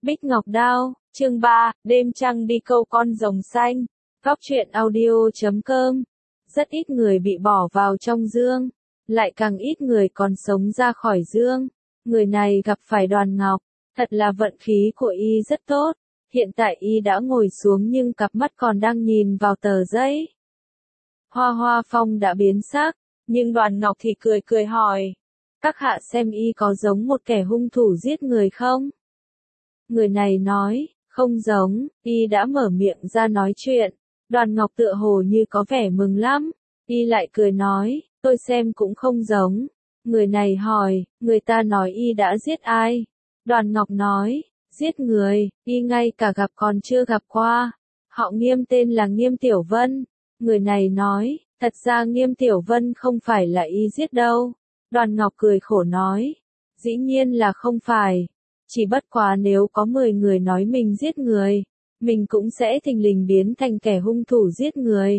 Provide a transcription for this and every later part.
Bích Ngọc Đao, chương 3, đêm trăng đi câu con rồng xanh. Góc truyện audio.com. Rất ít người bị bỏ vào trong dương, lại càng ít người còn sống ra khỏi dương. Người này gặp phải Đoàn Ngọc, thật là vận khí của y rất tốt. Hiện tại y đã ngồi xuống nhưng cặp mắt còn đang nhìn vào tờ giấy. Hoa Hoa Phong đã biến sắc, nhưng Đoàn Ngọc thì cười cười hỏi. Các hạ xem y có giống một kẻ hung thủ giết người không? Người này nói, không giống, y đã mở miệng ra nói chuyện. Đoàn Ngọc tựa hồ như có vẻ mừng lắm. Y lại cười nói, tôi xem cũng không giống. Người này hỏi, người ta nói y đã giết ai? Đoàn Ngọc nói, giết người, y ngay cả gặp còn chưa gặp qua. Họ Nghiêm tên là Nghiêm Tiểu Vân. Người này nói, thật ra Nghiêm Tiểu Vân không phải là y giết đâu. Đoàn Ngọc cười khổ nói, dĩ nhiên là không phải. Chỉ bất quá nếu có 10 người nói mình giết người, mình cũng sẽ thình lình biến thành kẻ hung thủ giết người.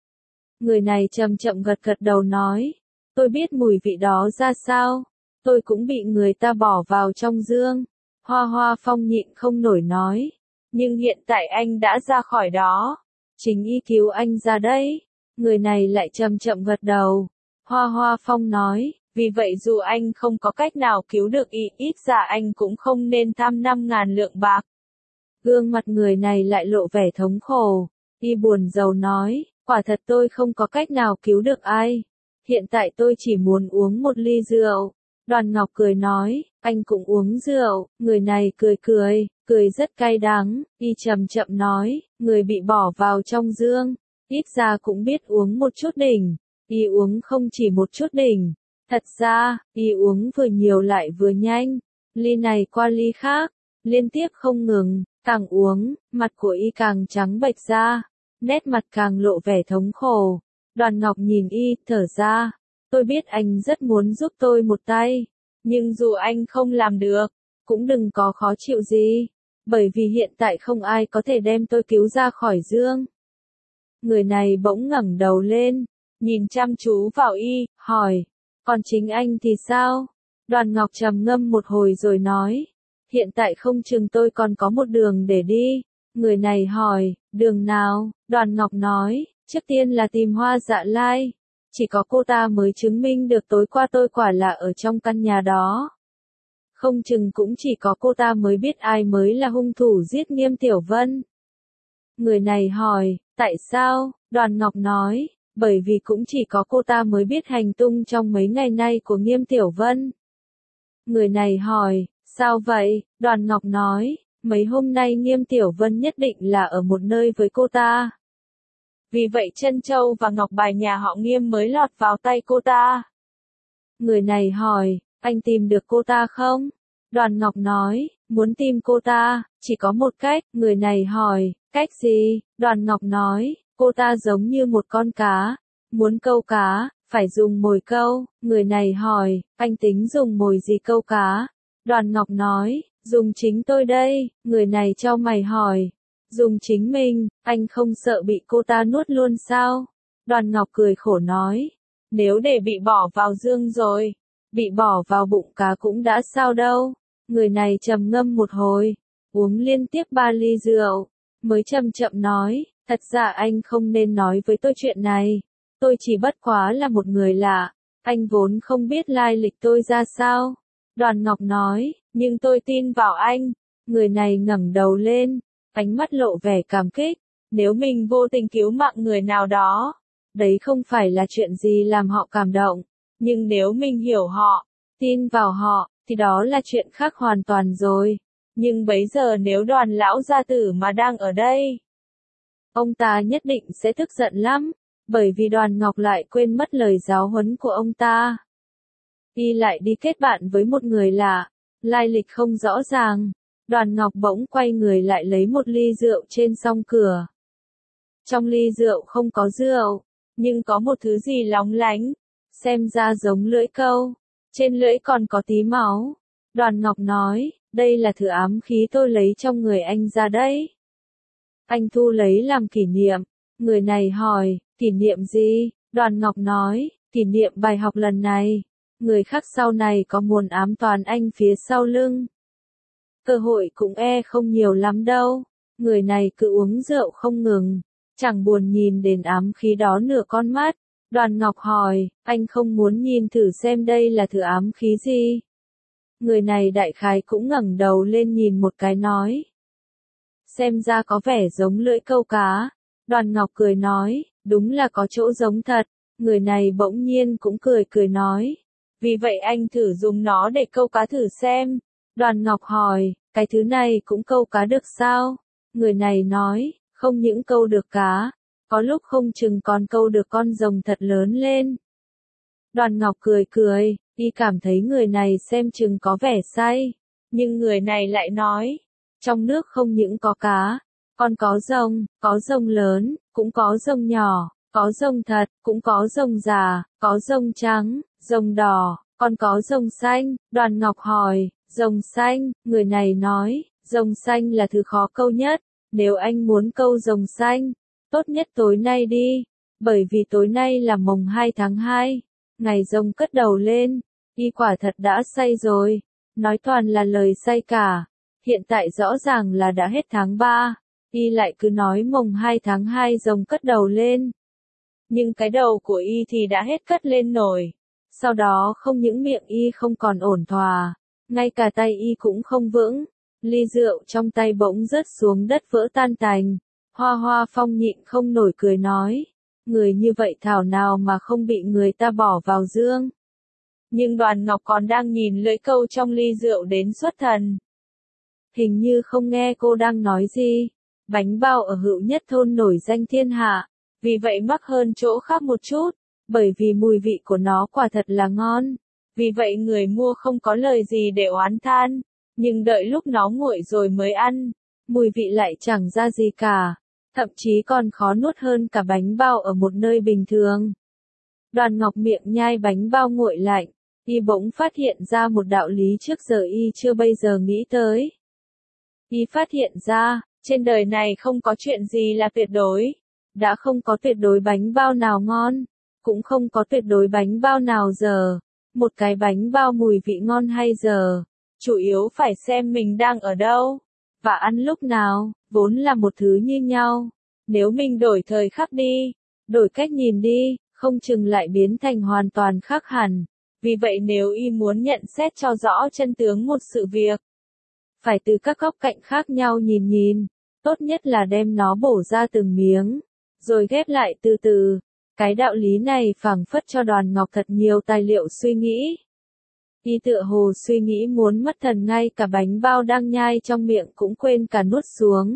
Người này chậm chậm gật gật đầu nói, tôi biết mùi vị đó ra sao, tôi cũng bị người ta bỏ vào trong dương. Hoa Hoa Phong nhịn không nổi nói, nhưng hiện tại anh đã ra khỏi đó, chính y cứu anh ra đấy. Người này lại chậm chậm gật đầu. Hoa Hoa Phong nói, vì vậy dù anh không có cách nào cứu được y, ít ra anh cũng không nên tham 5.000 lượng bạc. Gương mặt người này lại lộ vẻ thống khổ. Y buồn rầu nói, quả thật tôi không có cách nào cứu được ai. Hiện tại tôi chỉ muốn uống một ly rượu. Đoàn Ngọc cười nói, anh cũng uống rượu. Người này cười rất cay đắng. Y chậm chậm nói, người bị bỏ vào trong dương, ít ra cũng biết uống một chút đỉnh. Y uống không chỉ một chút đỉnh. Thật ra, y uống vừa nhiều lại vừa nhanh, ly này qua ly khác, liên tiếp không ngừng, càng uống, mặt của y càng trắng bệch ra, nét mặt càng lộ vẻ thống khổ. Đoàn Ngọc nhìn y, thở ra, tôi biết anh rất muốn giúp tôi một tay, nhưng dù anh không làm được, cũng đừng có khó chịu gì, bởi vì hiện tại không ai có thể đem tôi cứu ra khỏi dương. Người này bỗng ngẩng đầu lên, nhìn chăm chú vào y, hỏi. Còn chính anh thì sao? Đoàn Ngọc trầm ngâm một hồi rồi nói, hiện tại không chừng tôi còn có một đường để đi. Người này hỏi, đường nào? Đoàn Ngọc nói, trước tiên là tìm Hoa Dạ Lai. Chỉ có cô ta mới chứng minh được tối qua tôi quả là ở trong căn nhà đó. Không chừng cũng chỉ có cô ta mới biết ai mới là hung thủ giết Nghiêm Tiểu Vân. Người này hỏi, tại sao? Đoàn Ngọc nói, bởi vì cũng chỉ có cô ta mới biết hành tung trong mấy ngày nay của Nghiêm Tiểu Vân. Người này hỏi, sao vậy? Đoàn Ngọc nói, mấy hôm nay Nghiêm Tiểu Vân nhất định là ở một nơi với cô ta. Vì vậy trân châu và ngọc bài nhà họ Nghiêm mới lọt vào tay cô ta. Người này hỏi, anh tìm được cô ta không? Đoàn Ngọc nói, muốn tìm cô ta, chỉ có một cách. Người này hỏi, cách gì? Đoàn Ngọc nói, cô ta giống như một con cá, muốn câu cá, phải dùng mồi câu. Người này hỏi, anh tính dùng mồi gì câu cá? Đoàn Ngọc nói, dùng chính tôi đây. Người này chau mày hỏi, dùng chính mình, anh không sợ bị cô ta nuốt luôn sao? Đoàn Ngọc cười khổ nói, nếu để bị bỏ vào dương rồi, bị bỏ vào bụng cá cũng đã sao đâu. Người này trầm ngâm một hồi, uống liên tiếp 3 ly rượu, mới chậm chậm nói, thật ra anh không nên nói với tôi chuyện này. Tôi chỉ bất quá là một người lạ, anh vốn không biết lai lịch tôi ra sao. Đoàn Ngọc nói, nhưng tôi tin vào anh. Người này ngẩng đầu lên, ánh mắt lộ vẻ cảm kích. Nếu mình vô tình cứu mạng người nào đó, đấy không phải là chuyện gì làm họ cảm động. Nhưng nếu mình hiểu họ, tin vào họ, thì đó là chuyện khác hoàn toàn rồi. Nhưng bấy giờ nếu Đoàn lão gia tử mà đang ở đây, ông ta nhất định sẽ tức giận lắm, bởi vì Đoàn Ngọc lại quên mất lời giáo huấn của ông ta. Y lại đi kết bạn với một người lạ, lai lịch không rõ ràng. Đoàn Ngọc bỗng quay người lại lấy một ly rượu trên song cửa. Trong ly rượu không có rượu, nhưng có một thứ gì lóng lánh, xem ra giống lưỡi câu, trên lưỡi còn có tí máu. Đoàn Ngọc nói, đây là thứ ám khí tôi lấy trong người anh ra đấy. Anh thu lấy làm kỷ niệm. Người này hỏi, kỷ niệm gì? Đoàn Ngọc nói, kỷ niệm bài học lần này. Người khác sau này có muốn ám toán anh phía sau lưng, cơ hội cũng không nhiều lắm đâu. Người này cứ uống rượu không ngừng, chẳng buồn nhìn đến ám khí đó nửa con mắt. Đoàn Ngọc hỏi, anh không muốn nhìn thử xem đây là thứ ám khí gì? Người này đại khái cũng ngẩng đầu lên nhìn một cái nói. Xem ra có vẻ giống lưỡi câu cá. Đoàn Ngọc cười nói, đúng là có chỗ giống thật. Người này bỗng nhiên cũng cười cười nói. Vì vậy anh thử dùng nó để câu cá thử xem. Đoàn Ngọc hỏi, cái thứ này cũng câu cá được sao? Người này nói, không những câu được cá, có lúc không chừng còn câu được con rồng thật lớn lên. Đoàn Ngọc cười cười, y cảm thấy người này xem chừng có vẻ say. Nhưng người này lại nói, trong nước không những có cá, còn có rồng lớn, cũng có rồng nhỏ, có rồng thật, cũng có rồng già, có rồng trắng, rồng đỏ, còn có rồng xanh. Đoàn Ngọc hỏi, rồng xanh, người này nói, rồng xanh là thứ khó câu nhất. Nếu anh muốn câu rồng xanh, tốt nhất tối nay đi, bởi vì tối nay là mùng 2 tháng 2, ngày rồng cất đầu lên. Y quả thật đã say rồi, nói toàn là lời say cả. Hiện tại rõ ràng là đã hết tháng 3, y lại cứ nói mùng 2 tháng 2 rồng cất đầu lên. Nhưng cái đầu của y thì đã hết cất lên nổi. Sau đó không những miệng y không còn ổn thỏa, ngay cả tay y cũng không vững. Ly rượu trong tay bỗng rớt xuống đất vỡ tan tành. Hoa Hoa Phong nhịn không nổi cười nói, người như vậy thảo nào mà không bị người ta bỏ vào dương. Nhưng Đoàn Ngọc còn đang nhìn lưỡi câu trong ly rượu đến xuất thần. Hình như không nghe cô đang nói gì. Bánh bao ở Hữu Nhất thôn nổi danh thiên hạ, vì vậy mắc hơn chỗ khác một chút, bởi vì mùi vị của nó quả thật là ngon. Vì vậy người mua không có lời gì để oán than, nhưng đợi lúc nó nguội rồi mới ăn, mùi vị lại chẳng ra gì cả, thậm chí còn khó nuốt hơn cả bánh bao ở một nơi bình thường. Đoàn Ngọc miệng nhai bánh bao nguội lạnh, y bỗng phát hiện ra một đạo lý trước giờ y chưa bây giờ nghĩ tới. Y phát hiện ra, trên đời này không có chuyện gì là tuyệt đối. Đã không có tuyệt đối bánh bao nào ngon, cũng không có tuyệt đối bánh bao nào dở. Một cái bánh bao mùi vị ngon hay dở, chủ yếu phải xem mình đang ở đâu, và ăn lúc nào, vốn là một thứ như nhau. Nếu mình đổi thời khắc đi, đổi cách nhìn đi, không chừng lại biến thành hoàn toàn khác hẳn. Vì vậy nếu y muốn nhận xét cho rõ chân tướng một sự việc, phải từ các góc cạnh khác nhau nhìn, tốt nhất là đem nó bổ ra từng miếng, rồi ghép lại từ từ. Cái đạo lý này phảng phất cho Đoàn Ngọc thật nhiều tài liệu suy nghĩ. Y tựa hồ suy nghĩ muốn mất thần, ngay cả bánh bao đang nhai trong miệng cũng quên cả nuốt xuống.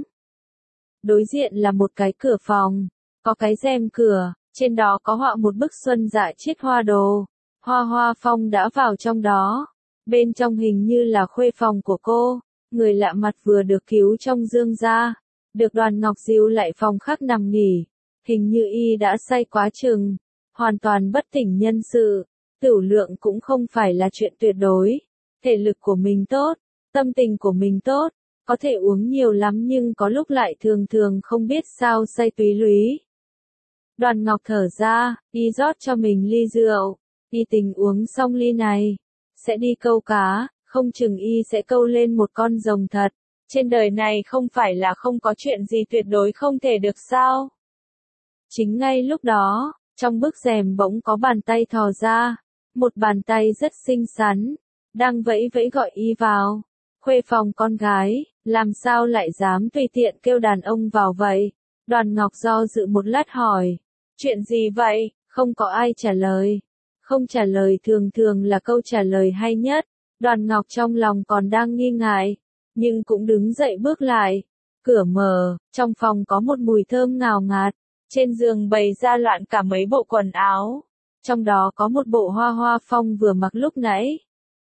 Đối diện là một cái cửa phòng, có cái rèm cửa, trên đó có họa một bức xuân dạ chiết hoa đồ. Hoa Hoa Phong đã vào trong đó. Bên trong hình như là khuê phòng của cô, người lạ mặt vừa được cứu trong dương ra, được Đoàn Ngọc dìu lại phòng khác nằm nghỉ. Hình như y đã say quá chừng, hoàn toàn bất tỉnh nhân sự. Tửu lượng cũng không phải là chuyện tuyệt đối. Thể lực của mình tốt, tâm tình của mình tốt, có thể uống nhiều lắm nhưng có lúc lại thường không biết sao say túy lúy. Đoàn Ngọc thở ra, y rót cho mình ly rượu. Y tình uống xong ly này, sẽ đi câu cá, không chừng y sẽ câu lên một con rồng thật. Trên đời này không phải là không có chuyện gì tuyệt đối không thể được sao? Chính ngay lúc đó, trong bức rèm bỗng có bàn tay thò ra, một bàn tay rất xinh xắn, đang vẫy vẫy gọi y vào. Khuê phòng con gái, làm sao lại dám tùy tiện kêu đàn ông vào vậy? Đoàn Ngọc do dự một lát hỏi, chuyện gì vậy? Không có ai trả lời. Không trả lời thường là câu trả lời hay nhất. Đoàn Ngọc trong lòng còn đang nghi ngại, nhưng cũng đứng dậy bước lại. Cửa mở, trong phòng có một mùi thơm ngào ngạt. Trên giường bày ra loạn cả mấy bộ quần áo. Trong đó có một bộ Hoa Hoa Phong vừa mặc lúc nãy.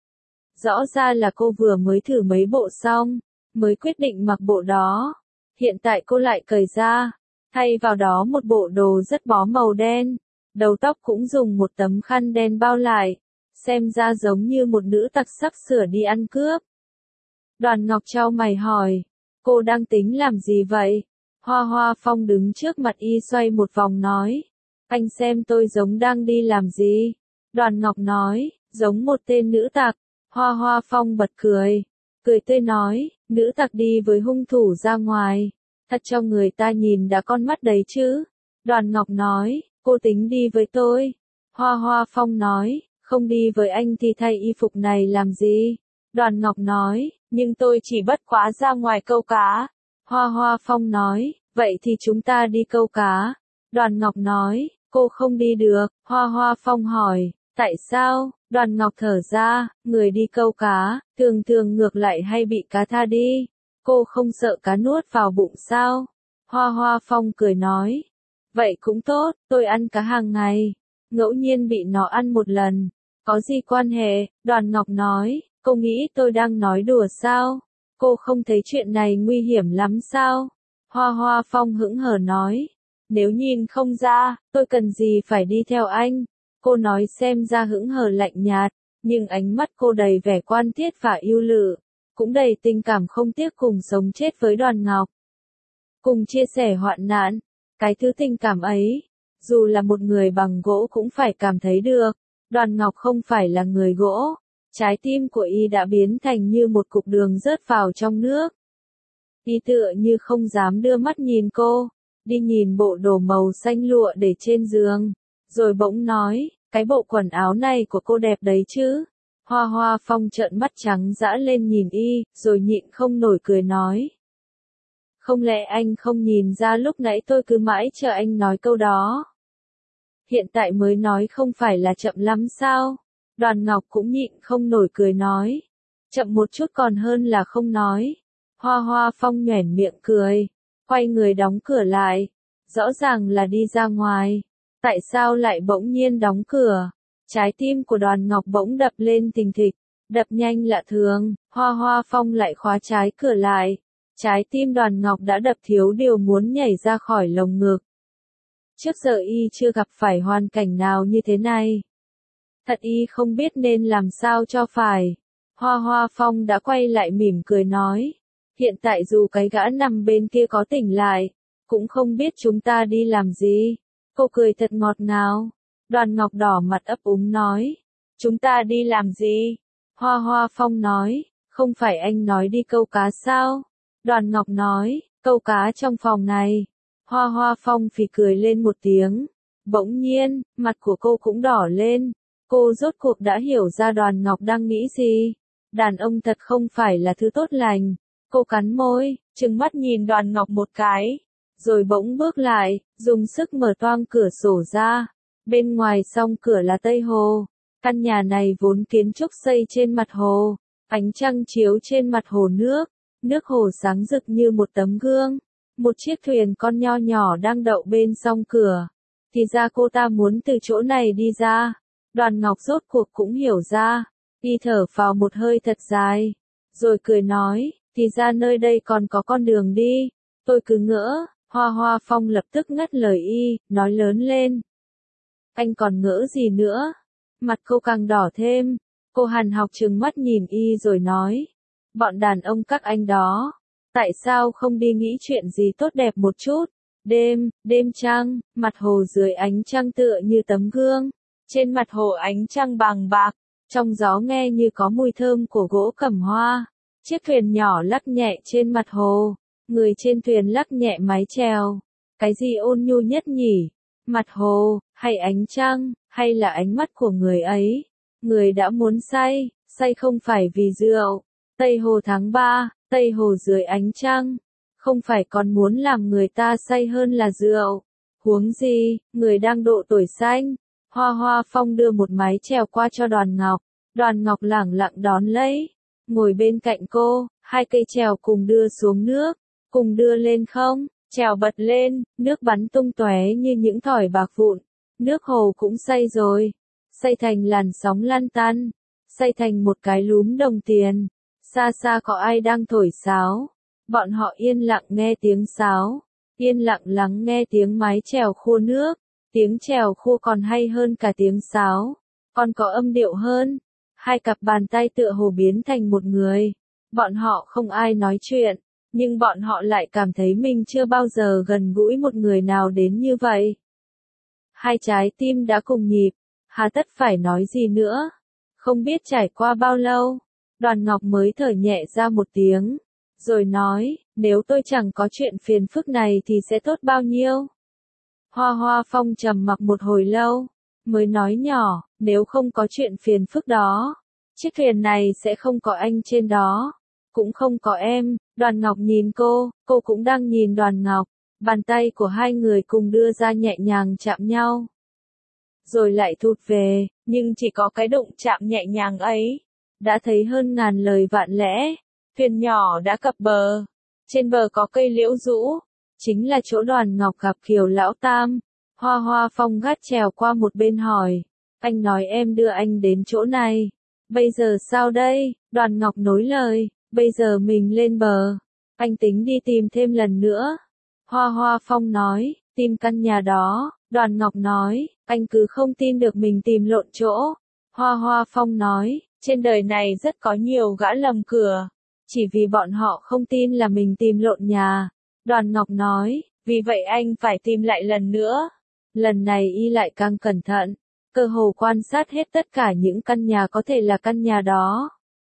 Rõ ra là cô vừa mới thử mấy bộ xong, mới quyết định mặc bộ đó. Hiện tại cô lại cởi ra, thay vào đó một bộ đồ rất bó màu đen. Đầu tóc cũng dùng một tấm khăn đen bao lại, xem ra giống như một nữ tặc sắp sửa đi ăn cướp. Đoàn Ngọc chau mày hỏi, cô đang tính làm gì vậy? Hoa Hoa Phong đứng trước mặt y xoay một vòng nói, anh xem tôi giống đang đi làm gì? Đoàn Ngọc nói, giống một tên nữ tặc. Hoa Hoa Phong bật cười, cười tươi nói, nữ tặc đi với hung thủ ra ngoài, thật cho người ta nhìn đã con mắt đấy chứ. Đoàn Ngọc nói, cô tính đi với tôi. Hoa Hoa Phong nói, không đi với anh thì thay y phục này làm gì? Đoàn Ngọc nói, nhưng tôi chỉ bất quá ra ngoài câu cá. Hoa Hoa Phong nói, vậy thì chúng ta đi câu cá. Đoàn Ngọc nói, cô không đi được. Hoa Hoa Phong hỏi, tại sao? Đoàn Ngọc thở ra, người đi câu cá, thường thường ngược lại hay bị cá tha đi. Cô không sợ cá nuốt vào bụng sao? Hoa Hoa Phong cười nói, vậy cũng tốt, tôi ăn cá hàng ngày. Ngẫu nhiên bị nó ăn một lần. Có gì quan hệ? Đoàn Ngọc nói, cô nghĩ tôi đang nói đùa sao? Cô không thấy chuyện này nguy hiểm lắm sao? Hoa Hoa Phong hững hờ nói, nếu nhìn không ra, tôi cần gì phải đi theo anh? Cô nói xem ra hững hờ lạnh nhạt, nhưng ánh mắt cô đầy vẻ quan thiết và yêu lự, cũng đầy tình cảm không tiếc cùng sống chết với Đoàn Ngọc. Cùng chia sẻ hoạn nạn, cái thứ tình cảm ấy, dù là một người bằng gỗ cũng phải cảm thấy được. Đoàn Ngọc không phải là người gỗ, trái tim của y đã biến thành như một cục đường rớt vào trong nước. Y tựa như không dám đưa mắt nhìn cô, đi nhìn bộ đồ màu xanh lụa để trên giường, rồi bỗng nói, cái bộ quần áo này của cô đẹp đấy chứ. Hoa Hoa Phong trợn mắt trắng dã lên nhìn y, rồi nhịn không nổi cười nói. Không lẽ anh không nhìn ra lúc nãy tôi cứ mãi chờ anh nói câu đó? Hiện tại mới nói không phải là chậm lắm sao? Đoàn Ngọc cũng nhịn không nổi cười nói. Chậm một chút còn hơn là không nói. Hoa Hoa Phong nhoẻn miệng cười, quay người đóng cửa lại. Rõ ràng là đi ra ngoài. Tại sao lại bỗng nhiên đóng cửa? Trái tim của Đoàn Ngọc bỗng đập lên thình thịch, đập nhanh lạ thường. Hoa Hoa Phong lại khóa trái cửa lại. Trái tim Đoàn Ngọc đã đập thiếu điều muốn nhảy ra khỏi lồng ngực. Trước giờ y chưa gặp phải hoàn cảnh nào như thế này. Thật y không biết nên làm sao cho phải. Hoa Hoa Phong đã quay lại mỉm cười nói. Hiện tại dù cái gã nằm bên kia có tỉnh lại, cũng không biết chúng ta đi làm gì. Cô cười thật ngọt ngào. Đoàn Ngọc đỏ mặt ấp úng nói. Chúng ta đi làm gì? Hoa Hoa Phong nói. Không phải anh nói đi câu cá sao? Đoàn Ngọc nói. Câu cá trong phòng này. Hoa Hoa Phong phì cười lên một tiếng. Bỗng nhiên, mặt của cô cũng đỏ lên. Cô rốt cuộc đã hiểu ra Đoàn Ngọc đang nghĩ gì. Đàn ông thật không phải là thứ tốt lành. Cô cắn môi, trừng mắt nhìn Đoàn Ngọc một cái. Rồi bỗng bước lại, dùng sức mở toang cửa sổ ra. Bên ngoài song cửa là Tây Hồ. Căn nhà này vốn kiến trúc xây trên mặt hồ. Ánh trăng chiếu trên mặt hồ nước. Nước hồ sáng rực như một tấm gương. Một chiếc thuyền con nho nhỏ đang đậu bên song cửa. Thì ra cô ta muốn từ chỗ này đi ra. Đoàn Ngọc rốt cuộc cũng hiểu ra. Y thở vào một hơi thật dài. Rồi cười nói, thì ra nơi đây còn có con đường đi. Tôi cứ ngỡ. Hoa Hoa Phong lập tức ngắt lời y, nói lớn lên. Anh còn ngỡ gì nữa? Mặt cô càng đỏ thêm. Cô hằn học trừng mắt nhìn y rồi nói. Bọn đàn ông các anh đó. Tại sao không đi nghĩ chuyện gì tốt đẹp một chút? Đêm trăng, mặt hồ dưới ánh trăng tựa như tấm gương. Trên mặt hồ ánh trăng bàng bạc, trong gió nghe như có mùi thơm của gỗ cẩm hoa. Chiếc thuyền nhỏ lắc nhẹ trên mặt hồ, người trên thuyền lắc nhẹ mái chèo. Cái gì ôn nhu nhất nhỉ? Mặt hồ, hay ánh trăng, hay là ánh mắt của người ấy? Người đã muốn say, say không phải vì rượu. Tây Hồ tháng 3, Tây Hồ dưới ánh trăng, không phải còn muốn làm người ta say hơn là rượu. Huống gì, người đang độ tuổi xanh. Hoa Hoa Phong đưa một mái chèo qua cho Đoàn Ngọc. Đoàn Ngọc lẳng lặng đón lấy. Ngồi bên cạnh cô, hai cây chèo cùng đưa xuống nước. Cùng đưa lên không, chèo bật lên, nước bắn tung tóe như những thỏi bạc vụn. Nước hồ cũng say rồi. Say thành làn sóng lăn tăn. Say thành một cái lúm đồng tiền. Xa xa có ai đang thổi sáo. Bọn họ yên lặng nghe tiếng sáo. Yên lặng lắng nghe tiếng mái chèo khua nước. Tiếng chèo khua còn hay hơn cả tiếng sáo. Còn có âm điệu hơn. Hai cặp bàn tay tựa hồ biến thành một người. Bọn họ không ai nói chuyện. Nhưng bọn họ lại cảm thấy mình chưa bao giờ gần gũi một người nào đến như vậy. Hai trái tim đã cùng nhịp. Hà tất phải nói gì nữa. Không biết trải qua bao lâu. Đoàn Ngọc mới thở nhẹ ra một tiếng, rồi nói, nếu tôi chẳng có chuyện phiền phức này thì sẽ tốt bao nhiêu. Hoa Hoa Phong trầm mặc một hồi lâu, mới nói nhỏ, nếu không có chuyện phiền phức đó, chiếc thuyền này sẽ không có anh trên đó, cũng không có em. Đoàn Ngọc nhìn cô cũng đang nhìn Đoàn Ngọc, bàn tay của hai người cùng đưa ra nhẹ nhàng chạm nhau. Rồi lại thụt về, nhưng chỉ có cái đụng chạm nhẹ nhàng ấy, đã thấy hơn ngàn lời vạn lẽ. Thuyền nhỏ đã cập bờ, trên bờ có cây liễu rũ, chính là chỗ Đoàn Ngọc gặp Kiều Lão Tam. Hoa Hoa Phong gắt trèo qua một bên hỏi, anh nói em đưa anh đến chỗ này, bây giờ sao đây? Đoàn Ngọc nối lời, bây giờ mình lên bờ, anh tính đi tìm thêm lần nữa. Hoa Hoa Phong nói, tìm căn nhà đó. Đoàn Ngọc nói, anh cứ không tin được mình tìm lộn chỗ. Hoa Hoa Phong nói, trên đời này rất có nhiều gã lầm cửa, chỉ vì bọn họ không tin là mình tìm lộn nhà. Đoàn Ngọc nói, vì vậy anh phải tìm lại lần nữa. Lần này y lại càng cẩn thận, cơ hồ quan sát hết tất cả những căn nhà có thể là căn nhà đó.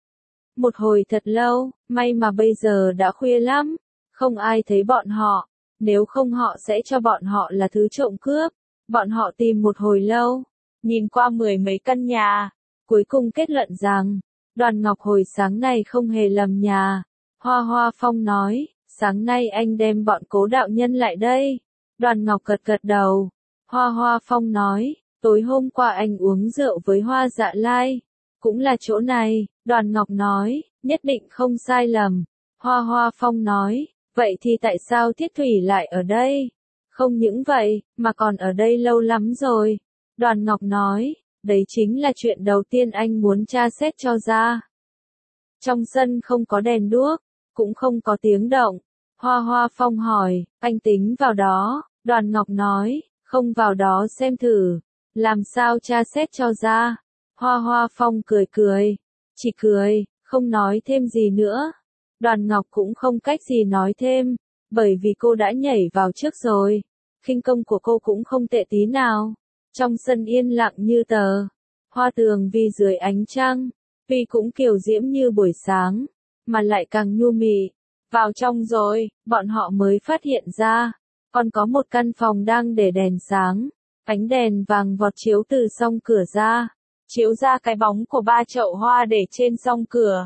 Một hồi thật lâu, may mà bây giờ đã khuya lắm, không ai thấy bọn họ, nếu không họ sẽ cho bọn họ là thứ trộm cướp. Bọn họ tìm một hồi lâu, nhìn qua mười mấy căn nhà, cuối cùng kết luận rằng, Đoàn Ngọc hồi sáng nay không hề lầm nhà. Hoa Hoa Phong nói, sáng nay anh đem bọn Cố đạo nhân lại đây. Đoàn Ngọc gật gật đầu. Hoa Hoa Phong nói, tối hôm qua anh uống rượu với Hoa Dạ Lai, cũng là chỗ này. Đoàn Ngọc nói, nhất định không sai lầm. Hoa Hoa Phong nói, vậy thì tại sao Thiết Thủy lại ở đây? Không những vậy, mà còn ở đây lâu lắm rồi. Đoàn Ngọc nói, đấy chính là chuyện đầu tiên anh muốn tra xét cho ra. Trong sân không có đèn đuốc, cũng không có tiếng động. Hoa Hoa Phong hỏi, anh tính vào đó? Đoàn Ngọc nói, không vào đó xem thử, làm sao tra xét cho ra. Hoa Hoa Phong cười cười, chỉ cười, không nói thêm gì nữa. Đoàn Ngọc cũng không cách gì nói thêm, bởi vì cô đã nhảy vào trước rồi. Khinh công của cô cũng không tệ tí nào. Trong sân yên lặng như tờ. Hoa tường vì dưới ánh trăng, vì cũng kiều diễm như buổi sáng, mà lại càng nhu mì. Vào trong rồi, bọn họ mới phát hiện ra, còn có một căn phòng đang để đèn sáng. Ánh đèn vàng vọt chiếu từ song cửa ra, chiếu ra cái bóng của ba chậu hoa để trên song cửa.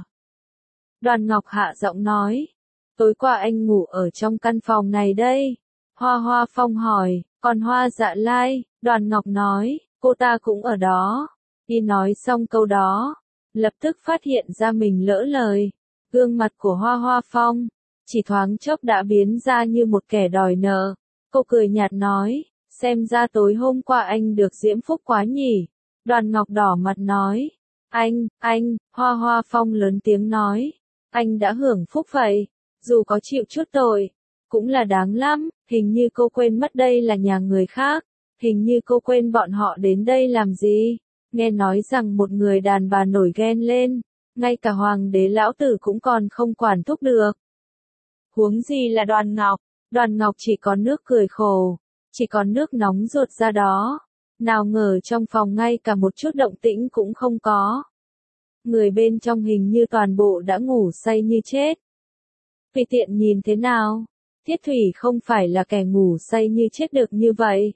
Đoàn Ngọc hạ giọng nói, tối qua anh ngủ ở trong căn phòng này đây. Hoa Hoa Phong hỏi, còn Hoa Dạ Lai? Đoàn Ngọc nói, cô ta cũng ở đó. Y nói xong câu đó, lập tức phát hiện ra mình lỡ lời. Gương mặt của Hoa Hoa Phong, chỉ thoáng chốc đã biến ra như một kẻ đòi nợ. Cô cười nhạt nói, xem ra tối hôm qua anh được diễm phúc quá nhỉ. Đoàn Ngọc đỏ mặt nói, anh, Hoa Hoa Phong lớn tiếng nói, anh đã hưởng phúc vậy, dù có chịu chút tội, cũng là đáng lắm. Hình như cô quên mất đây là nhà người khác, hình như cô quên bọn họ đến đây làm gì. Nghe nói rằng một người đàn bà nổi ghen lên, ngay cả hoàng đế lão tử cũng còn không quản thúc được. Huống gì là Đoàn Ngọc chỉ có nước cười khổ, chỉ có nước nóng ruột ra đó. Nào ngờ trong phòng ngay cả một chút động tĩnh cũng không có. Người bên trong hình như toàn bộ đã ngủ say như chết. Tùy tiện nhìn thế nào, Thiết Thủy không phải là kẻ ngủ say như chết được như vậy.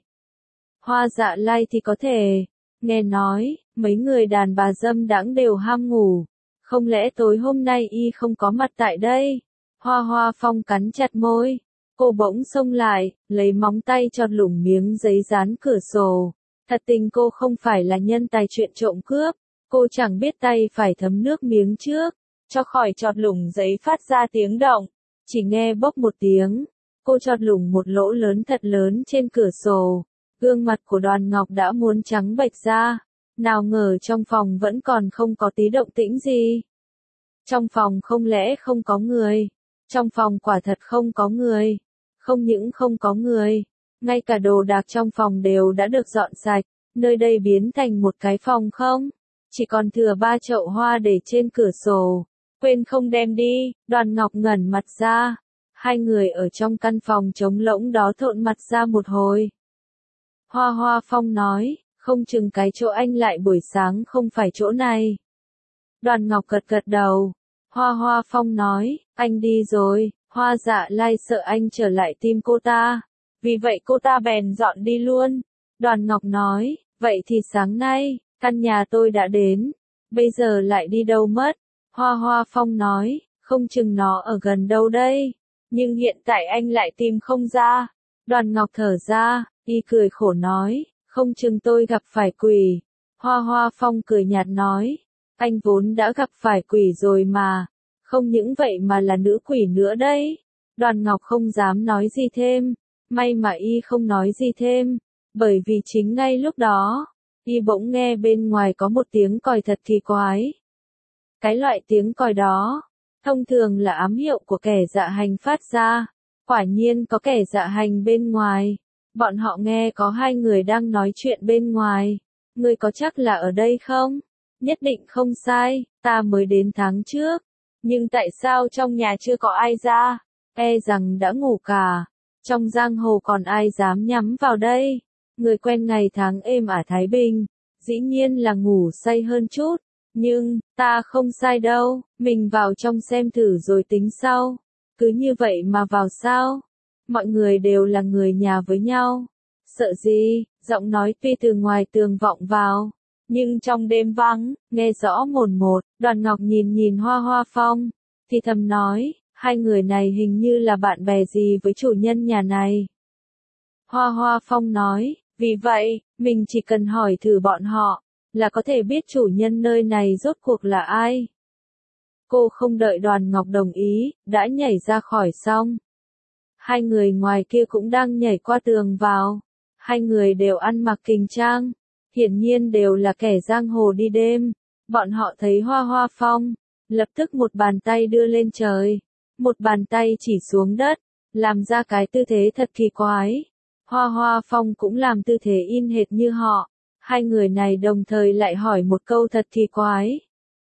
Hoa Dạ Lai thì có thể, nghe nói, mấy người đàn bà dâm đãng đều ham ngủ, không lẽ tối hôm nay y không có mặt tại đây? Hoa Hoa Phong cắn chặt môi, cô bỗng xông lại, lấy móng tay chọt lủng miếng giấy dán cửa sổ. Thật tình cô không phải là nhân tài chuyện trộm cướp, cô chẳng biết tay phải thấm nước miếng trước, cho khỏi chọt lủng giấy phát ra tiếng động. Chỉ nghe bốc một tiếng, cô chọt lủng một lỗ lớn thật lớn trên cửa sổ. Gương mặt của Đoàn Ngọc đã muốn trắng bệch ra, nào ngờ trong phòng vẫn còn không có tí động tĩnh gì. Trong phòng không lẽ không có người? Trong phòng quả thật không có người. Không những không có người, ngay cả đồ đạc trong phòng đều đã được dọn sạch, nơi đây biến thành một cái phòng không. Chỉ còn thừa 3 chậu hoa để trên cửa sổ. Quên không đem đi. Đoàn Ngọc ngẩn mặt ra. Hai người ở trong căn phòng trống rỗng đó thộn mặt ra một hồi. Hoa Hoa Phong nói, không chừng cái chỗ anh lại buổi sáng không phải chỗ này. Đoàn Ngọc gật gật đầu. Hoa Hoa Phong nói, anh đi rồi. Hoa Dạ Lai sợ anh trở lại tìm cô ta. Vì vậy cô ta bèn dọn đi luôn. Đoàn Ngọc nói, vậy thì sáng nay, căn nhà tôi đã đến. Bây giờ lại đi đâu mất? Hoa Hoa Phong nói, không chừng nó ở gần đâu đây. Nhưng hiện tại anh lại tìm không ra. Đoàn Ngọc thở ra, y cười khổ nói, không chừng tôi gặp phải quỷ. Hoa Hoa Phong cười nhạt nói, anh vốn đã gặp phải quỷ rồi mà. Không những vậy mà là nữ quỷ nữa đấy. Đoàn Ngọc không dám nói gì thêm. May mà y không nói gì thêm. Bởi vì chính ngay lúc đó, y bỗng nghe bên ngoài có một tiếng còi thật kỳ quái. Cái loại tiếng còi đó, thông thường là ám hiệu của kẻ dạ hành phát ra. Quả nhiên có kẻ dạ hành bên ngoài. Bọn họ nghe có hai người đang nói chuyện bên ngoài. Ngươi có chắc là ở đây không? Nhất định không sai, ta mới đến tháng trước. Nhưng tại sao trong nhà chưa có ai ra? E rằng đã ngủ cả. Trong giang hồ còn ai dám nhắm vào đây? Người quen ngày tháng êm ả Thái Bình. Dĩ nhiên là ngủ say hơn chút. Nhưng, ta không sai đâu. Mình vào trong xem thử rồi tính sau. Cứ như vậy mà vào sao? Mọi người đều là người nhà với nhau. Sợ gì? Giọng nói tuy từ ngoài tường vọng vào. Nhưng trong đêm vắng, nghe rõ mồn một. Đoàn Ngọc nhìn nhìn Hoa Hoa Phong. Thì thầm nói, hai người này hình như là bạn bè gì với chủ nhân nhà này. Hoa Hoa Phong nói, vì vậy, mình chỉ cần hỏi thử bọn họ, là có thể biết chủ nhân nơi này rốt cuộc là ai. Cô không đợi Đoàn Ngọc đồng ý, đã nhảy ra khỏi xong. Hai người ngoài kia cũng đang nhảy qua tường vào. Hai người đều ăn mặc kình trang. Hiển nhiên đều là kẻ giang hồ đi đêm. Bọn họ thấy Hoa Hoa Phong, lập tức một bàn tay đưa lên trời, một bàn tay chỉ xuống đất, làm ra cái tư thế thật kỳ quái. Hoa Hoa Phong cũng làm tư thế in hệt như họ. Hai người này đồng thời lại hỏi một câu thật kỳ quái.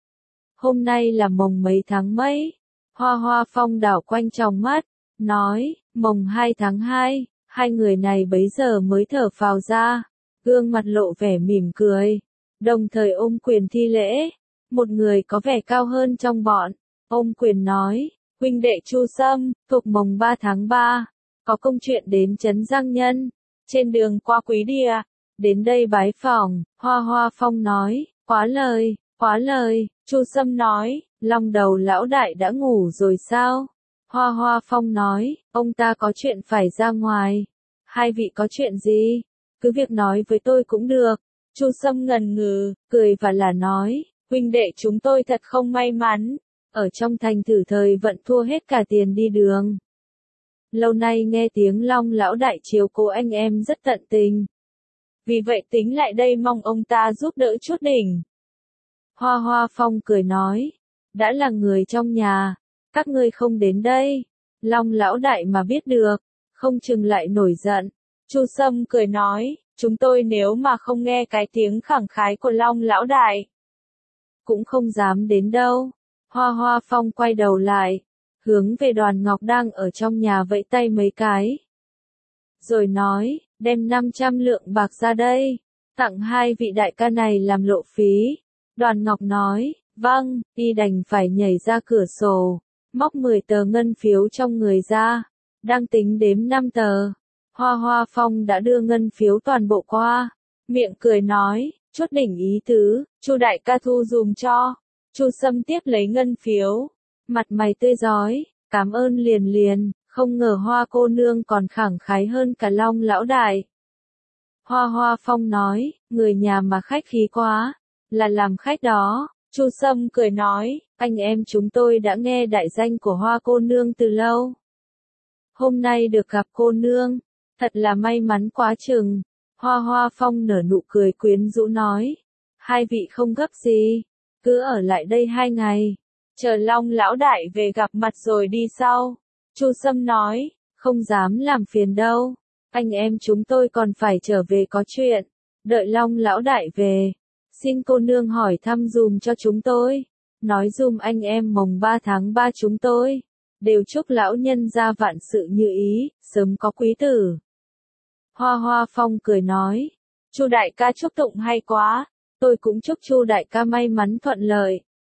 Hôm nay là mồng mấy tháng mấy? Hoa Hoa Phong đảo quanh tròng mắt, nói, mồng 2 tháng 2. Hai người này bấy giờ mới thở phào ra, gương mặt lộ vẻ mỉm cười, đồng thời ôm quyền thi lễ. Một người có vẻ cao hơn trong bọn, ôm quyền nói, huynh đệ Chu Sâm, thuộc mồng 3 tháng 3, có công chuyện đến trấn Giang Nhân, trên đường qua Quý Địa, đến đây bái phỏng. Hoa Hoa Phong nói, quá lời, quá lời. Chu Sâm nói, Long Đầu lão đại đã ngủ rồi sao? Hoa Hoa Phong nói, ông ta có chuyện phải ra ngoài. Hai vị có chuyện gì? Cứ việc nói với tôi cũng được. Chu Sâm ngần ngừ, cười và là nói, huynh đệ chúng tôi thật không may mắn. Ở trong thành thử thời vận thua hết cả tiền đi đường. Lâu nay nghe tiếng Long lão đại chiếu cố anh em rất tận tình. Vì vậy tính lại đây mong ông ta giúp đỡ chút đỉnh. Hoa Hoa Phong cười nói, đã là người trong nhà, các ngươi không đến đây. Long lão đại mà biết được, không chừng lại nổi giận. Chu Sâm cười nói, chúng tôi nếu mà không nghe cái tiếng khẳng khái của Long lão đại, cũng không dám đến đâu. Hoa Hoa Phong quay đầu lại, hướng về Đoàn Ngọc đang ở trong nhà vẫy tay mấy cái. Rồi nói, đem 500 lượng bạc ra đây, tặng hai vị đại ca này làm lộ phí. Đoàn Ngọc nói, vâng, y đành phải nhảy ra cửa sổ, móc 10 tờ ngân phiếu trong người ra, đang tính đếm 5 tờ. Hoa Hoa Phong đã đưa ngân phiếu toàn bộ qua, miệng cười nói, chút đỉnh ý tứ, Chu đại ca thu dùm cho. Chu Sâm tiếp lấy ngân phiếu, mặt mày tươi rói, cảm ơn liền liền, không ngờ Hoa cô nương còn khẳng khái hơn cả Long lão đại. Hoa Hoa Phong nói, người nhà mà khách khí quá, là làm khách đó. Chu Sâm cười nói, anh em chúng tôi đã nghe đại danh của Hoa cô nương từ lâu. Hôm nay được gặp cô nương, thật là may mắn quá chừng. Hoa Hoa Phong nở nụ cười quyến rũ nói, hai vị không gấp gì, cứ ở lại đây 2 ngày, chờ Long lão đại về gặp mặt rồi đi sau. Chu Sâm nói, không dám làm phiền đâu, anh em chúng tôi còn phải trở về có chuyện, đợi Long lão đại về, xin cô nương hỏi thăm dùm cho chúng tôi, nói dùm anh em mồng 3 tháng 3 chúng tôi, đều chúc lão nhân gia vạn sự như ý, sớm có quý tử. Hoa Hoa Phong cười nói, Chu đại ca chúc tụng hay quá, tôi cũng chúc Chu đại ca may mắn thuận lợi.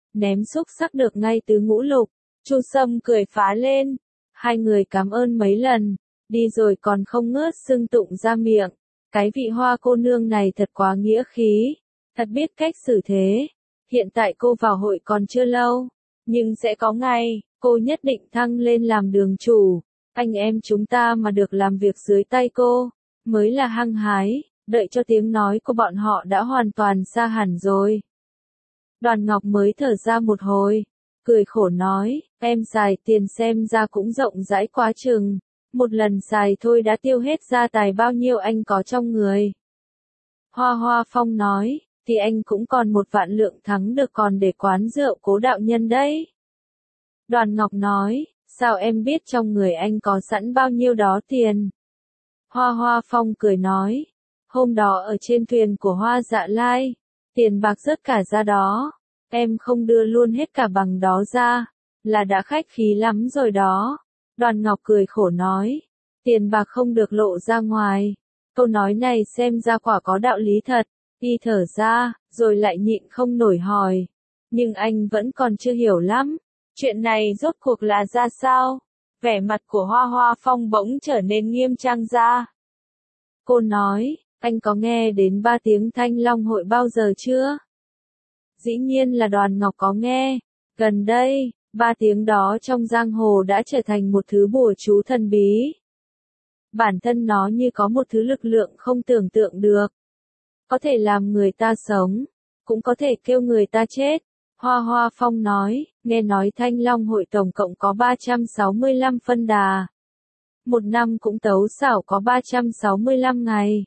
ném xúc sắc được ngay tứ ngũ lục. Chu Sâm cười phá lên. Hai người cảm ơn mấy lần, đi rồi còn không ngớt xưng tụng ra miệng. Cái vị Hoa cô nương này thật quá nghĩa khí, thật biết cách xử thế. Hiện tại cô vào hội còn chưa lâu, nhưng sẽ có ngày, cô nhất định thăng lên làm đường chủ. Anh em chúng ta mà được làm việc dưới tay cô, mới là hăng hái, đợi cho tiếng nói của bọn họ đã hoàn toàn xa hẳn rồi. Đoàn Ngọc mới thở ra một hồi, cười khổ nói, em xài tiền xem ra cũng rộng rãi quá chừng. Một lần xài thôi đã tiêu hết gia tài bao nhiêu anh có trong người. Hoa Hoa Phong nói, thì anh cũng còn 1 vạn lượng thắng được còn để quán rượu Cố đạo nhân đấy. Đoàn Ngọc nói, sao em biết trong người anh có sẵn bao nhiêu đó tiền? Hoa Hoa Phong cười nói, hôm đó ở trên thuyền của Hoa Dạ Lai, tiền bạc rớt cả ra đó, em không đưa luôn hết cả bằng đó ra, là đã khách khí lắm rồi đó. Đoàn Ngọc cười khổ nói, tiền bạc không được lộ ra ngoài. Câu nói này xem ra quả có đạo lý thật. Y thở ra, rồi lại nhịn không nổi hỏi. Nhưng anh vẫn còn chưa hiểu lắm. Chuyện này rốt cuộc là ra sao? Vẻ mặt của Hoa Hoa Phong bỗng trở nên nghiêm trang ra. Cô nói, anh có nghe đến 3 tiếng Thanh Long hội bao giờ chưa? Dĩ nhiên là Đoàn Ngọc có nghe. Gần đây, 3 tiếng đó trong giang hồ đã trở thành một thứ bùa chú thần bí. Bản thân nó như có một thứ lực lượng không tưởng tượng được. Có thể làm người ta sống, cũng có thể kêu người ta chết. Hoa Hoa Phong nói, nghe nói Thanh Long hội tổng cộng có 365 phân đà. Một năm cũng tấu xảo có 365 ngày.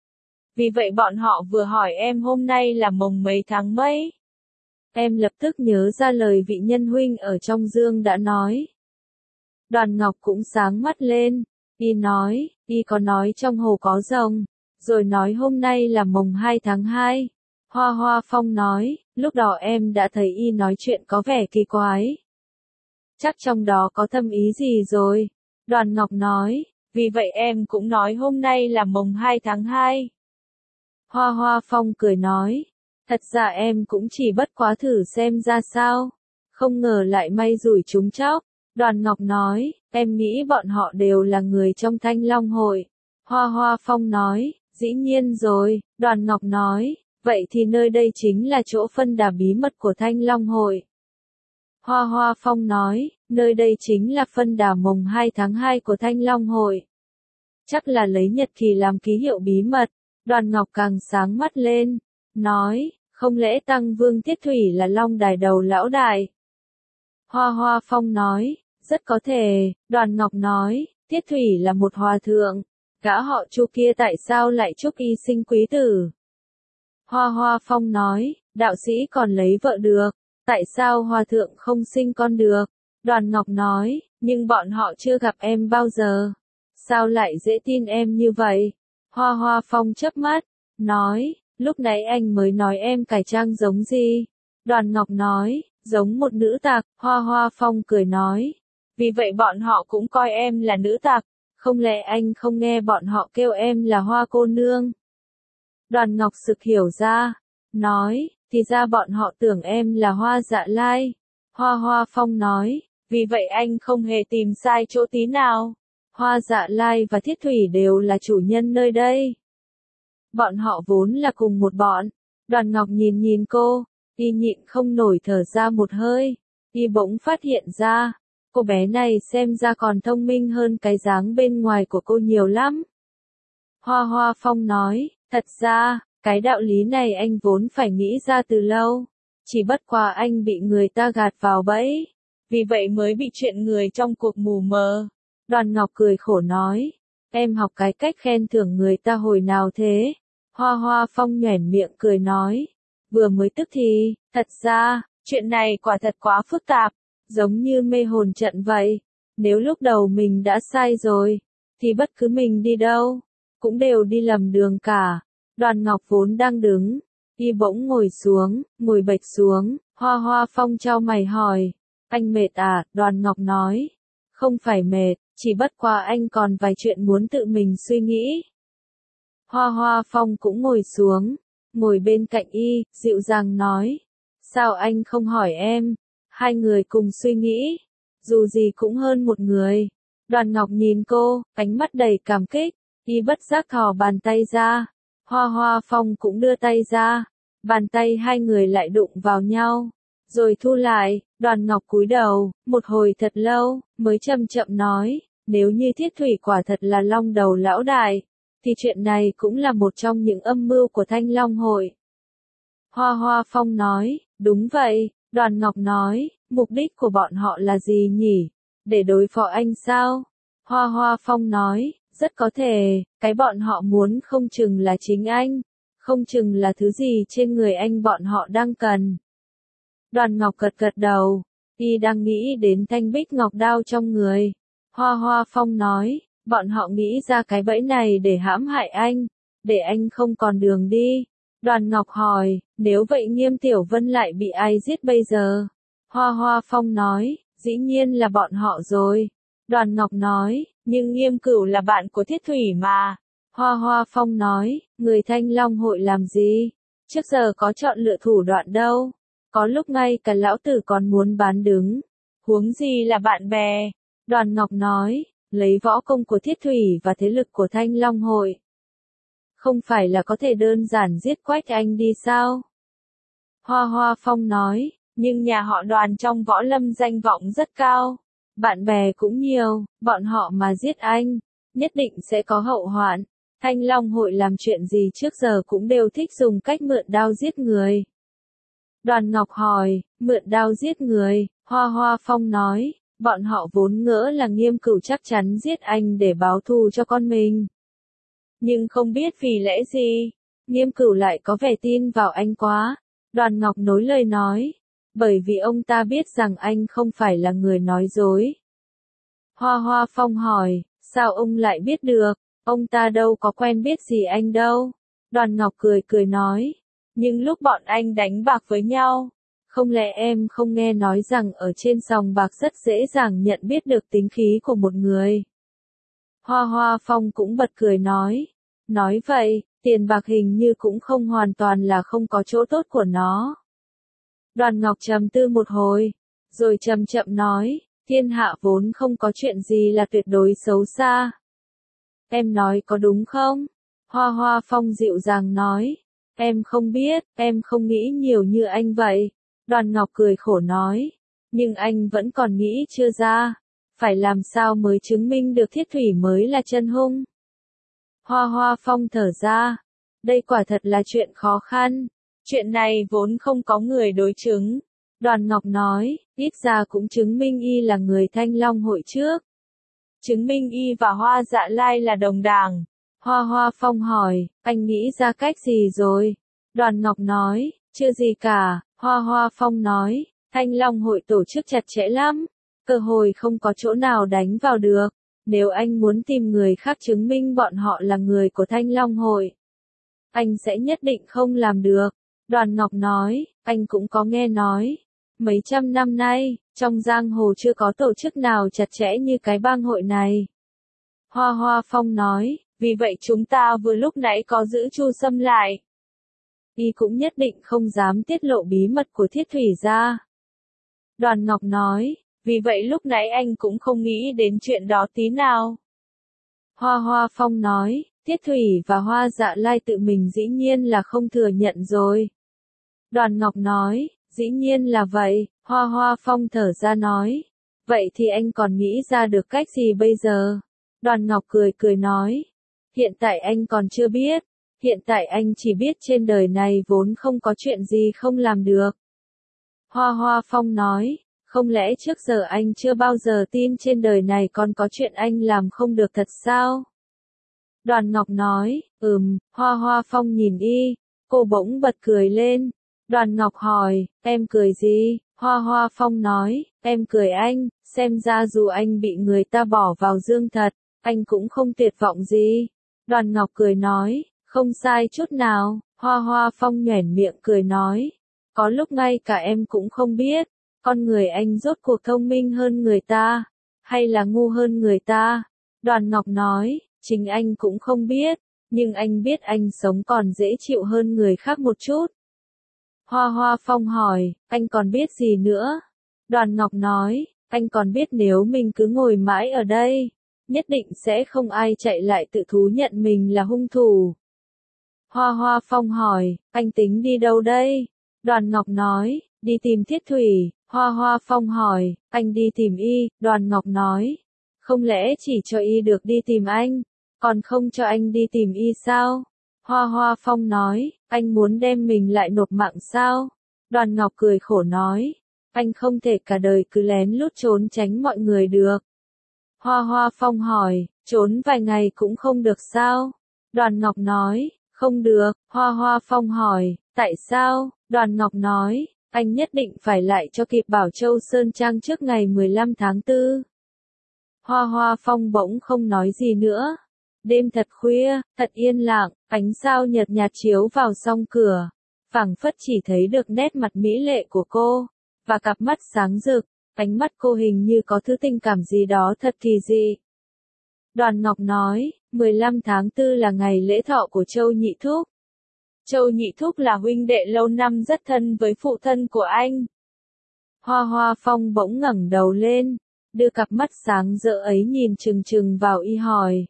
Vì vậy bọn họ vừa hỏi em hôm nay là mồng mấy tháng mấy. Em lập tức nhớ ra lời vị nhân huynh ở trong dương đã nói. Đoàn Ngọc cũng sáng mắt lên. Y nói, Y có nói trong hồ có rồng, rồi nói hôm nay là mồng 2 tháng 2. Hoa Hoa Phong nói, lúc đó em đã thấy Y nói chuyện có vẻ kỳ quái. Chắc trong đó có thâm ý gì rồi. Đoàn Ngọc nói, vì vậy em cũng nói hôm nay là mồng 2 tháng 2. Hoa Hoa Phong cười nói, thật ra em cũng chỉ bất quá thử xem ra sao. Không ngờ lại may rủi trúng chóc. Đoàn Ngọc nói, em nghĩ bọn họ đều là người trong Thanh Long hội. Hoa Hoa Phong nói, dĩ nhiên rồi. Đoàn Ngọc nói, vậy thì nơi đây chính là chỗ phân đà bí mật của Thanh Long hội. Hoa Hoa Phong nói, nơi đây chính là phân đà mồng 2 tháng 2 của Thanh Long hội. Chắc là lấy nhật kỳ làm ký hiệu bí mật. Đoàn Ngọc càng sáng mắt lên, nói, không lẽ Tăng Vương Tiết Thủy là Long Đài đầu lão đại? Hoa Hoa Phong nói, rất có thể. Đoàn Ngọc nói, Tiết Thủy là một hòa thượng, gã họ Chu kia tại sao lại chúc Y sinh quý tử? Hoa Hoa Phong nói, đạo sĩ còn lấy vợ được, tại sao hòa thượng không sinh con được? Đoàn Ngọc nói, nhưng bọn họ chưa gặp em bao giờ, sao lại dễ tin em như vậy? Hoa Hoa Phong chớp mắt, nói, lúc nãy anh mới nói em cải trang giống gì? Đoàn Ngọc nói, giống một nữ tặc. Hoa Hoa Phong cười nói, vì vậy bọn họ cũng coi em là nữ tặc, không lẽ anh không nghe bọn họ kêu em là Hoa cô nương? Đoàn Ngọc sực hiểu ra, nói, thì ra bọn họ tưởng em là Hoa Dạ Lai. Hoa Hoa Phong nói, vì vậy anh không hề tìm sai chỗ tí nào. Hoa Dạ Lai và Thiết Thủy đều là chủ nhân nơi đây. Bọn họ vốn là cùng một bọn. Đoàn Ngọc nhìn nhìn cô, Y nhịn không nổi thở ra một hơi. Y bỗng phát hiện ra, cô bé này xem ra còn thông minh hơn cái dáng bên ngoài của cô nhiều lắm. Hoa Hoa Phong nói, thật ra, cái đạo lý này anh vốn phải nghĩ ra từ lâu. Chỉ bất quá anh bị người ta gạt vào bẫy. Vì vậy mới bị chuyện người trong cuộc mù mờ. Đoàn Ngọc cười khổ nói, em học cái cách khen thưởng người ta hồi nào thế? Hoa Hoa Phong nhoẻn miệng cười nói, vừa mới tức thì, thật ra, chuyện này quả thật quá phức tạp, giống như mê hồn trận vậy. Nếu lúc đầu mình đã sai rồi, thì bất cứ mình đi đâu, cũng đều đi lầm đường cả. Đoàn Ngọc vốn đang đứng, Y bỗng ngồi xuống, ngồi bệch xuống. Hoa Hoa Phong chau mày hỏi, anh mệt à? Đoàn Ngọc nói, không phải mệt, chỉ bất quá anh còn vài chuyện muốn tự mình suy nghĩ. Hoa Hoa Phong cũng ngồi xuống, ngồi bên cạnh Y, dịu dàng nói, Sao anh không hỏi em? Hai người cùng suy nghĩ. Dù gì cũng hơn một người. Đoàn Ngọc nhìn cô, ánh mắt đầy cảm kích. Y bất giác thò bàn tay ra. Hoa Hoa Phong cũng đưa tay ra. Bàn tay hai người lại đụng vào nhau. Rồi thu lại, Đoàn Ngọc cúi đầu, một hồi thật lâu, mới chậm chậm nói, nếu như Thiết Thủy quả thật là long đầu lão đại, thì chuyện này cũng là một trong những âm mưu của Thanh Long hội. Hoa Hoa Phong nói, đúng vậy. Đoàn Ngọc nói, mục đích của bọn họ là gì nhỉ? Để đối phó anh sao? Hoa Hoa Phong nói, rất có thể, cái bọn họ muốn không chừng là chính anh, không chừng là thứ gì trên người anh bọn họ đang cần. Đoàn Ngọc gật gật đầu, y đang nghĩ đến thanh bích ngọc đao trong người. Hoa Hoa Phong nói, bọn họ nghĩ ra cái bẫy này để hãm hại anh, để anh không còn đường đi. Đoàn Ngọc hỏi, nếu vậy Nghiêm Tiểu Vân lại bị ai giết bây giờ? Hoa Hoa Phong nói, dĩ nhiên là bọn họ rồi. Đoàn Ngọc nói, nhưng Nghiêm Cửu là bạn của Thiết Thủy mà. Hoa Hoa Phong nói, người Thanh Long hội làm gì? Trước giờ có chọn lựa thủ đoạn đâu. Có lúc ngay cả lão tử còn muốn bán đứng. Huống gì là bạn bè. Đoàn Ngọc nói, lấy võ công của Thiết Thủy và thế lực của Thanh Long hội. Không phải là có thể đơn giản giết Quách Anh đi sao? Hoa Hoa Phong nói, nhưng nhà họ Đoàn trong võ lâm danh vọng rất cao. Bạn bè cũng nhiều, bọn họ mà giết anh, nhất định sẽ có hậu hoạn. Thanh Long hội làm chuyện gì trước giờ cũng đều thích dùng cách mượn đao giết người. Đoàn Ngọc hỏi, mượn đao giết người, Hoa Hoa Phong nói, bọn họ vốn ngỡ là Nghiêm Cửu chắc chắn giết anh để báo thù cho con mình. Nhưng không biết vì lẽ gì, Nghiêm Cửu lại có vẻ tin vào anh quá. Đoàn Ngọc nối lời nói, bởi vì ông ta biết rằng anh không phải là người nói dối. Hoa Hoa Phong hỏi, sao ông lại biết được, ông ta đâu có quen biết gì anh đâu. Đoàn Ngọc cười cười nói, nhưng lúc bọn anh đánh bạc với nhau, không lẽ em không nghe nói rằng ở trên sòng bạc rất dễ dàng nhận biết được tính khí của một người. Hoa Hoa Phong cũng bật cười nói vậy, tiền bạc hình như cũng không hoàn toàn là không có chỗ tốt của nó. Đoàn Ngọc trầm tư một hồi, rồi chậm chậm nói, thiên hạ vốn không có chuyện gì là tuyệt đối xấu xa. Em nói có đúng không? Hoa Hoa Phong dịu dàng nói, em không biết, em không nghĩ nhiều như anh vậy. Đoàn Ngọc cười khổ nói, nhưng anh vẫn còn nghĩ chưa ra, phải làm sao mới chứng minh được Thiết Thủy mới là chân hung. Hoa Hoa Phong thở ra, đây quả thật là chuyện khó khăn, chuyện này vốn không có người đối chứng. Đoàn Ngọc nói, ít ra cũng chứng minh y là người Thanh Long hội trước. Chứng minh y và Hoa Dạ Lai là đồng đảng. Hoa Hoa Phong hỏi, anh nghĩ ra cách gì rồi? Đoàn Ngọc nói, chưa gì cả. Hoa Hoa Phong nói, Thanh Long hội tổ chức chặt chẽ lắm, cơ hội không có chỗ nào đánh vào được. Nếu anh muốn tìm người khác chứng minh bọn họ là người của Thanh Long hội, anh sẽ nhất định không làm được. Đoàn Ngọc nói, anh cũng có nghe nói, mấy trăm năm nay, trong giang hồ chưa có tổ chức nào chặt chẽ như cái bang hội này. Hoa Hoa Phong nói, vì vậy chúng ta vừa lúc nãy có giữ Chu Sâm lại. Y cũng nhất định không dám tiết lộ bí mật của Thiết Thủy ra. Đoàn Ngọc nói, vì vậy lúc nãy anh cũng không nghĩ đến chuyện đó tí nào. Hoa Hoa Phong nói, Thiết Thủy và Hoa Dạ Lai tự mình dĩ nhiên là không thừa nhận rồi. Đoàn Ngọc nói, dĩ nhiên là vậy. Hoa Hoa Phong thở ra nói, vậy thì anh còn nghĩ ra được cách gì bây giờ? Đoàn Ngọc cười cười nói, hiện tại anh còn chưa biết, hiện tại anh chỉ biết trên đời này vốn không có chuyện gì không làm được. Hoa Hoa Phong nói, không lẽ trước giờ anh chưa bao giờ tin trên đời này còn có chuyện anh làm không được thật sao? Đoàn Ngọc nói, Hoa Hoa Phong nhìn y, cô bỗng bật cười lên. Đoàn Ngọc hỏi, em cười gì? Hoa Hoa Phong nói, em cười anh, xem ra dù anh bị người ta bỏ vào dương thật, anh cũng không tuyệt vọng gì. Đoàn Ngọc cười nói, không sai chút nào. Hoa Hoa Phong nhoẻn miệng cười nói, có lúc ngay cả em cũng không biết, con người anh rốt cuộc thông minh hơn người ta, hay là ngu hơn người ta. Đoàn Ngọc nói, chính anh cũng không biết, nhưng anh biết anh sống còn dễ chịu hơn người khác một chút. Hoa Hoa Phong hỏi, anh còn biết gì nữa? Đoàn Ngọc nói, anh còn biết nếu mình cứ ngồi mãi ở đây, nhất định sẽ không ai chạy lại tự thú nhận mình là hung thủ. Hoa Hoa Phong hỏi, anh tính đi đâu đây? Đoàn Ngọc nói, đi tìm Thiết Thủy. Hoa Hoa Phong hỏi, anh đi tìm y? Đoàn Ngọc nói, không lẽ chỉ cho y được đi tìm anh, còn không cho anh đi tìm y sao? Hoa Hoa Phong nói, anh muốn đem mình lại nộp mạng sao? Đoàn Ngọc cười khổ nói, anh không thể cả đời cứ lén lút trốn tránh mọi người được. Hoa Hoa Phong hỏi, trốn vài ngày cũng không được sao? Đoàn Ngọc nói, không được. Hoa Hoa Phong hỏi, tại sao? Đoàn Ngọc nói, anh nhất định phải lại cho kịp Bảo Châu Sơn Trang trước ngày 15 tháng 4. Hoa Hoa Phong bỗng không nói gì nữa. Đêm thật khuya, thật yên lặng, ánh sao nhợt nhạt chiếu vào song cửa, phảng phất chỉ thấy được nét mặt mỹ lệ của cô, và cặp mắt sáng rực, ánh mắt cô hình như có thứ tình cảm gì đó thật kỳ dị. Đoàn Ngọc nói, 15 tháng 4 là ngày lễ thọ của Châu Nhị Thúc. Châu Nhị Thúc là huynh đệ lâu năm rất thân với phụ thân của anh. Hoa Hoa Phong bỗng ngẩng đầu lên, đưa cặp mắt sáng rỡ ấy nhìn chừng chừng vào y hỏi.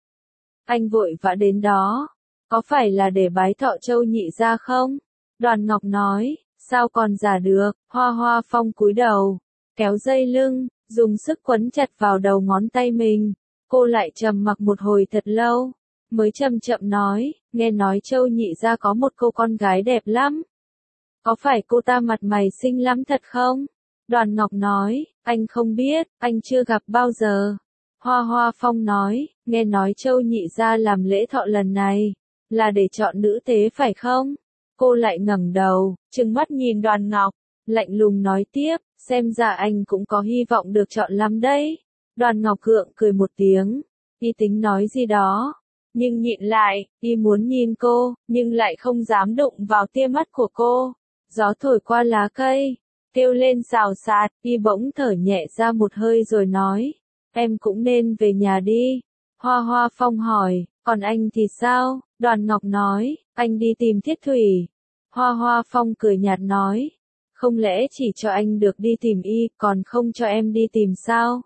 Anh vội vã đến đó, có phải là để bái thọ Châu Nhị gia không? Đoàn Ngọc nói, sao còn giả được? Hoa Hoa Phong cúi đầu, kéo dây lưng, dùng sức quấn chặt vào đầu ngón tay mình. Cô lại trầm mặc một hồi thật lâu, mới chậm chậm nói, nghe nói Châu Nhị gia có một cô con gái đẹp lắm. Có phải cô ta mặt mày xinh lắm thật không? Đoàn Ngọc nói, anh không biết, anh chưa gặp bao giờ. Hoa Hoa Phong nói, nghe nói Châu Nhị gia làm lễ thọ lần này, là để chọn nữ tế phải không? Cô lại ngẩng đầu, trừng mắt nhìn Đoàn Ngọc, lạnh lùng nói tiếp, xem ra anh cũng có hy vọng được chọn lắm đấy. Đoàn Ngọc gượng cười một tiếng, y tính nói gì đó, nhưng nhịn lại, y muốn nhìn cô, nhưng lại không dám đụng vào tia mắt của cô. Gió thổi qua lá cây, kêu lên xào xạc, y bỗng thở nhẹ ra một hơi rồi nói, em cũng nên về nhà đi. Hoa Hoa Phong hỏi, còn anh thì sao? Đoàn Ngọc nói, anh đi tìm Thiết Thủy. Hoa Hoa Phong cười nhạt nói, không lẽ chỉ cho anh được đi tìm y, còn không cho em đi tìm sao?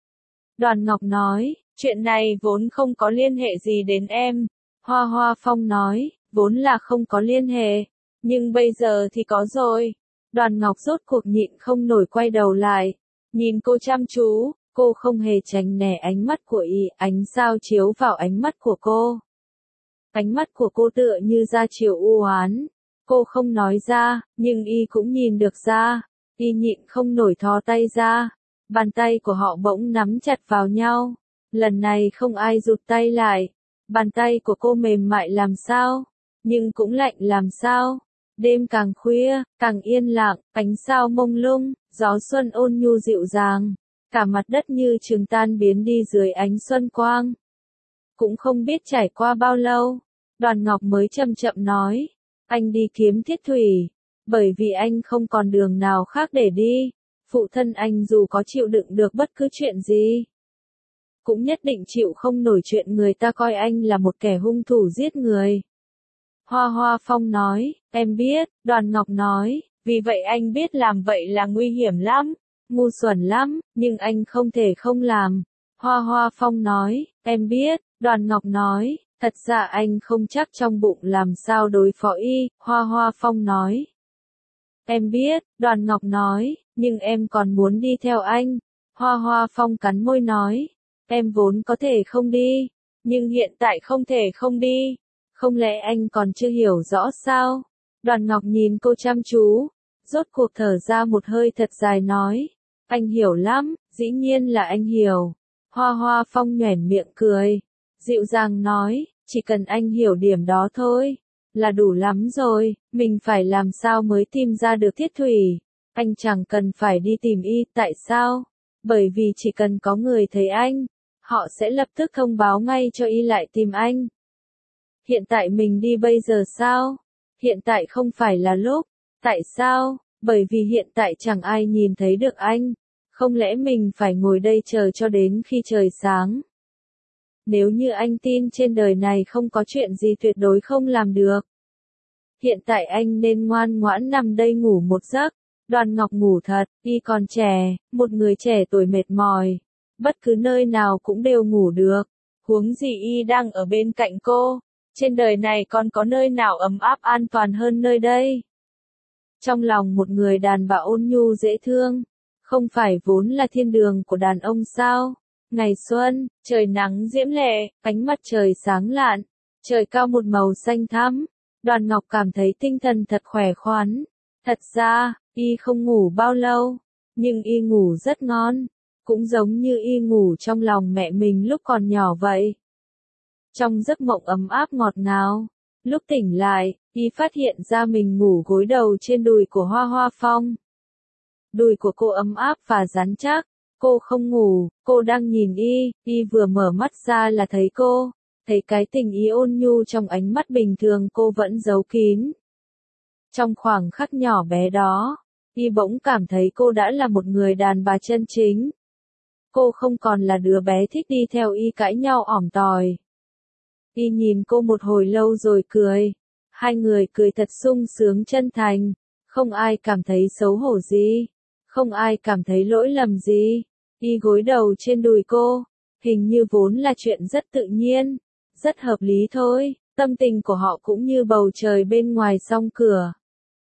Đoàn Ngọc nói, chuyện này vốn không có liên hệ gì đến em. Hoa Hoa Phong nói, vốn là không có liên hệ, nhưng bây giờ thì có rồi. Đoàn Ngọc rốt cuộc nhịn không nổi quay đầu lại, nhìn cô chăm chú, cô không hề tránh né ánh mắt của y, ánh sao chiếu vào ánh mắt của cô. Ánh mắt của cô tựa như ra chiều u oán. Cô không nói ra, nhưng y cũng nhìn được ra. Y nhịn không nổi thò tay ra. Bàn tay của họ bỗng nắm chặt vào nhau. Lần này không ai rụt tay lại. Bàn tay của cô mềm mại làm sao, nhưng cũng lạnh làm sao. Đêm càng khuya, càng yên lặng, ánh sao mông lung, gió xuân ôn nhu dịu dàng. Cả mặt đất như chừng tan biến đi dưới ánh xuân quang. Cũng không biết trải qua bao lâu, Đoàn Ngọc mới chậm chậm nói, anh đi kiếm Thiết Thủy, bởi vì anh không còn đường nào khác để đi. Phụ thân anh dù có chịu đựng được bất cứ chuyện gì, cũng nhất định chịu không nổi chuyện người ta coi anh là một kẻ hung thủ giết người. Hoa Hoa Phong nói, em biết. Đoàn Ngọc nói, vì vậy anh biết làm vậy là nguy hiểm lắm, ngu xuẩn lắm, nhưng anh không thể không làm. Hoa Hoa Phong nói, em biết. Đoàn Ngọc nói, thật ra anh không chắc trong bụng làm sao đối phó y. Hoa Hoa Phong nói, em biết. Đoàn Ngọc nói, nhưng em còn muốn đi theo anh. Hoa Hoa Phong cắn môi nói, em vốn có thể không đi, nhưng hiện tại không thể không đi. Không lẽ anh còn chưa hiểu rõ sao? Đoàn Ngọc nhìn cô chăm chú, rốt cuộc thở ra một hơi thật dài nói, anh hiểu lắm, dĩ nhiên là anh hiểu. Hoa Hoa Phong nhoẻn miệng cười, dịu dàng nói, chỉ cần anh hiểu điểm đó thôi, là đủ lắm rồi. Mình phải làm sao mới tìm ra được Thiết Thủy? Anh chẳng cần phải đi tìm y, tại sao? Bởi vì chỉ cần có người thấy anh, họ sẽ lập tức thông báo ngay cho y lại tìm anh. Hiện tại mình đi bây giờ sao? Hiện tại không phải là lúc. Tại sao? Bởi vì hiện tại chẳng ai nhìn thấy được anh. Không lẽ mình phải ngồi đây chờ cho đến khi trời sáng? Nếu như anh tin trên đời này không có chuyện gì tuyệt đối không làm được. hiện tại anh nên ngoan ngoãn nằm đây ngủ một giấc. Đoàn Ngọc ngủ thật, y còn trẻ, một người trẻ tuổi mệt mỏi, bất cứ nơi nào cũng đều ngủ được, huống gì y đang ở bên cạnh cô, trên đời này còn có nơi nào ấm áp an toàn hơn nơi đây. Trong lòng một người đàn bà ôn nhu dễ thương, không phải vốn là thiên đường của đàn ông sao? Ngày xuân, trời nắng diễm lệ, ánh mặt trời sáng lạn, trời cao một màu xanh thắm, Đoàn Ngọc cảm thấy tinh thần thật khỏe khoắn. Thật ra, y không ngủ bao lâu, nhưng y ngủ rất ngon, cũng giống như y ngủ trong lòng mẹ mình lúc còn nhỏ vậy. Trong giấc mộng ấm áp ngọt ngào, lúc tỉnh lại, y phát hiện ra mình ngủ gối đầu trên đùi của Hoa Hoa Phong. Đùi của cô ấm áp và rắn chắc, cô không ngủ, cô đang nhìn y vừa mở mắt ra là thấy cô, thấy cái tình ý ôn nhu trong ánh mắt bình thường cô vẫn giấu kín. Trong khoảng khắc nhỏ bé đó, y bỗng cảm thấy cô đã là một người đàn bà chân chính. Cô không còn là đứa bé thích đi theo y cãi nhau ỏm tỏi. Y nhìn cô một hồi lâu rồi cười. Hai người cười thật sung sướng chân thành, không ai cảm thấy xấu hổ gì, không ai cảm thấy lỗi lầm gì. Y gối đầu trên đùi cô, hình như vốn là chuyện rất tự nhiên, rất hợp lý thôi. Tâm tình của họ cũng như bầu trời bên ngoài song cửa.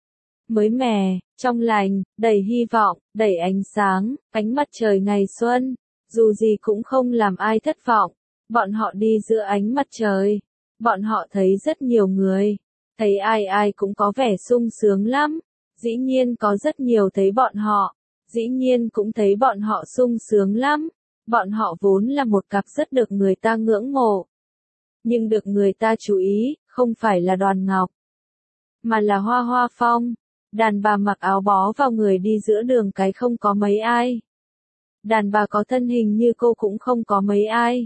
Mới mẻ, trong lành, đầy hy vọng, đầy ánh sáng, ánh mặt trời ngày xuân, dù gì cũng không làm ai thất vọng. Bọn họ đi giữa ánh mặt trời, bọn họ thấy rất nhiều người, thấy ai ai cũng có vẻ sung sướng lắm, dĩ nhiên có rất nhiều thấy bọn họ, dĩ nhiên cũng thấy bọn họ sung sướng lắm, bọn họ vốn là một cặp rất được người ta ngưỡng mộ. Nhưng được người ta chú ý, không phải là Đoàn Ngọc, mà là Hoa Hoa Phong. Đàn bà mặc áo bó vào người đi giữa đường cái không có mấy ai. Đàn bà có thân hình như cô cũng không có mấy ai.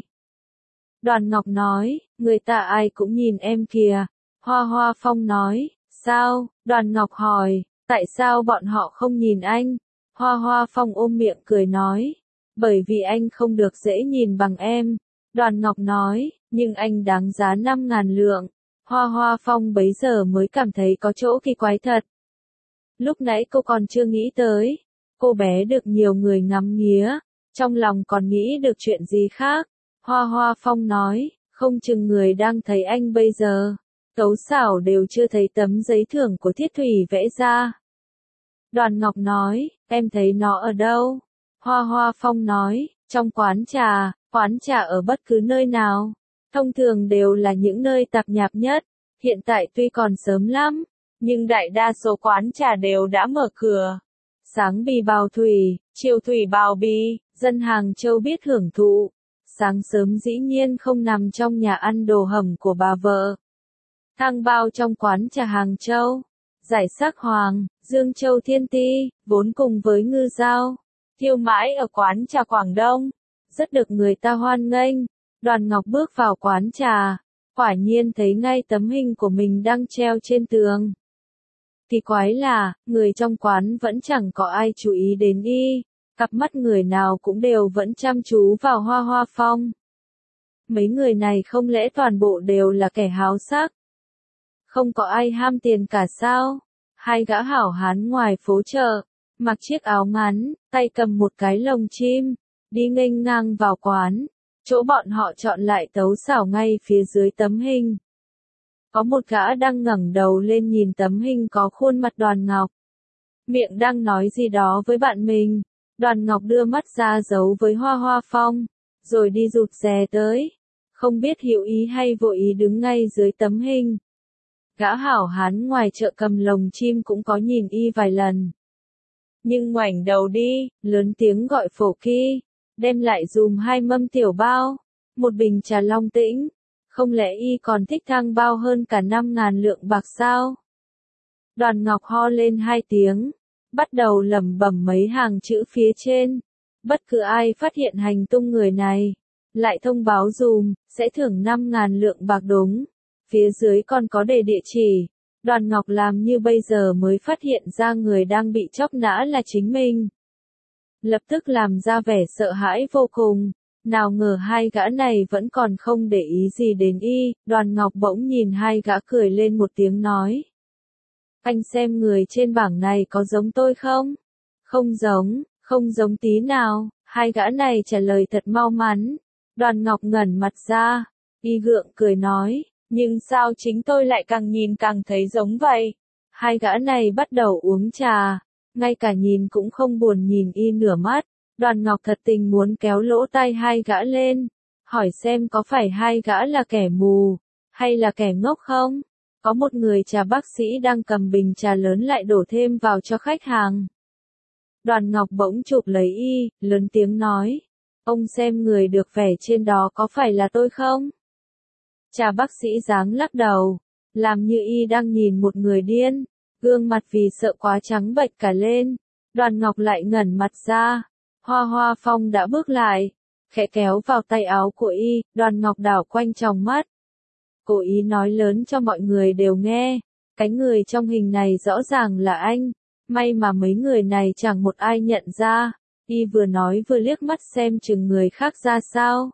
Đoàn Ngọc nói, người ta ai cũng nhìn em kìa. Hoa Hoa Phong nói, sao? Đoàn Ngọc hỏi, tại sao bọn họ không nhìn anh? Hoa Hoa Phong ôm miệng cười nói, bởi vì anh không được dễ nhìn bằng em. Đoàn Ngọc nói, nhưng anh đáng giá 5.000 lượng. Hoa Hoa Phong bấy giờ mới cảm thấy có chỗ kỳ quái thật. Lúc nãy cô còn chưa nghĩ tới, cô bé được nhiều người ngắm nghía, trong lòng còn nghĩ được chuyện gì khác. Hoa Hoa Phong nói, không chừng người đang thấy anh bây giờ, Tấu Xảo đều chưa thấy tấm giấy thưởng của Thiết Thủy vẽ ra. Đoàn Ngọc nói, em thấy nó ở đâu? Hoa Hoa Phong nói, trong quán trà ở bất cứ nơi nào, thông thường đều là những nơi tạp nhạp nhất, hiện tại tuy còn sớm lắm, nhưng đại đa số quán trà đều đã mở cửa. Sáng bì bào thủy, chiều thủy bào bì, dân Hàng Châu biết hưởng thụ. Sáng sớm dĩ nhiên không nằm trong nhà ăn đồ hầm của bà vợ. Thang bao trong quán trà Hàng Châu, Giải Sắc Hoàng, Dương Châu Thiên Ti, vốn cùng với Ngư Giao, thiêu mãi ở quán trà Quảng Đông, rất được người ta hoan nghênh. Đoàn Ngọc bước vào quán trà, quả nhiên thấy ngay tấm hình của mình đang treo trên tường. Kỳ quái là, người trong quán vẫn chẳng có ai chú ý đến y, cặp mắt người nào cũng đều vẫn chăm chú vào Hoa Hoa Phong. Mấy người này không lẽ toàn bộ đều là kẻ háo sắc? Không có ai ham tiền cả sao? Hai gã hảo hán ngoài phố chợ, mặc chiếc áo ngắn, tay cầm một cái lồng chim, đi nghênh ngang vào quán. Chỗ bọn họ chọn lại Tấu Xảo ngay phía dưới tấm hình. Có một gã đang ngẩng đầu lên nhìn tấm hình có khuôn mặt Đoàn Ngọc. Miệng đang nói gì đó với bạn mình. Đoàn Ngọc đưa mắt ra giấu với Hoa Hoa Phong, rồi đi rụt rè tới. Không biết hữu ý hay vô ý đứng ngay dưới tấm hình. Gã hảo hán ngoài chợ cầm lồng chim cũng có nhìn y vài lần. Nhưng ngoảnh đầu đi, lớn tiếng gọi Phổ Kỳ, đem lại dùm 2 mâm tiểu bao, một bình trà Long Tĩnh. Không lẽ y còn thích thang bao hơn cả 5.000 lượng bạc sao? Đoàn Ngọc ho lên 2 tiếng, bắt đầu lẩm bẩm mấy hàng chữ phía trên. Bất cứ ai phát hiện hành tung người này, lại thông báo dùm, sẽ thưởng 5.000 lượng bạc đúng. Phía dưới còn có đề địa chỉ. Đoàn Ngọc làm như bây giờ mới phát hiện ra người đang bị chóc nã là chính mình. Lập tức làm ra vẻ sợ hãi vô cùng. Nào ngờ hai gã này vẫn còn không để ý gì đến y. Đoàn Ngọc bỗng nhìn hai gã cười lên một tiếng nói. Anh xem người trên bảng này có giống tôi không? Không giống, không giống tí nào, hai gã này trả lời thật mau mắn. Đoàn Ngọc ngẩn mặt ra, y gượng cười nói, nhưng sao chính tôi lại càng nhìn càng thấy giống vậy? Hai gã này bắt đầu uống trà, ngay cả nhìn cũng không buồn nhìn y nửa mắt. Đoàn Ngọc thật tình muốn kéo lỗ tai hai gã lên, hỏi xem có phải hai gã là kẻ mù, hay là kẻ ngốc không? Có một người trà bác sĩ đang cầm bình trà lớn lại đổ thêm vào cho khách hàng. Đoàn Ngọc bỗng chụp lấy y, lớn tiếng nói, ông xem người được vẻ trên đó có phải là tôi không? Trà bác sĩ giáng lắc đầu, làm như y đang nhìn một người điên, gương mặt vì sợ quá trắng bệch cả lên. Đoàn Ngọc lại ngẩn mặt ra, Hoa Hoa Phong đã bước lại, khẽ kéo vào tay áo của y, Đoàn Ngọc đảo quanh tròng mắt. Cố ý nói lớn cho mọi người đều nghe, cái người trong hình này rõ ràng là anh, may mà mấy người này chẳng một ai nhận ra. Y vừa nói vừa liếc mắt xem chừng người khác ra sao.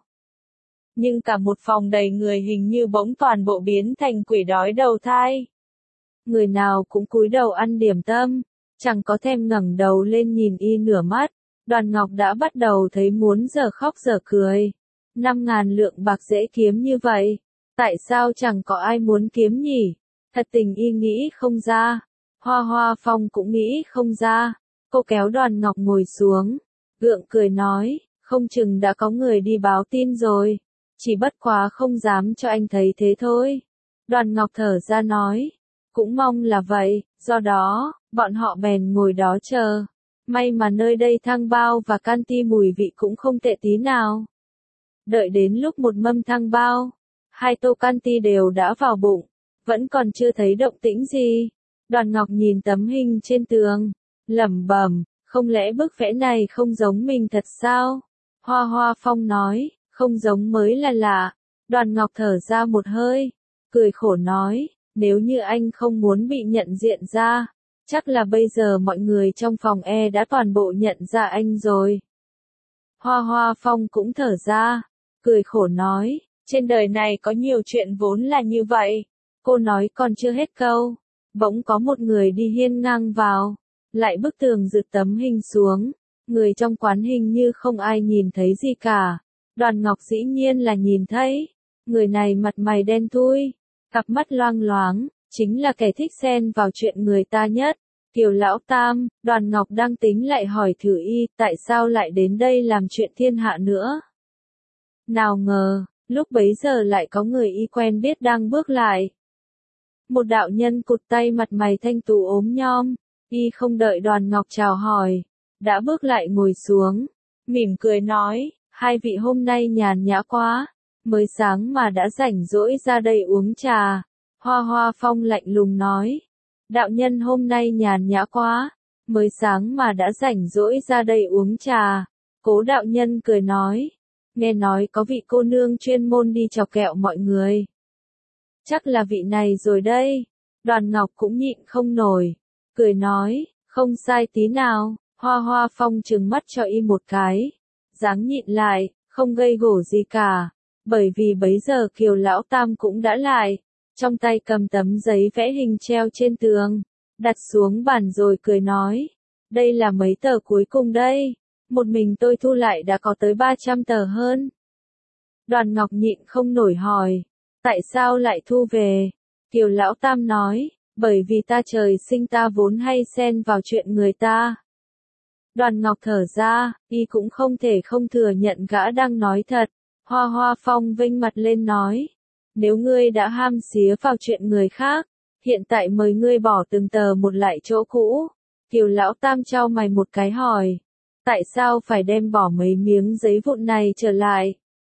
Nhưng cả một phòng đầy người hình như bỗng toàn bộ biến thành quỷ đói đầu thai. Người nào cũng cúi đầu ăn điểm tâm, chẳng có thèm ngẩng đầu lên nhìn y nửa mắt. Đoàn Ngọc đã bắt đầu thấy muốn giờ khóc giờ cười. 5.000 lượng bạc dễ kiếm như vậy, tại sao chẳng có ai muốn kiếm nhỉ? Thật tình y nghĩ không ra. Hoa Hoa Phong cũng nghĩ không ra. Cô kéo Đoàn Ngọc ngồi xuống, gượng cười nói, không chừng đã có người đi báo tin rồi, chỉ bất quá không dám cho anh thấy thế thôi. Đoàn Ngọc thở ra nói, cũng mong là vậy, do đó, bọn họ bèn ngồi đó chờ. May mà nơi đây thang bao và canti mùi vị cũng không tệ tí nào. Đợi đến lúc một mâm thang bao, 2 tô canti đều đã vào bụng, vẫn còn chưa thấy động tĩnh gì. Đoàn Ngọc nhìn tấm hình trên tường, lẩm bẩm, không lẽ bức vẽ này không giống mình thật sao? Hoa Hoa Phong nói, không giống mới là lạ. Đoàn Ngọc thở ra một hơi, cười khổ nói, nếu như anh không muốn bị nhận diện ra, chắc là bây giờ mọi người trong phòng đã toàn bộ nhận ra anh rồi. Hoa Hoa Phong cũng thở ra, cười khổ nói, trên đời này có nhiều chuyện vốn là như vậy. Cô nói còn chưa hết câu, bỗng có một người đi hiên ngang vào, lại bức tường giật tấm hình xuống. Người trong quán hình như không ai nhìn thấy gì cả. Đoàn Ngọc dĩ nhiên là nhìn thấy. Người này mặt mày đen thui, cặp mắt loang loáng, chính là kẻ thích xen vào chuyện người ta nhất. Kiều Lão Tam. Đoàn Ngọc đang tính lại hỏi thử y, tại sao lại đến đây làm chuyện thiên hạ nữa. Nào ngờ, lúc bấy giờ lại có người y quen biết đang bước lại. Một đạo nhân cụt tay mặt mày thanh tú ốm nhom, y không đợi Đoàn Ngọc chào hỏi, đã bước lại ngồi xuống, mỉm cười nói, hai vị hôm nay nhàn nhã quá, mới sáng mà đã rảnh rỗi ra đây uống trà. Hoa Hoa Phong lạnh lùng nói, đạo nhân hôm nay nhàn nhã quá, mới sáng mà đã rảnh rỗi ra đây uống trà. Cố đạo nhân cười nói, nghe nói có vị cô nương chuyên môn đi chọc kẹo mọi người. Chắc là vị này rồi đây. Đoàn Ngọc cũng nhịn không nổi, cười nói, không sai tí nào. Hoa Hoa Phong trừng mắt cho y một cái, dáng nhịn lại, không gây gổ gì cả, bởi vì bấy giờ Kiều Lão Tam cũng đã lại, trong tay cầm tấm giấy vẽ hình treo trên tường, đặt xuống bàn rồi cười nói, đây là mấy tờ cuối cùng đây, một mình tôi thu lại đã có tới 300 tờ hơn. Đoàn Ngọc nhịn không nổi hỏi, tại sao lại thu về? Kiều Lão Tam nói, bởi vì ta trời sinh ta vốn hay xen vào chuyện người ta. Đoàn Ngọc thở ra, y cũng không thể không thừa nhận gã đang nói thật. Hoa Hoa Phong vênh mặt lên nói, nếu ngươi đã ham xía vào chuyện người khác, hiện tại mời ngươi bỏ từng tờ một lại chỗ cũ. Kiều Lão Tam trao mày một cái hỏi, tại sao phải đem bỏ mấy miếng giấy vụn này trở lại?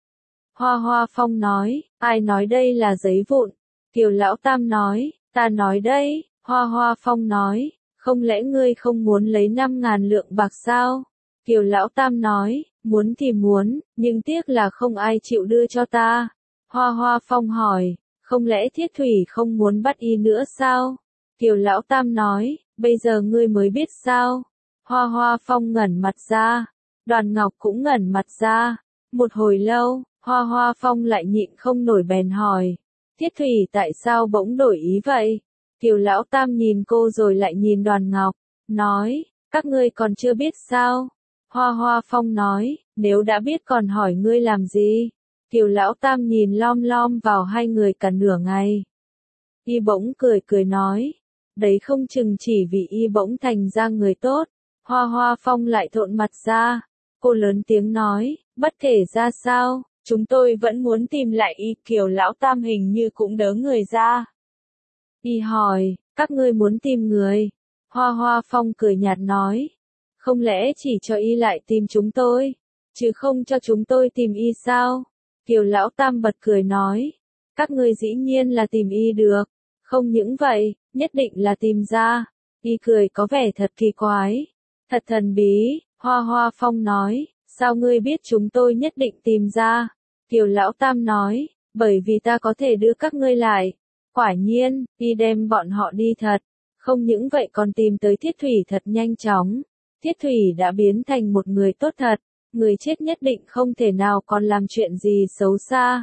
Hoa Hoa Phong nói, ai nói đây là giấy vụn? Kiều Lão Tam nói, ta nói đây. Hoa Hoa Phong nói, không lẽ ngươi không muốn lấy 5.000 lượng bạc sao? Kiều Lão Tam nói, muốn thì muốn, nhưng tiếc là không ai chịu đưa cho ta. Hoa Hoa Phong hỏi, không lẽ Thiết Thủy không muốn bắt y nữa sao? Kiều Lão Tam nói, bây giờ ngươi mới biết sao? Hoa Hoa Phong ngẩn mặt ra, Đoàn Ngọc cũng ngẩn mặt ra. Một hồi lâu, Hoa Hoa Phong lại nhịn không nổi bèn hỏi, Thiết Thủy tại sao bỗng đổi ý vậy? Kiều Lão Tam nhìn cô rồi lại nhìn Đoàn Ngọc, nói, các ngươi còn chưa biết sao? Hoa Hoa Phong nói, nếu đã biết còn hỏi ngươi làm gì? Kiều Lão Tam nhìn lom lom vào hai người cả nửa ngày. Y bỗng cười cười nói, đấy không chừng chỉ vì y bỗng thành ra người tốt. Hoa Hoa Phong lại thộn mặt ra. Cô lớn tiếng nói, bất kể ra sao, chúng tôi vẫn muốn tìm lại y. Kiều Lão Tam hình như cũng đớ người ra. Y hỏi, các ngươi muốn tìm người? Hoa Hoa Phong cười nhạt nói, không lẽ chỉ cho y lại tìm chúng tôi, chứ không cho chúng tôi tìm y sao? Kiều Lão Tam bật cười nói, các ngươi dĩ nhiên là tìm y được, không những vậy, nhất định là tìm ra. Y cười có vẻ thật kỳ quái, thật thần bí. Hoa Hoa Phong nói, sao ngươi biết chúng tôi nhất định tìm ra? Kiều Lão Tam nói, bởi vì ta có thể đưa các ngươi lại. Quả nhiên, y đem bọn họ đi thật, không những vậy còn tìm tới Thiết Thủy thật nhanh chóng. Thiết Thủy đã biến thành một người tốt thật, người chết nhất định không thể nào còn làm chuyện gì xấu xa.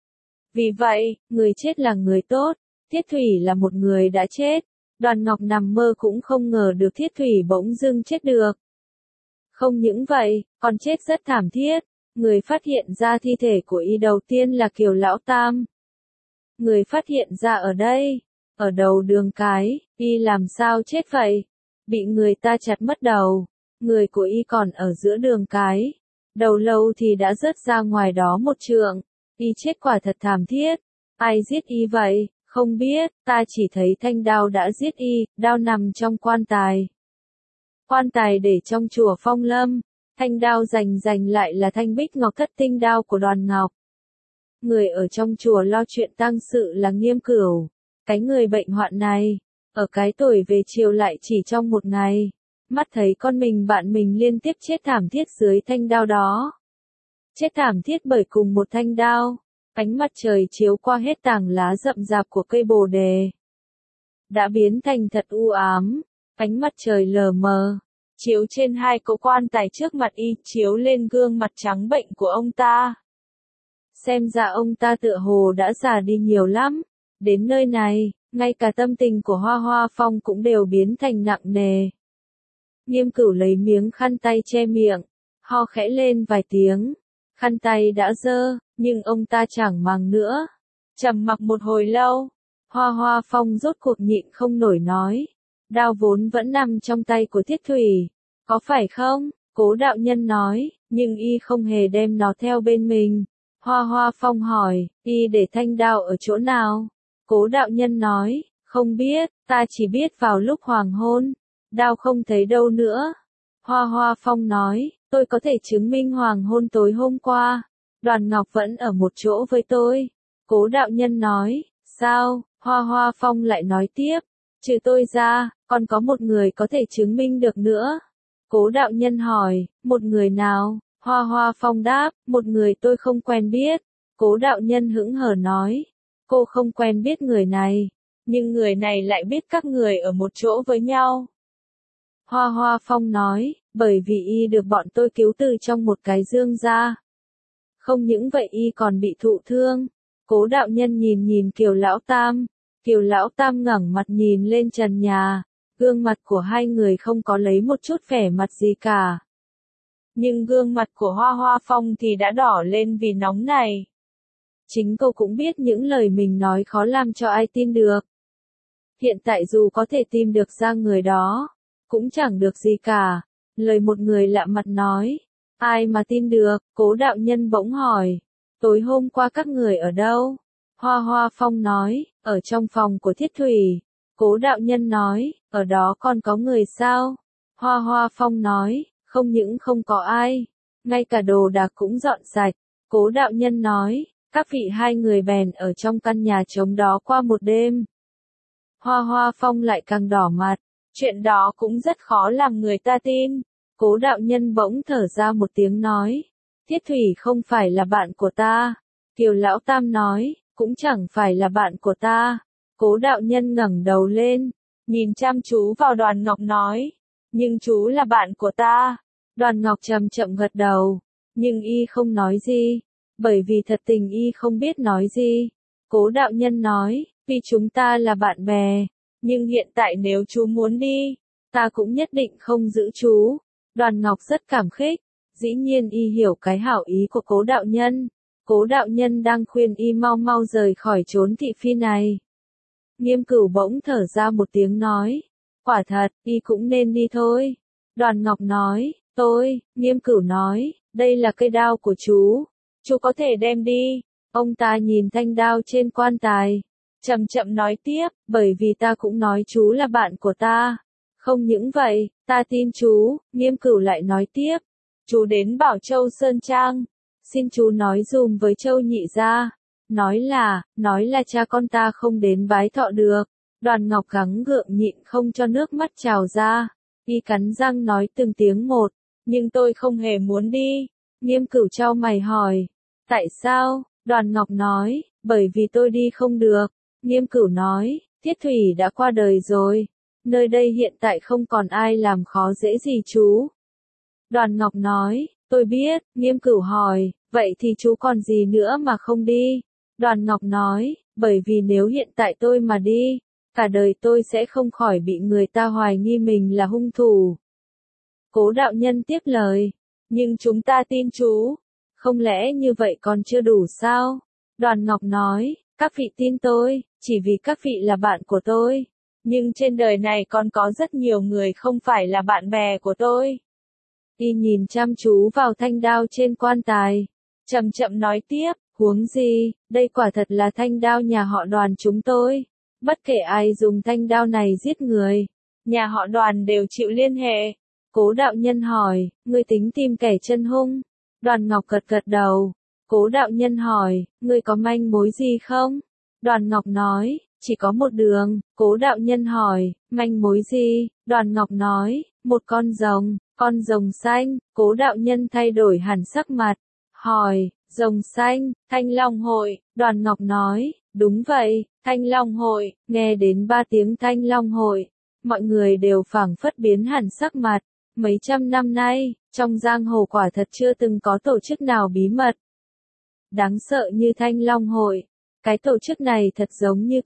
Vì vậy, người chết là người tốt, Thiết Thủy là một người đã chết. Đoàn Ngọc nằm mơ cũng không ngờ được Thiết Thủy bỗng dưng chết được. Không những vậy, còn chết rất thảm thiết. Người phát hiện ra thi thể của y đầu tiên là Kiều Lão Tam. Người phát hiện ra ở đây, ở đầu đường cái, y làm sao chết vậy? Bị người ta chặt mất đầu. Người của y còn ở giữa đường cái. Đầu lâu thì đã rớt ra ngoài đó một trượng. Y chết quả thật thảm thiết. Ai giết y vậy? Không biết, ta chỉ thấy thanh đao đã giết y, đao nằm trong quan tài. Quan tài để trong chùa Phong Lâm, thanh đao giành lại là thanh bích ngọc thất tinh đao của Đoàn Ngọc. Người ở trong chùa lo chuyện tang sự là Nghiêm Cửu, cái người bệnh hoạn này, ở cái tuổi về chiều lại chỉ trong một ngày, mắt thấy con bạn mình liên tiếp chết thảm thiết dưới thanh đao đó. Chết thảm thiết bởi cùng một thanh đao. Ánh mặt trời chiếu qua hết tảng lá rậm rạp của cây bồ đề. Đã biến thành thật u ám, ánh mặt trời lờ mờ, chiếu trên hai cỗ quan tài trước mặt y, chiếu lên gương mặt trắng bệnh của ông ta. Xem ra ông ta tựa hồ đã già đi nhiều lắm. Đến nơi này, ngay cả tâm tình của Hoa Hoa Phong cũng đều biến thành nặng nề. Nghiêm Cửu lấy miếng khăn tay che miệng, ho khẽ lên vài tiếng. Khăn tay đã dơ, nhưng ông ta chẳng màng nữa. Trầm mặc một hồi lâu, Hoa Hoa Phong rốt cuộc nhịn không nổi nói. Đao vốn vẫn nằm trong tay của Thiết Thủy, có phải không? Cố đạo nhân nói, nhưng y không hề đem nó theo bên mình. Hoa Hoa Phong hỏi, y để thanh đao ở chỗ nào? Cố đạo nhân nói, không biết, ta chỉ biết vào lúc hoàng hôn, đao không thấy đâu nữa. Hoa Hoa Phong nói, tôi có thể chứng minh hoàng hôn tối hôm qua, Đoàn Ngọc vẫn ở một chỗ với tôi. Cố đạo nhân nói, sao? Hoa Hoa Phong lại nói tiếp, trừ tôi ra, còn có một người có thể chứng minh được nữa. Cố đạo nhân hỏi, một người nào? Hoa Hoa Phong đáp, một người tôi không quen biết. Cố đạo nhân hững hờ nói, cô không quen biết người này, nhưng người này lại biết các người ở một chỗ với nhau. Hoa Hoa Phong nói, bởi vì y được bọn tôi cứu từ trong một cái dương ra. Không những vậy y còn bị thụ thương. Cố đạo nhân nhìn Kiều Lão Tam. Kiều Lão Tam ngẩng mặt nhìn lên trần nhà. Gương mặt của hai người không có lấy một chút vẻ mặt gì cả. Nhưng gương mặt của Hoa Hoa Phong thì đã đỏ lên vì nóng này. Chính cô cũng biết những lời mình nói khó làm cho ai tin được. Hiện tại dù có thể tìm được ra người đó, cũng chẳng được gì cả. Lời một người lạ mặt nói. Ai mà tin được? Cố đạo nhân bỗng hỏi. Tối hôm qua các người ở đâu? Hoa Hoa Phong nói, ở trong phòng của Thiết Thủy. Cố đạo nhân nói, ở đó còn có người sao? Hoa Hoa Phong nói, không những không có ai, ngay cả đồ đạc cũng dọn sạch. Cố đạo nhân nói, các vị hai người bèn ở trong căn nhà trống đó qua một đêm. Hoa Hoa Phong lại càng đỏ mặt, chuyện đó cũng rất khó làm người ta tin. Cố đạo nhân bỗng thở ra một tiếng nói, Thiết Thủy không phải là bạn của ta. Kiều Lão Tam nói, cũng chẳng phải là bạn của ta. Cố đạo nhân ngẩng đầu lên, nhìn chăm chú vào Đoàn Ngọc nói, nhưng chú là bạn của ta. Đoàn Ngọc chậm chậm gật đầu, nhưng y không nói gì, bởi vì thật tình y không biết nói gì. Cố đạo nhân nói, vì chúng ta là bạn bè, Nhưng hiện tại nếu chú muốn đi, ta cũng nhất định không giữ chú. Đoàn Ngọc rất cảm kích, dĩ nhiên y hiểu cái hảo ý của Cố đạo nhân. Cố đạo nhân đang khuyên y mau mau rời khỏi chốn thị phi này. Nghiêm Cửu bỗng thở ra một tiếng nói, quả thật, y cũng nên đi thôi. Đoàn Ngọc nói, Nghiêm Cửu nói, đây là cây đao của chú có thể đem đi. Ông ta nhìn thanh đao trên quan tài, chậm chậm nói tiếp, bởi vì ta cũng nói chú là bạn của ta. Không những vậy, ta tin chú. Nghiêm Cửu lại nói tiếp, chú đến Bảo Châu Sơn Trang, xin chú nói dùm với Châu nhị gia, nói là cha con ta không đến bái thọ được. Đoàn Ngọc gắng gượng nhịn không cho nước mắt trào ra, y cắn răng nói từng tiếng một, nhưng tôi không hề muốn đi. Nghiêm Cửu chau mày hỏi, tại sao? Đoàn Ngọc nói, bởi vì tôi đi không được. Nghiêm Cửu nói, Thiết Thủy đã qua đời rồi, nơi đây hiện tại không còn ai làm khó dễ gì chú. Đoàn Ngọc nói, tôi biết. Nghiêm Cửu hỏi, vậy thì chú còn gì nữa mà không đi? Đoàn Ngọc nói, bởi vì nếu hiện tại tôi mà đi, cả đời tôi sẽ không khỏi bị người ta hoài nghi mình là hung thủ. Cố đạo nhân tiếp lời, nhưng chúng ta tin chú, không lẽ như vậy còn chưa đủ sao? Đoàn Ngọc nói, các vị tin tôi, chỉ vì các vị là bạn của tôi. Nhưng trên đời này còn có rất nhiều người không phải là bạn bè của tôi. Y nhìn chăm chú vào thanh đao trên quan tài, chậm chậm nói tiếp, huống gì, đây quả thật là thanh đao nhà họ Đoàn chúng tôi. Bất kể ai dùng thanh đao này giết người, nhà họ Đoàn đều chịu liên hệ. Cố đạo nhân hỏi, ngươi tính tìm kẻ chân hung? Đoàn Ngọc gật gật đầu. Cố đạo nhân hỏi, ngươi có manh mối gì không? Đoàn Ngọc nói, chỉ có một đường. Cố đạo nhân hỏi, manh mối gì? Đoàn Ngọc nói, một con rồng xanh. Cố đạo nhân thay đổi hẳn sắc mặt, hỏi, rồng xanh, Thanh Long hội. Đoàn Ngọc nói, đúng vậy, Thanh Long hội. Nghe đến 3 tiếng Thanh Long hội, mọi người đều phảng phất biến hẳn sắc mặt. Mấy trăm năm nay, trong giang hồ quả thật chưa từng có tổ chức nào bí mật đáng sợ như Thanh Long hội. Cái tổ chức này thật giống như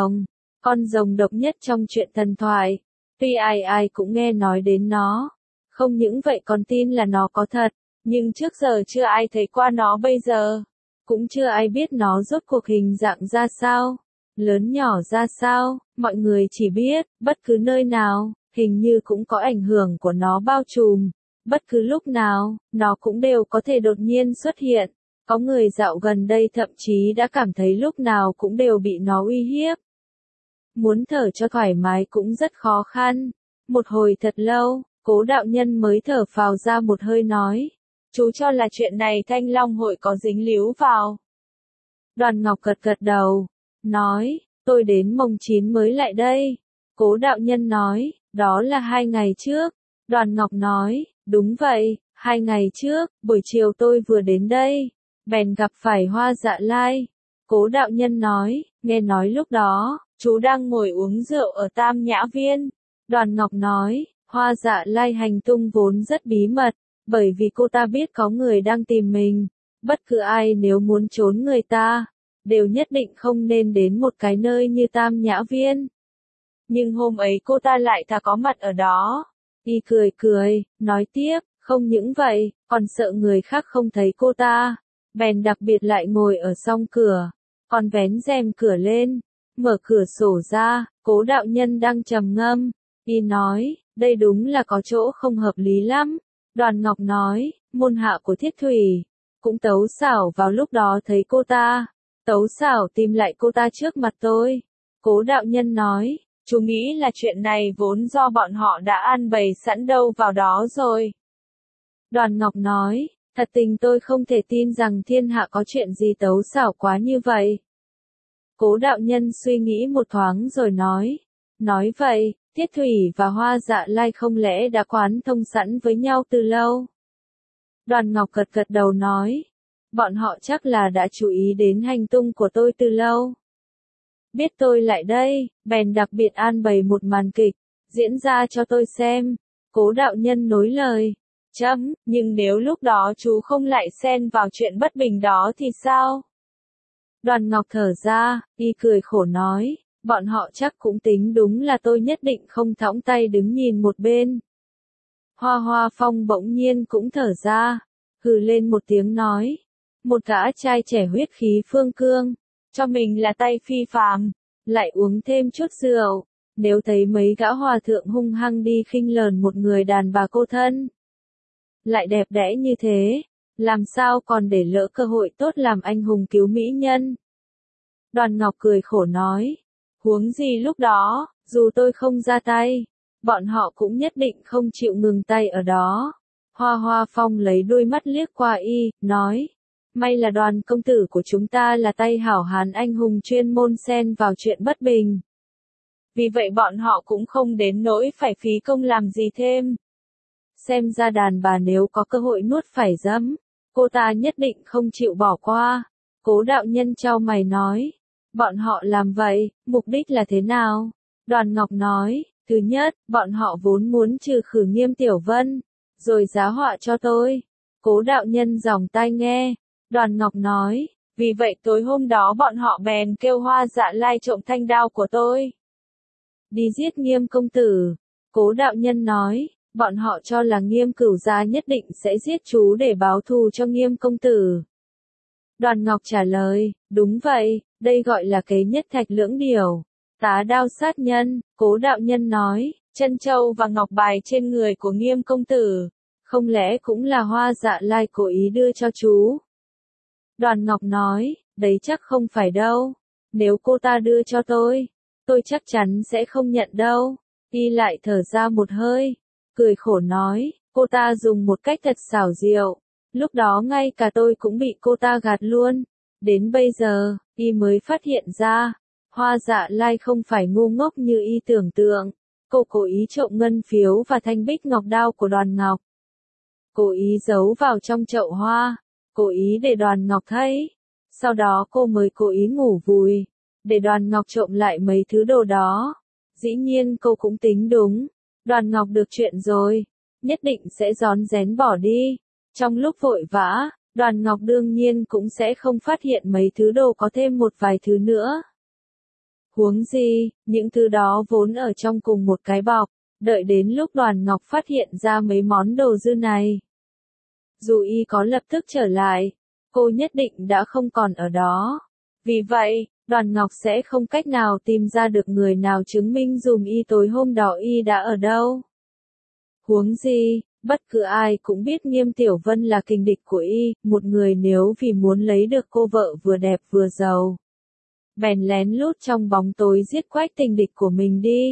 con rồng độc nhất trong truyện thần thoại. Tuy ai ai cũng nghe nói đến nó, không những vậy còn tin là nó có thật, nhưng trước giờ chưa ai thấy qua nó bây giờ. Cũng chưa ai biết nó rốt cuộc hình dạng ra sao, lớn nhỏ ra sao, mọi người chỉ biết, bất cứ nơi nào, hình như cũng có ảnh hưởng của nó bao trùm. Bất cứ lúc nào, nó cũng đều có thể đột nhiên xuất hiện. Có người dạo gần đây thậm chí đã cảm thấy lúc nào cũng đều bị nó uy hiếp. Muốn thở cho thoải mái cũng rất khó khăn. Một hồi thật lâu, Cố đạo nhân mới thở phào ra một hơi nói. Chú cho là chuyện này Thanh Long hội có dính líu vào. Đoàn Ngọc gật gật đầu, nói, tôi đến mồng 9 mới lại đây. Cố đạo nhân nói, đó là 2 ngày trước. Đoàn Ngọc nói, đúng vậy, 2 ngày trước, buổi chiều tôi vừa đến đây, bèn gặp phải Hoa Dạ Lai. Cố đạo nhân nói, nghe nói lúc đó, chú đang ngồi uống rượu ở Tam Nhã Viên. Đoàn Ngọc nói, Hoa Dạ Lai hành tung vốn rất bí mật, bởi vì cô ta biết có người đang tìm mình. Bất cứ ai nếu muốn trốn người ta, đều nhất định không nên đến một cái nơi như Tam Nhã Viên. Nhưng hôm ấy cô ta lại thà có mặt ở đó. Y cười, nói tiếp, không những vậy, còn sợ người khác không thấy cô ta. Bèn đặc biệt lại ngồi ở song cửa, còn vén rèm cửa lên, mở cửa sổ ra. Cố đạo nhân đang trầm ngâm, y nói, đây đúng là có chỗ không hợp lý lắm. Đoàn Ngọc nói, môn hạ của Thiết Thủy, cũng tấu xảo vào lúc đó thấy cô ta, tấu xảo tìm lại cô ta trước mặt tôi. Cố đạo nhân nói, chú nghĩ là chuyện này vốn do bọn họ đã an bày sẵn đâu vào đó rồi. Đoàn Ngọc nói, thật tình tôi không thể tin rằng thiên hạ có chuyện gì tấu xảo quá như vậy. Cố đạo nhân suy nghĩ một thoáng rồi nói vậy, Thiết Thủy và Hoa Dạ Lai không lẽ đã quán thông sẵn với nhau từ lâu? Đoàn Ngọc gật gật đầu nói, bọn họ chắc là đã chú ý đến hành tung của tôi từ lâu. Biết tôi lại đây, bèn đặc biệt an bày một màn kịch, diễn ra cho tôi xem. Cố đạo nhân nối lời, nhưng nếu lúc đó chú không lại xen vào chuyện bất bình đó thì sao? Đoàn Ngọc thở ra, y cười khổ nói, bọn họ chắc cũng tính đúng là tôi nhất định không thõng tay đứng nhìn một bên. Hoa Hoa Phong bỗng nhiên cũng thở ra, hừ lên một tiếng nói, một gã trai trẻ huyết khí phương cương, cho mình là tay phi phàm, lại uống thêm chút rượu, nếu thấy mấy gã hòa thượng hung hăng đi khinh lờn một người đàn bà cô thân, lại đẹp đẽ như thế, làm sao còn để lỡ cơ hội tốt làm anh hùng cứu mỹ nhân. Đoàn Ngọc cười khổ nói, huống gì lúc đó, dù tôi không ra tay, bọn họ cũng nhất định không chịu ngừng tay ở đó. Hoa Hoa Phong lấy đôi mắt liếc qua y, nói, may là Đoàn công tử của chúng ta là tay hảo hán anh hùng chuyên môn xen vào chuyện bất bình. Vì vậy bọn họ cũng không đến nỗi phải phí công làm gì thêm. Xem ra đàn bà nếu có cơ hội nuốt phải dẫm, cô ta nhất định không chịu bỏ qua. Cố đạo nhân chau mày nói, bọn họ làm vậy, mục đích là thế nào? Đoàn Ngọc nói, thứ nhất, bọn họ vốn muốn trừ khử Nghiêm Tiểu Vân, rồi giá họa cho tôi. Cố đạo nhân dòng tai nghe, Đoàn Ngọc nói, vì vậy tối hôm đó bọn họ bèn kêu Hoa Dạ Lai trộm thanh đao của tôi. Đi giết Nghiêm công tử. Cố đạo nhân nói, bọn họ cho là Nghiêm cửu gia nhất định sẽ giết chú để báo thù cho Nghiêm công tử. Đoàn Ngọc trả lời, đúng vậy, đây gọi là kế nhất thạch lưỡng điều. Tá đao sát nhân. Cố đạo nhân nói, chân châu và ngọc bài trên người của Nghiêm công tử, không lẽ cũng là Hoa Dạ Lai cố ý đưa cho chú? Đoàn Ngọc nói, đấy chắc không phải đâu. Nếu cô ta đưa cho tôi chắc chắn sẽ không nhận đâu. Y lại thở ra một hơi, cười khổ nói, cô ta dùng một cách thật xảo diệu. Lúc đó ngay cả tôi cũng bị cô ta gạt luôn. Đến bây giờ, y mới phát hiện ra, Hoa Dạ Lai không phải ngu ngốc như y tưởng tượng. Cô cố ý trộm ngân phiếu và thanh bích ngọc đao của Đoàn Ngọc. Cố ý giấu vào trong chậu hoa, cố ý để Đoàn Ngọc thấy. Sau đó cô mới cố ý ngủ vùi, để Đoàn Ngọc trộm lại mấy thứ đồ đó. Dĩ nhiên cô cũng tính đúng, Đoàn Ngọc được chuyện rồi, nhất định sẽ rón rén bỏ đi. Trong lúc vội vã, Đoàn Ngọc đương nhiên cũng sẽ không phát hiện mấy thứ đồ có thêm một vài thứ nữa. Huống gì, những thứ đó vốn ở trong cùng một cái bọc, đợi đến lúc Đoàn Ngọc phát hiện ra mấy món đồ dư này. Dù y có lập tức trở lại, cô nhất định đã không còn ở đó. Vì vậy, Đoàn Ngọc sẽ không cách nào tìm ra được người nào chứng minh dùm y tối hôm đó y đã ở đâu. Huống gì, bất cứ ai cũng biết Nghiêm Tiểu Vân là kình địch của y, một người nếu vì muốn lấy được cô vợ vừa đẹp vừa giàu, bèn lén lút trong bóng tối giết quách tình địch của mình đi.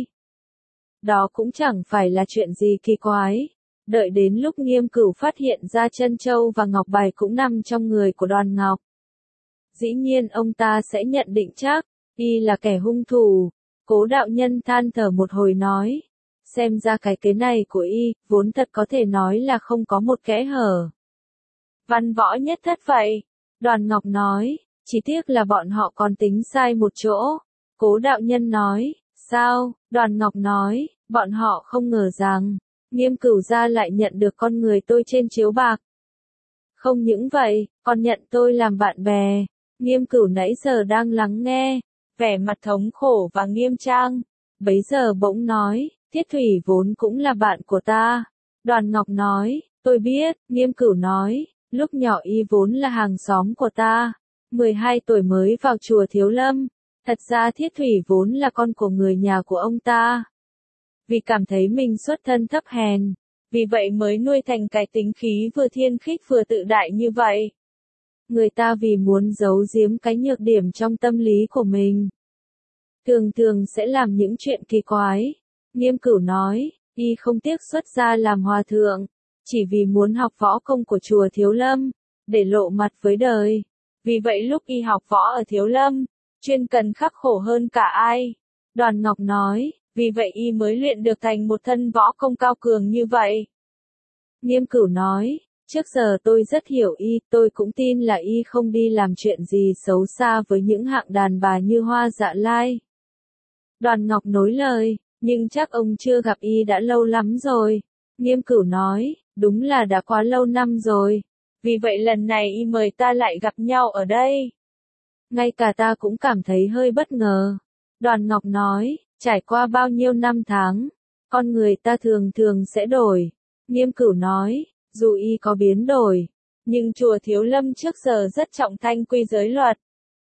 Đó cũng chẳng phải là chuyện gì kỳ quái. Đợi đến lúc Nghiêm Cửu phát hiện ra chân châu và ngọc bài cũng nằm trong người của Đoàn Ngọc, dĩ nhiên ông ta sẽ nhận định chắc y là kẻ hung thủ. Cố đạo nhân than thở một hồi nói, xem ra cái kế này của y vốn thật có thể nói là không có một kẽ hở. Văn võ nhất thất vậy. Đoàn Ngọc nói, chỉ tiếc là bọn họ còn tính sai một chỗ. Cố đạo nhân nói, sao? Đoàn Ngọc nói, bọn họ không ngờ rằng Nghiêm Cửu gia lại nhận được con người tôi trên chiếu bạc. Không những vậy, còn nhận tôi làm bạn bè. Nghiêm Cửu nãy giờ đang lắng nghe, vẻ mặt thống khổ và nghiêm trang. Bấy giờ bỗng nói, Thiết Thủy vốn cũng là bạn của ta. Đoàn Ngọc nói, tôi biết. Nghiêm Cửu nói, lúc nhỏ y vốn là hàng xóm của ta. 12 tuổi mới vào chùa Thiếu Lâm. Thật ra Thiết Thủy vốn là con của người nhà của ông ta. Vì cảm thấy mình xuất thân thấp hèn, vì vậy mới nuôi thành cái tính khí vừa thiên khích vừa tự đại như vậy. Người ta vì muốn giấu giếm cái nhược điểm trong tâm lý của mình, thường thường sẽ làm những chuyện kỳ quái. Nghiêm Cửu nói, y không tiếc xuất gia làm hòa thượng, chỉ vì muốn học võ công của chùa Thiếu Lâm, để lộ mặt với đời. Vì vậy lúc y học võ ở Thiếu Lâm, chuyên cần khắc khổ hơn cả ai. Đoàn Ngọc nói, vì vậy y mới luyện được thành một thân võ công cao cường như vậy. Nghiêm Cửu nói, trước giờ tôi rất hiểu y, tôi cũng tin là y không đi làm chuyện gì xấu xa với những hạng đàn bà như Hoa Dạ Lai. Đoàn Ngọc nối lời, nhưng chắc ông chưa gặp y đã lâu lắm rồi. Nghiêm Cửu nói, đúng là đã quá lâu năm rồi. Vì vậy lần này y mời ta lại gặp nhau ở đây. Ngay cả ta cũng cảm thấy hơi bất ngờ. Đoàn Ngọc nói, trải qua bao nhiêu năm tháng, con người ta thường thường sẽ đổi. Nghiêm Cửu nói, dù y có biến đổi, nhưng chùa Thiếu Lâm trước giờ rất trọng thanh quy giới luật.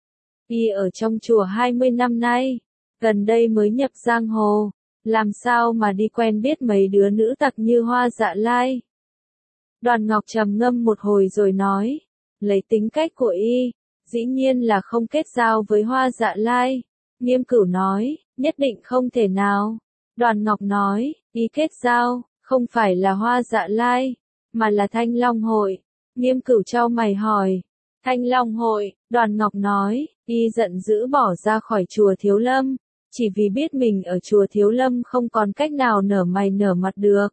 Y ở trong chùa 20 năm nay, gần đây mới nhập giang hồ, làm sao mà đi quen biết mấy đứa nữ tặc như Hoa Dạ Lai. Đoàn Ngọc trầm ngâm một hồi rồi nói, lấy tính cách của y, dĩ nhiên là không kết giao với Hoa Dạ Lai. Nghiêm Cửu nói, nhất định không thể nào. Đoàn Ngọc nói, y kết giao, không phải là Hoa Dạ Lai, mà là Thanh Long Hội. Nghiêm Cửu chau mày hỏi, Thanh Long Hội, Đoàn Ngọc nói, y giận dữ bỏ ra khỏi chùa Thiếu Lâm, chỉ vì biết mình ở chùa Thiếu Lâm không còn cách nào nở mày nở mặt được.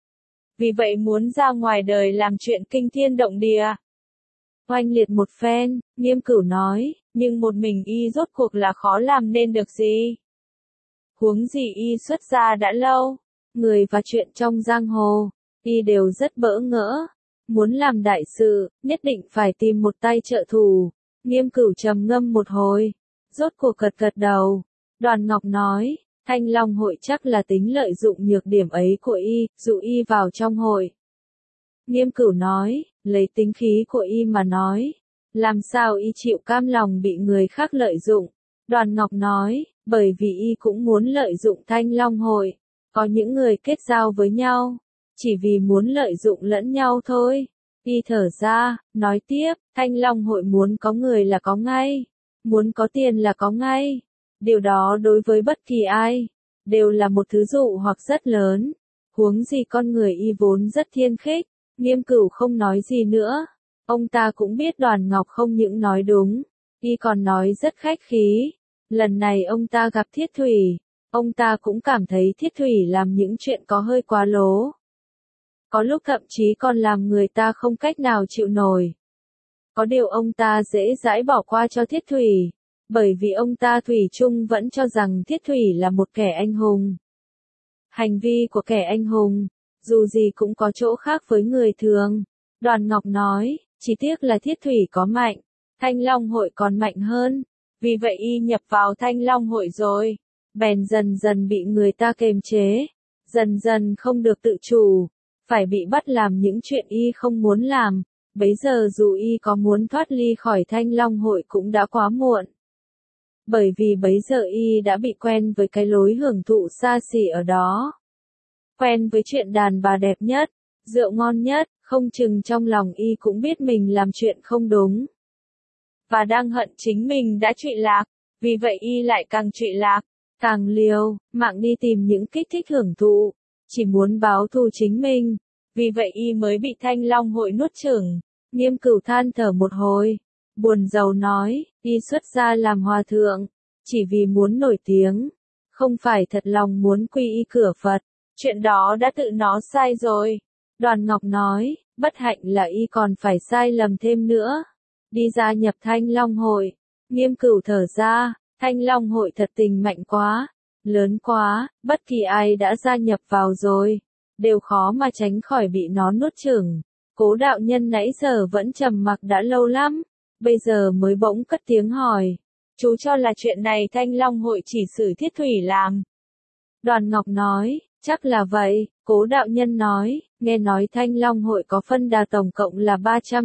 Vì vậy muốn ra ngoài đời làm chuyện kinh thiên động địa. Oanh liệt một phen, Nghiêm Cửu nói, nhưng một mình y rốt cuộc là khó làm nên được gì. Huống gì y xuất gia đã lâu, người và chuyện trong giang hồ, y đều rất bỡ ngỡ. Muốn làm đại sự, nhất định phải tìm một tay trợ thủ. Nghiêm Cửu trầm ngâm một hồi, rốt cuộc gật gật đầu. Đoàn Ngọc nói, Thanh Long Hội chắc là tính lợi dụng nhược điểm ấy của y, dụ y vào trong hội. Nghiêm Cửu nói, lấy tính khí của y mà nói, làm sao y chịu cam lòng bị người khác lợi dụng. Đoàn Ngọc nói, bởi vì y cũng muốn lợi dụng Thanh Long Hội, có những người kết giao với nhau, chỉ vì muốn lợi dụng lẫn nhau thôi. Y thở ra, nói tiếp, Thanh Long Hội muốn có người là có ngay, muốn có tiền là có ngay. Điều đó đối với bất kỳ ai, đều là một thứ dụ hoặc rất lớn. Huống gì con người y vốn rất thiên khích. Nghiêm Cửu không nói gì nữa. Ông ta cũng biết Đoàn Ngọc không những nói đúng, y còn nói rất khách khí. Lần này ông ta gặp Thiết Thủy, ông ta cũng cảm thấy Thiết Thủy làm những chuyện có hơi quá lố. Có lúc thậm chí còn làm người ta không cách nào chịu nổi. Có điều ông ta dễ dãi bỏ qua cho Thiết Thủy, bởi vì ông ta thủy chung vẫn cho rằng Thiết Thủy là một kẻ anh hùng. Hành vi của kẻ anh hùng, dù gì cũng có chỗ khác với người thường. Đoàn Ngọc nói, chỉ tiếc là Thiết Thủy có mạnh, Thanh Long Hội còn mạnh hơn. Vì vậy y nhập vào Thanh Long Hội rồi, bèn dần dần bị người ta kềm chế, dần dần không được tự chủ, phải bị bắt làm những chuyện y không muốn làm. Bấy giờ dù y có muốn thoát ly khỏi Thanh Long Hội cũng đã quá muộn. Bởi vì bấy giờ y đã bị quen với cái lối hưởng thụ xa xỉ ở đó. Quen với chuyện đàn bà đẹp nhất, rượu ngon nhất, không chừng trong lòng y cũng biết mình làm chuyện không đúng. Và đang hận chính mình đã trụy lạc, vì vậy y lại càng trụy lạc, càng liều mạng đi tìm những kích thích hưởng thụ, chỉ muốn báo thù chính mình. Vì vậy y mới bị Thanh Long Hội nuốt chửng. Nghiêm Cửu than thở một hồi, buồn rầu nói, y xuất gia làm hòa thượng, chỉ vì muốn nổi tiếng, không phải thật lòng muốn quy y cửa Phật. Chuyện đó đã tự nó sai rồi. Đoàn Ngọc nói, bất hạnh là y còn phải sai lầm thêm nữa. Đi gia nhập Thanh Long Hội. Nghiêm Cửu thở ra, Thanh Long Hội thật tình mạnh quá, lớn quá, bất kỳ ai đã gia nhập vào rồi, đều khó mà tránh khỏi bị nó nuốt chửng. Cố đạo nhân nãy giờ vẫn trầm mặc đã lâu lắm, bây giờ mới bỗng cất tiếng hỏi. Chú cho là chuyện này Thanh Long Hội chỉ xử Thiết Thủy làm. Đoàn Ngọc nói, chắc là vậy. Cố đạo nhân nói, nghe nói Thanh Long Hội có phân đà tổng cộng là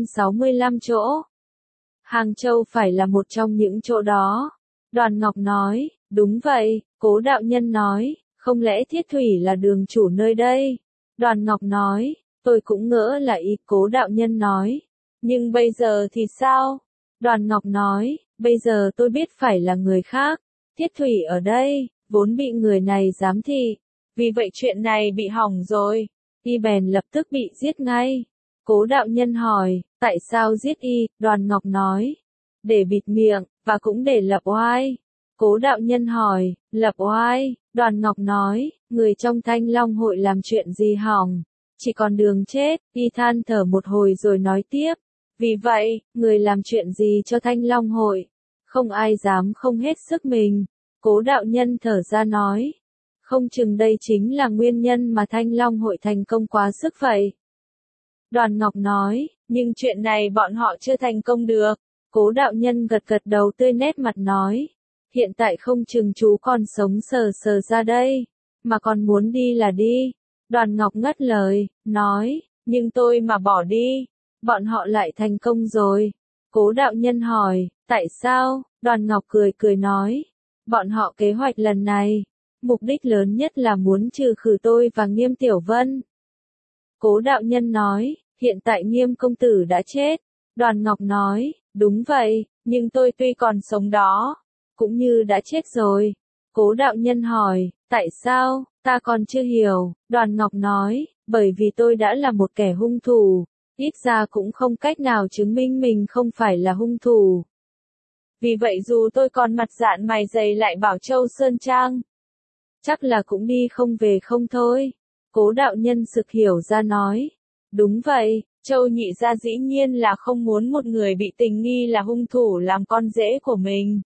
365 chỗ. Hàng Châu phải là một trong những chỗ đó. Đoàn Ngọc nói, đúng vậy. Cố đạo nhân nói, không lẽ Thiết Thủy là đường chủ nơi đây? Đoàn Ngọc nói, tôi cũng ngỡ là ý. Cố đạo nhân nói, nhưng bây giờ thì sao? Đoàn Ngọc nói, bây giờ tôi biết phải là người khác. Thiết Thủy ở đây, vốn bị người này giám thị. Vì vậy chuyện này bị hỏng rồi. Y bèn lập tức bị giết ngay. Cố đạo nhân hỏi, tại sao giết y? Đoàn Ngọc nói, để bịt miệng, và cũng để lập oai. Cố đạo nhân hỏi, lập oai? Đoàn Ngọc nói, người trong Thanh Long Hội làm chuyện gì hỏng? Chỉ còn đường chết. Y than thở một hồi rồi nói tiếp. Vì vậy, người làm chuyện gì cho Thanh Long Hội? Không ai dám không hết sức mình. Cố đạo nhân thở ra nói. Không chừng đây chính là nguyên nhân mà Thanh Long Hội thành công quá sức vậy. Đoàn Ngọc nói, nhưng chuyện này bọn họ chưa thành công được. Cố đạo nhân gật gật đầu tươi nét mặt nói. hiện tại không chừng chú còn sống sờ sờ ra đây, mà còn muốn đi là đi. Đoàn Ngọc ngắt lời, nói, nhưng tôi mà bỏ đi, bọn họ lại thành công rồi. Cố đạo nhân hỏi, tại sao? Đoàn Ngọc cười cười nói, bọn họ kế hoạch lần này, mục đích lớn nhất là muốn trừ khử tôi và Nghiêm Tiểu Vân. Cố đạo nhân nói, hiện tại Nghiêm công tử đã chết. Đoàn Ngọc nói, đúng vậy, nhưng tôi tuy còn sống đó, cũng như đã chết rồi. Cố đạo nhân hỏi, tại sao, ta còn chưa hiểu. Đoàn Ngọc nói, bởi vì tôi đã là một kẻ hung thủ, ít ra cũng không cách nào chứng minh mình không phải là hung thủ. Vì vậy dù tôi còn mặt dạn mày dày lại bảo Châu Sơn Trang, chắc là cũng đi không về không thôi. Cố đạo nhân sực hiểu ra nói, đúng vậy, Châu nhị gia dĩ nhiên là không muốn một người bị tình nghi là hung thủ làm con rể của mình.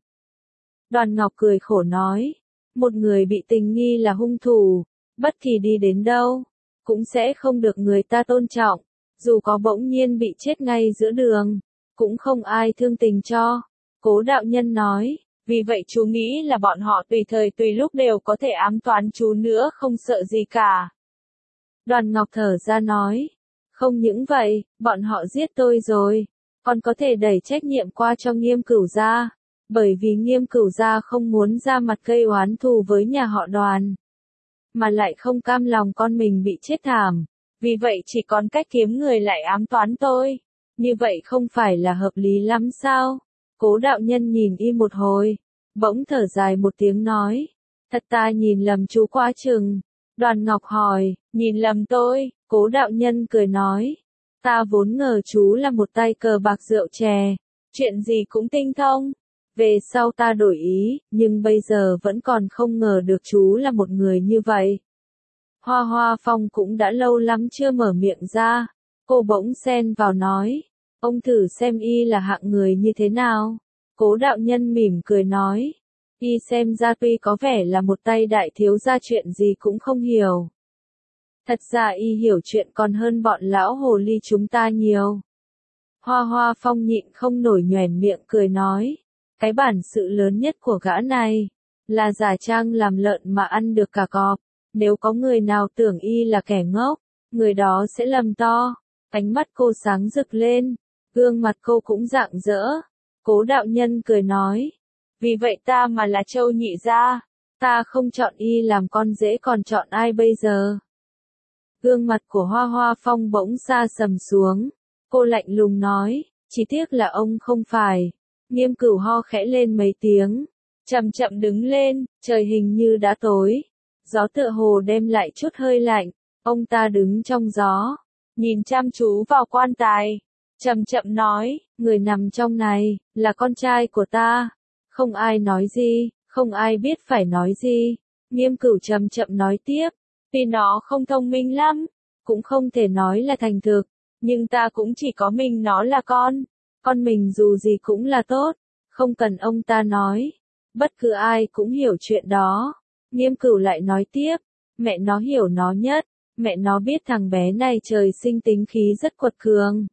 Đoàn Ngọc cười khổ nói, một người bị tình nghi là hung thủ, bất kỳ đi đến đâu, cũng sẽ không được người ta tôn trọng, dù có bỗng nhiên bị chết ngay giữa đường, cũng không ai thương tình cho. Cố đạo nhân nói, vì vậy chú nghĩ là bọn họ tùy thời tùy lúc đều có thể ám toán chú nữa không sợ gì cả. Đoàn Ngọc thở ra nói, không những vậy, bọn họ giết tôi rồi, còn có thể đẩy trách nhiệm qua cho Nghiêm Cửu gia, bởi vì Nghiêm Cửu gia không muốn ra mặt gây oán thù với nhà họ Đoàn, mà lại không cam lòng con mình bị chết thảm, vì vậy chỉ còn cách kiếm người lại ám toán tôi. Như vậy không phải là hợp lý lắm sao? Cố đạo nhân nhìn y một hồi, bỗng thở dài một tiếng nói, thật ta nhìn lầm chú quá chừng. Đoàn Ngọc hỏi, nhìn lầm tôi? Cố đạo nhân cười nói, ta vốn ngờ chú là một tay cờ bạc rượu chè, chuyện gì cũng tinh thông. Về sau ta đổi ý, nhưng bây giờ vẫn còn không ngờ được chú là một người như vậy. Hoa Hoa Phong cũng đã lâu lắm chưa mở miệng ra, cô bỗng xen vào nói, ông thử xem y là hạng người như thế nào. Cố đạo nhân mỉm cười nói, y xem ra tuy có vẻ là một tay đại thiếu gia chuyện gì cũng không hiểu. Thật ra y hiểu chuyện còn hơn bọn lão hồ ly chúng ta nhiều. Hoa Hoa Phong nhịn không nổi nhoẻn miệng cười nói, cái bản sự lớn nhất của gã này, là giả trang làm lợn mà ăn được cả cọp. Nếu có người nào tưởng y là kẻ ngốc, người đó sẽ lầm to. Ánh mắt cô sáng rực lên, gương mặt cô cũng rạng rỡ. Cố đạo nhân cười nói, vì vậy ta mà là Châu nhị gia, ta không chọn y làm con rể còn chọn ai bây giờ? Gương mặt của Hoa Hoa Phong bỗng xa sầm xuống, cô lạnh lùng nói, chỉ tiếc là ông không phải. Nghiêm Cửu ho khẽ lên mấy tiếng, chậm chậm đứng lên, trời hình như đã tối. Gió tựa hồ đem lại chút hơi lạnh, ông ta đứng trong gió, nhìn chăm chú vào quan tài, chậm chậm nói, người nằm trong này, là con trai của ta. Không ai nói gì, không ai biết phải nói gì. Nghiêm Cửu chậm chậm nói tiếp, tuy nó không thông minh lắm, cũng không thể nói là thành thực, nhưng ta cũng chỉ có mình nó là con mình dù gì cũng là tốt, không cần ông ta nói, bất cứ ai cũng hiểu chuyện đó. Nghiêm Cửu lại nói tiếp, mẹ nó hiểu nó nhất, mẹ nó biết thằng bé này trời sinh tính khí rất quật cường,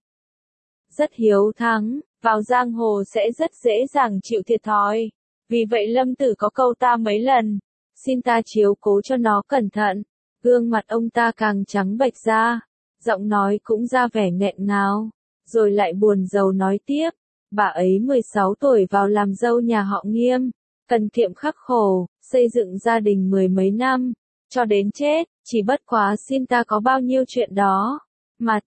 rất hiếu thắng, vào giang hồ sẽ rất dễ dàng chịu thiệt thòi. Vì vậy Lâm Tử có câu ta mấy lần, xin ta chiếu cố cho nó cẩn thận. Gương mặt ông ta càng trắng bệch ra, giọng nói cũng ra vẻ nghẹn ngào, rồi lại buồn rầu nói tiếp, bà ấy 16 tuổi vào làm dâu nhà họ Nghiêm, cần kiệm khắc khổ, xây dựng gia đình mười mấy năm, cho đến chết, chỉ bất quá xin ta có bao nhiêu chuyện đó, mà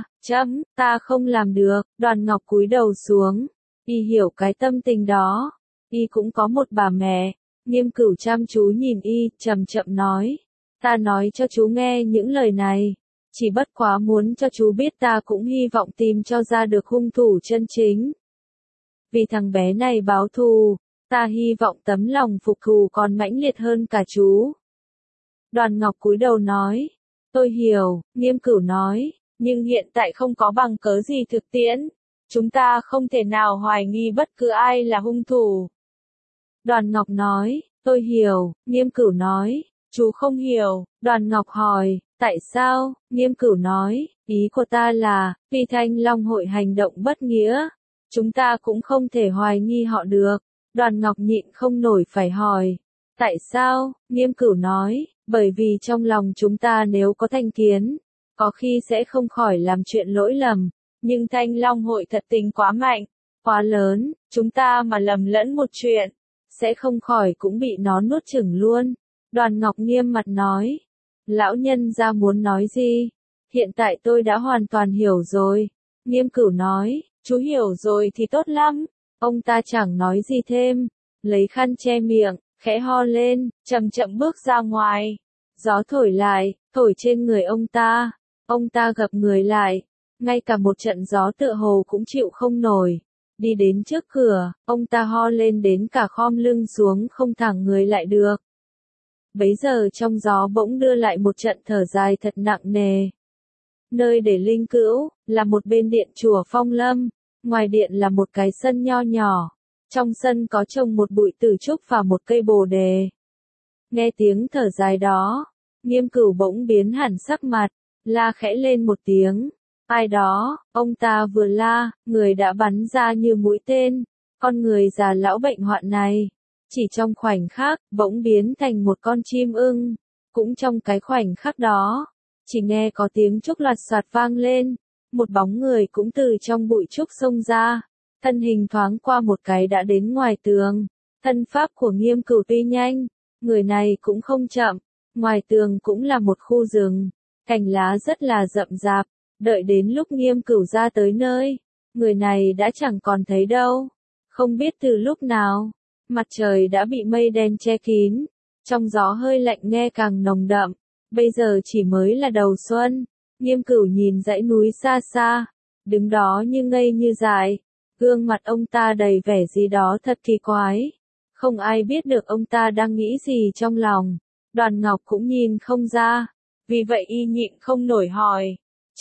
ta không làm được. Đoàn Ngọc cúi đầu xuống, y hiểu cái tâm tình đó, y cũng có một bà mẹ. Nghiêm Cửu chăm chú nhìn y, chậm chậm nói, ta nói cho chú nghe những lời này, chỉ bất quá muốn cho chú biết ta cũng hy vọng tìm cho ra được hung thủ chân chính. Vì thằng bé này báo thù, ta hy vọng tấm lòng phục thù còn mãnh liệt hơn cả chú. Đoàn Ngọc cúi đầu nói, tôi hiểu. Nghiêm Cửu nói, nhưng hiện tại không có bằng cớ gì thực tiễn, chúng ta không thể nào hoài nghi bất cứ ai là hung thủ. Đoàn Ngọc nói, tôi hiểu. Nghiêm Cửu nói, chú không hiểu. Đoàn Ngọc hỏi, tại sao? Nghiêm Cửu nói, ý của ta là, vì Thanh Long hội hành động bất nghĩa, chúng ta cũng không thể hoài nghi họ được. Đoàn Ngọc nhịn không nổi phải hỏi. Tại sao? Nghiêm Cửu nói, bởi vì trong lòng chúng ta nếu có thành kiến, có khi sẽ không khỏi làm chuyện lỗi lầm, nhưng Thanh Long hội thật tình quá mạnh, quá lớn, chúng ta mà lầm lẫn một chuyện, sẽ không khỏi cũng bị nó nuốt chửng luôn. Đoàn Ngọc nghiêm mặt nói, lão nhân gia muốn nói gì? Hiện tại tôi đã hoàn toàn hiểu rồi. Nghiêm Cửu nói, chú hiểu rồi thì tốt lắm. Ông ta chẳng nói gì thêm, lấy khăn che miệng, khẽ ho lên, chậm chậm bước ra ngoài. Gió thổi lại, thổi trên người ông ta gập người lại, ngay cả một trận gió tựa hồ cũng chịu không nổi. Đi đến trước cửa, ông ta ho lên đến cả khom lưng xuống không thẳng người lại được. Bấy giờ trong gió bỗng đưa lại một trận thở dài thật nặng nề. Nơi để linh cữu, là một bên điện chùa Phong Lâm, ngoài điện là một cái sân nho nhỏ. Trong sân có trồng một bụi tử trúc và một cây bồ đề. Nghe tiếng thở dài đó, Nghiêm Cửu bỗng biến hẳn sắc mặt, la khẽ lên một tiếng. Ai đó, ông ta vừa la, người đã bắn ra như mũi tên. Con người già lão bệnh hoạn này, chỉ trong khoảnh khắc, bỗng biến thành một con chim ưng. Cũng trong cái khoảnh khắc đó, chỉ nghe có tiếng trúc loạt soạt vang lên, một bóng người cũng từ trong bụi trúc xông ra, thân hình thoáng qua một cái đã đến ngoài tường. Thân pháp của Nghiêm Cửu tuy nhanh, người này cũng không chậm, ngoài tường cũng là một khu rừng, cành lá rất là rậm rạp, đợi đến lúc Nghiêm Cửu ra tới nơi, người này đã chẳng còn thấy đâu. Không biết từ lúc nào, mặt trời đã bị mây đen che kín, trong gió hơi lạnh nghe càng nồng đậm. Bây giờ chỉ mới là đầu xuân, Nghiêm Cửu nhìn dãy núi xa xa, đứng đó như ngây như dại, gương mặt ông ta đầy vẻ gì đó thật kỳ quái. Không ai biết được ông ta đang nghĩ gì trong lòng, Đoàn Ngọc cũng nhìn không ra, vì vậy y nhịn không nổi hỏi,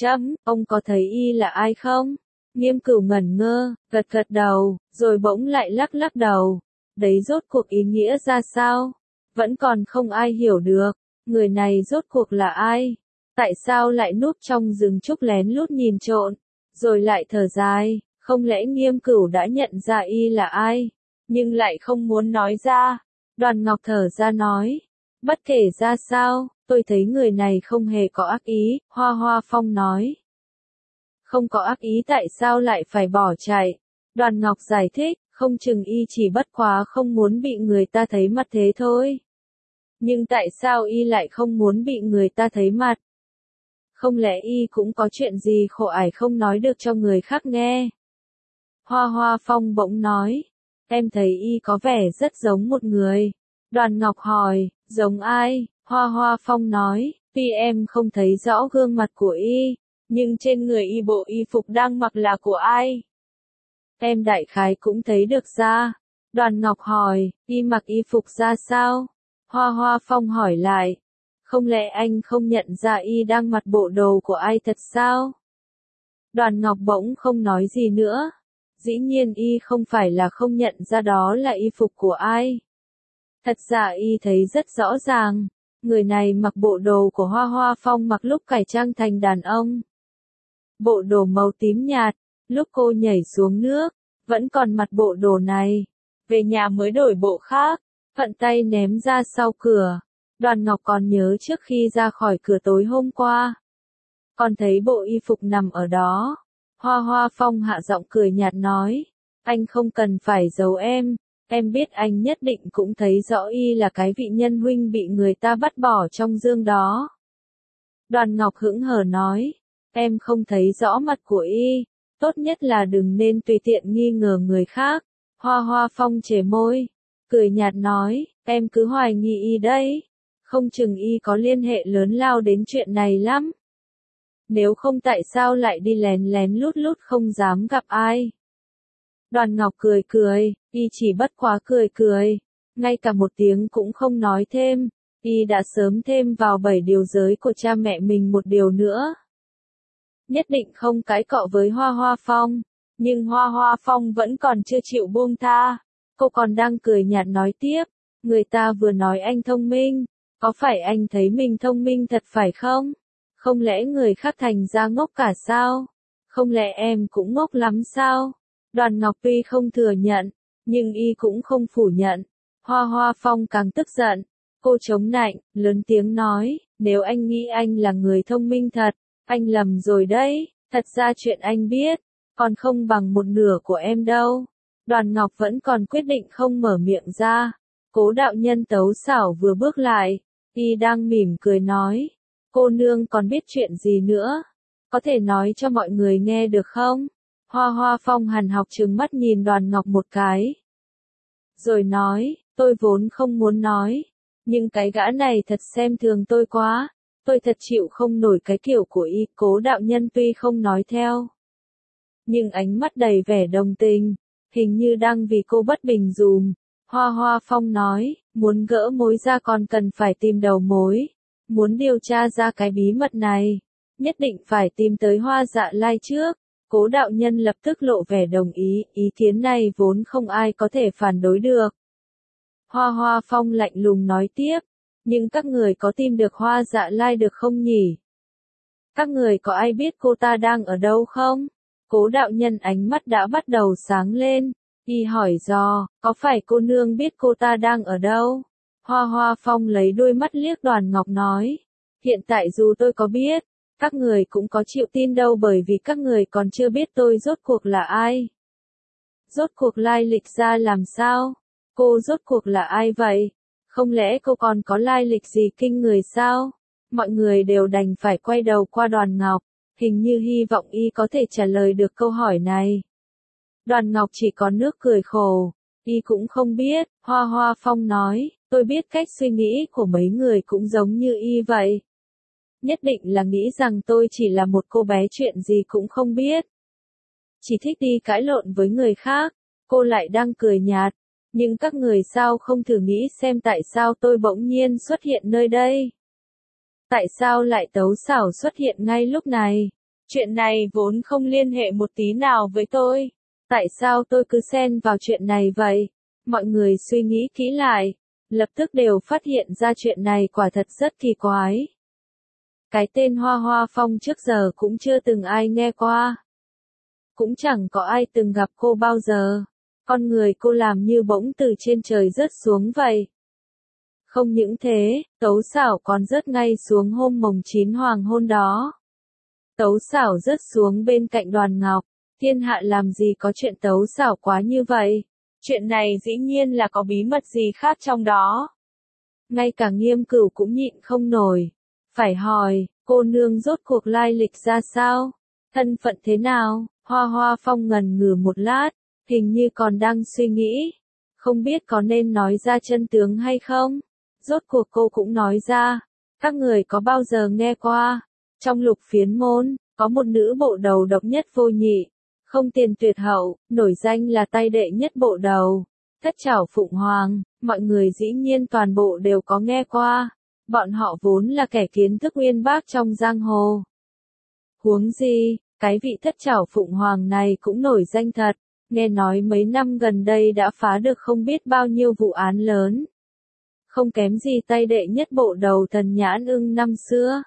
ông có thấy y là ai không? Nghiêm Cửu ngẩn ngơ, gật gật đầu, rồi bỗng lại lắc lắc đầu, đấy rốt cuộc ý nghĩa ra sao? Vẫn còn không ai hiểu được. Người này rốt cuộc là ai? Tại sao lại núp trong rừng trúc lén lút nhìn trộm, rồi lại thở dài, không lẽ Nghiêm Cửu đã nhận ra y là ai, nhưng lại không muốn nói ra? Đoàn Ngọc thở ra nói, bất kể ra sao, tôi thấy người này không hề có ác ý. Hoa Hoa Phong nói, không có ác ý tại sao lại phải bỏ chạy? Đoàn Ngọc giải thích, không chừng y chỉ bất quá không muốn bị người ta thấy mặt thế thôi. Nhưng tại sao y lại không muốn bị người ta thấy mặt? Không lẽ y cũng có chuyện gì khổ ải không nói được cho người khác nghe? Hoa Hoa Phong bỗng nói, em thấy y có vẻ rất giống một người. Đoàn Ngọc hỏi, giống ai? Hoa Hoa Phong nói, tuy em không thấy rõ gương mặt của y, nhưng trên người y bộ y phục đang mặc là của ai? Em đại khái cũng thấy được ra. Đoàn Ngọc hỏi, y mặc y phục ra sao? Hoa Hoa Phong hỏi lại, không lẽ anh không nhận ra y đang mặc bộ đồ của ai thật sao? Đoàn Ngọc bỗng không nói gì nữa. Dĩ nhiên y không phải là không nhận ra đó là y phục của ai. Thật ra y thấy rất rõ ràng, người này mặc bộ đồ của Hoa Hoa Phong mặc lúc cải trang thành đàn ông. Bộ đồ màu tím nhạt, lúc cô nhảy xuống nước, vẫn còn mặc bộ đồ này. Về nhà mới đổi bộ khác, thuận tay ném ra sau cửa. Đoàn Ngọc còn nhớ trước khi ra khỏi cửa tối hôm qua, còn thấy bộ y phục nằm ở đó. Hoa Hoa Phong hạ giọng cười nhạt nói, anh không cần phải giấu em biết anh nhất định cũng thấy rõ y là cái vị nhân huynh bị người ta bắt bỏ trong dương đó. Đoàn Ngọc hững hờ nói, em không thấy rõ mặt của y, tốt nhất là đừng nên tùy tiện nghi ngờ người khác. Hoa Hoa Phong chề môi, cười nhạt nói, em cứ hoài nghi y đấy, không chừng y có liên hệ lớn lao đến chuyện này lắm. Nếu không tại sao lại đi lén lén lút lút không dám gặp ai? Đoàn Ngọc cười cười, y chỉ bất quá cười cười, ngay cả một tiếng cũng không nói thêm, y đã sớm thêm vào 7 điều giới của cha mẹ mình một điều nữa. Nhất định không cãi cọ với Hoa Hoa Phong, nhưng Hoa Hoa Phong vẫn còn chưa chịu buông tha. Cô còn đang cười nhạt nói tiếp, người ta vừa nói anh thông minh, có phải anh thấy mình thông minh thật phải không? Không lẽ người khác thành ra ngốc cả sao? Không lẽ em cũng ngốc lắm sao? Đoàn Ngọc tuy không thừa nhận, Nhưng y cũng không phủ nhận. Hoa Hoa Phong càng tức giận. Cô chống nạnh, lớn tiếng nói, nếu anh nghĩ anh là người thông minh thật, anh lầm rồi đấy, thật ra chuyện anh biết, còn không bằng một nửa của em đâu. Đoàn Ngọc vẫn còn quyết định không mở miệng ra. Cố đạo nhân Tấu Xảo vừa bước lại, y đang mỉm cười nói, cô nương còn biết chuyện gì nữa? Có thể nói cho mọi người nghe được không? Hoa Hoa Phong hằn học trừng mắt nhìn Đoàn Ngọc một cái. Rồi nói, tôi vốn không muốn nói, nhưng cái gã này thật xem thường tôi quá, tôi thật chịu không nổi cái kiểu của y. Cố đạo nhân tuy không nói theo, nhưng ánh mắt đầy vẻ đồng tình, hình như đang vì cô bất bình dùm. Hoa Hoa Phong nói, muốn gỡ mối ra còn cần phải tìm đầu mối, muốn điều tra ra cái bí mật này, nhất định phải tìm tới Hoa Dạ Lai trước. Cố đạo nhân lập tức lộ vẻ đồng ý kiến này vốn không ai có thể phản đối được. Hoa Hoa Phong lạnh lùng nói tiếp, nhưng các người có tìm được Hoa Dạ Lai được không nhỉ? Các người có ai biết cô ta đang ở đâu không? Cố đạo nhân ánh mắt đã bắt đầu sáng lên, y hỏi dò, có phải cô nương biết cô ta đang ở đâu? Hoa Hoa Phong lấy đôi mắt liếc Đoàn Ngọc nói, hiện tại dù tôi có biết, các người cũng có chịu tin đâu, bởi vì các người còn chưa biết tôi rốt cuộc là ai. Rốt cuộc lai lịch ra làm sao? Cô rốt cuộc là ai vậy? Không lẽ cô còn có lai lịch gì kinh người sao? Mọi người đều đành phải quay đầu qua Đoàn Ngọc, hình như hy vọng y có thể trả lời được câu hỏi này. Đoàn Ngọc chỉ có nước cười khổ, y cũng không biết. Hoa Hoa Phong nói, tôi biết cách suy nghĩ của mấy người cũng giống như y vậy. Nhất định là nghĩ rằng tôi chỉ là một cô bé chuyện gì cũng không biết, chỉ thích đi cãi lộn với người khác. Cô lại đang cười nhạt, nhưng các người sao không thử nghĩ xem tại sao tôi bỗng nhiên xuất hiện nơi đây? Tại sao lại Tấu Xảo xuất hiện ngay lúc này? Chuyện này vốn không liên hệ một tí nào với tôi. Tại sao tôi cứ xen vào chuyện này vậy? Mọi người suy nghĩ kỹ lại, lập tức đều phát hiện ra chuyện này quả thật rất kỳ quái. Cái tên Hoa Hoa Phong trước giờ cũng chưa từng ai nghe qua. Cũng chẳng có ai từng gặp cô bao giờ. Con người cô làm như bỗng từ trên trời rớt xuống vậy. Không những thế, Tấu Xảo còn rớt ngay xuống hôm mồng 9 hoàng hôn đó. Tấu Xảo rớt xuống bên cạnh Đoàn Ngọc. Thiên hạ làm gì có chuyện Tấu Xảo quá như vậy? Chuyện này dĩ nhiên là có bí mật gì khác trong đó. Ngay cả Nghiêm Cửu cũng nhịn không nổi. Phải hỏi, cô nương rốt cuộc lai lịch ra sao? Thân phận thế nào? Hoa Hoa Phong ngần ngừ một lát, hình như còn đang suy nghĩ. Không biết có nên nói ra chân tướng hay không? Rốt cuộc cô cũng nói ra. Các người có bao giờ nghe qua? Trong Lục Phiến Môn, có một nữ bộ đầu độc nhất vô nhị, không tiền tuyệt hậu, nổi danh là tay đệ nhất bộ đầu. Thất Trảo Phụng Hoàng, mọi người dĩ nhiên toàn bộ đều có nghe qua. Bọn họ vốn là kẻ kiến thức uyên bác trong giang hồ. Huống gì, cái vị Thất Trảo Phụng Hoàng này cũng nổi danh thật, nghe nói mấy năm gần đây đã phá được không biết bao nhiêu vụ án lớn. Không kém gì tay đệ nhất bộ đầu Thần Nhãn Ưng năm xưa.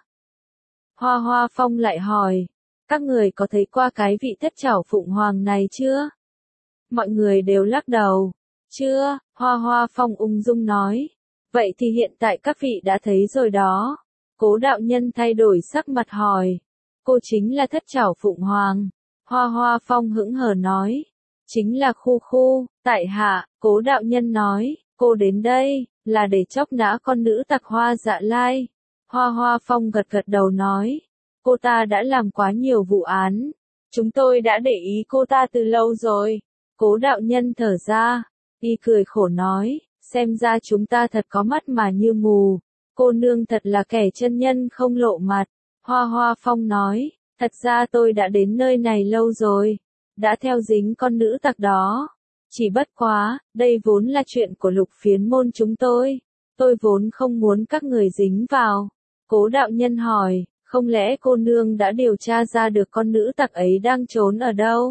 Hoa Hoa Phong lại hỏi, các người có thấy qua cái vị Thất Trảo Phụng Hoàng này chưa? Mọi người đều lắc đầu. Chưa, Hoa Hoa Phong ung dung nói. Vậy thì hiện tại các vị đã thấy rồi đó. Cố đạo nhân thay đổi sắc mặt hỏi. Cô chính là Thất Trảo Phụng Hoàng. Hoa Hoa Phong hững hờ nói. Chính là khu, tại hạ. Cố đạo nhân nói, cô đến đây, là để chóc nã con nữ tặc Hoa Dạ Lai. Hoa Hoa Phong gật gật đầu nói. Cô ta đã làm quá nhiều vụ án. Chúng tôi đã để ý cô ta từ lâu rồi. Cố đạo nhân thở ra. Y cười khổ nói, xem ra chúng ta thật có mắt mà như mù. Cô nương thật là kẻ chân nhân không lộ mặt. Hoa Hoa Phong nói, thật ra tôi đã đến nơi này lâu rồi. Đã theo dính con nữ tặc đó. Chỉ bất quá, đây vốn là chuyện của Lục Phiến Môn chúng tôi. Tôi vốn không muốn các người dính vào. Cố đạo nhân hỏi, không lẽ cô nương đã điều tra ra được con nữ tặc ấy đang trốn ở đâu?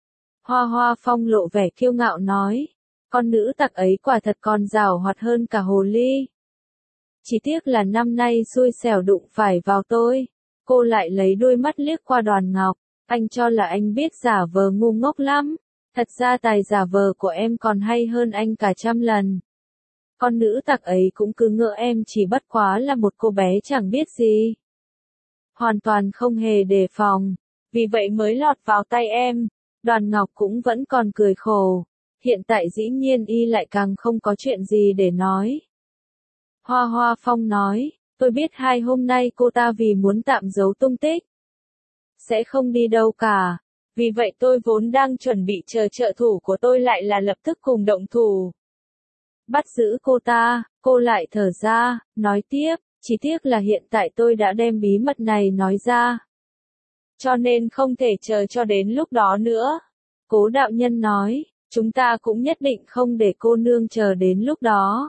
Hoa Hoa Phong lộ vẻ kiêu ngạo nói, con nữ tặc ấy quả thật còn giàu hoạt hơn cả hồ ly. Chỉ tiếc là năm nay xui xẻo đụng phải vào tôi. Cô lại lấy đôi mắt liếc qua Đoàn Ngọc, anh cho là anh biết giả vờ ngu ngốc lắm. Thật ra tài giả vờ của em còn hay hơn anh cả trăm lần. Con nữ tặc ấy cũng cứ ngỡ em chỉ bất quá là một cô bé chẳng biết gì. Hoàn toàn không hề đề phòng, vì vậy mới lọt vào tay em. Đoàn Ngọc cũng vẫn còn cười khổ. Hiện tại dĩ nhiên y lại càng không có chuyện gì để nói. Hoa Hoa Phong nói, tôi biết 2 hôm nay cô ta vì muốn tạm giấu tung tích, sẽ không đi đâu cả. Vì vậy tôi vốn đang chuẩn bị chờ trợ thủ của tôi lại là lập tức cùng động thủ. Bắt giữ cô ta, cô lại thở ra, nói tiếp, chỉ tiếc là hiện tại tôi đã đem bí mật này nói ra. Cho nên không thể chờ cho đến lúc đó nữa. Cố đạo nhân nói, chúng ta cũng nhất định không để cô nương chờ đến lúc đó.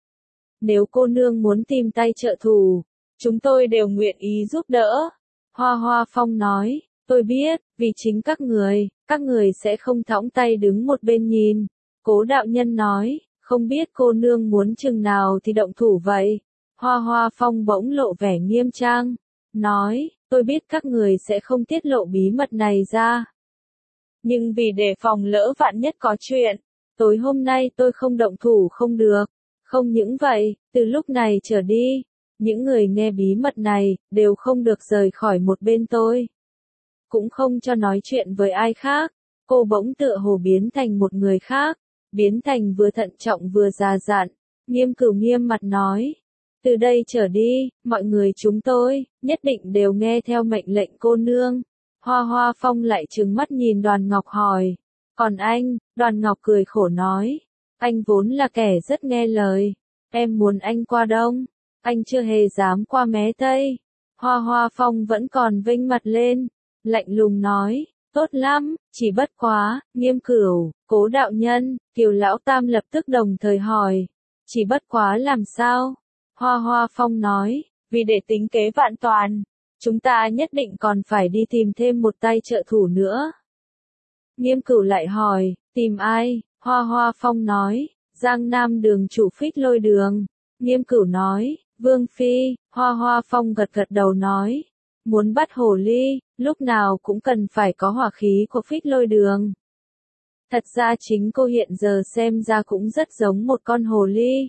Nếu cô nương muốn tìm tay trợ thủ, chúng tôi đều nguyện ý giúp đỡ. Hoa Hoa Phong nói, tôi biết, vì chính các người sẽ không thõng tay đứng một bên nhìn. Cố đạo nhân nói, không biết cô nương muốn chừng nào thì động thủ vậy. Hoa Hoa Phong bỗng lộ vẻ nghiêm trang, nói, tôi biết các người sẽ không tiết lộ bí mật này ra. Nhưng vì đề phòng lỡ vạn nhất có chuyện, tối hôm nay tôi không động thủ không được. Không những vậy, từ lúc này trở đi, những người nghe bí mật này, đều không được rời khỏi một bên tôi. Cũng không cho nói chuyện với ai khác. Cô bỗng tựa hồ biến thành một người khác, biến thành vừa thận trọng vừa già dặn. Nghiêm Cửu nghiêm mặt nói, từ đây trở đi, mọi người chúng tôi, nhất định đều nghe theo mệnh lệnh cô nương. Hoa Hoa Phong lại trừng mắt nhìn Đoàn Ngọc hỏi, còn anh? Đoàn Ngọc cười khổ nói, anh vốn là kẻ rất nghe lời. Em muốn anh qua Đông, anh chưa hề dám qua mé Tây. Hoa Hoa Phong vẫn còn vênh mặt lên, lạnh lùng nói, tốt lắm, chỉ bất quá. Nghiêm Cửu, Cố đạo nhân, Kiều lão tam lập tức đồng thời hỏi, chỉ bất quá làm sao? Hoa Hoa Phong nói, vì để tính kế vạn toàn, chúng ta nhất định còn phải đi tìm thêm một tay trợ thủ nữa. Nghiêm Cửu lại hỏi, tìm ai? Hoa Hoa Phong nói, Giang Nam đường chủ Phích Lôi Đường. Nghiêm Cửu nói, Vương Phi. Hoa Hoa Phong gật gật đầu nói, muốn bắt hồ ly, lúc nào cũng cần phải có hỏa khí của Phích Lôi Đường. Thật ra chính cô hiện giờ xem ra cũng rất giống một con hồ ly.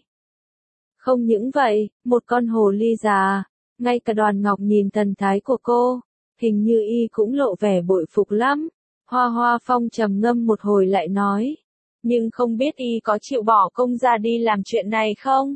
Không những vậy, một con hồ ly già. Ngay cả Đoàn Ngọc nhìn thần thái của cô, hình như y cũng lộ vẻ bội phục lắm. Hoa Hoa Phong trầm ngâm một hồi lại nói, nhưng không biết y có chịu bỏ công ra đi làm chuyện này không?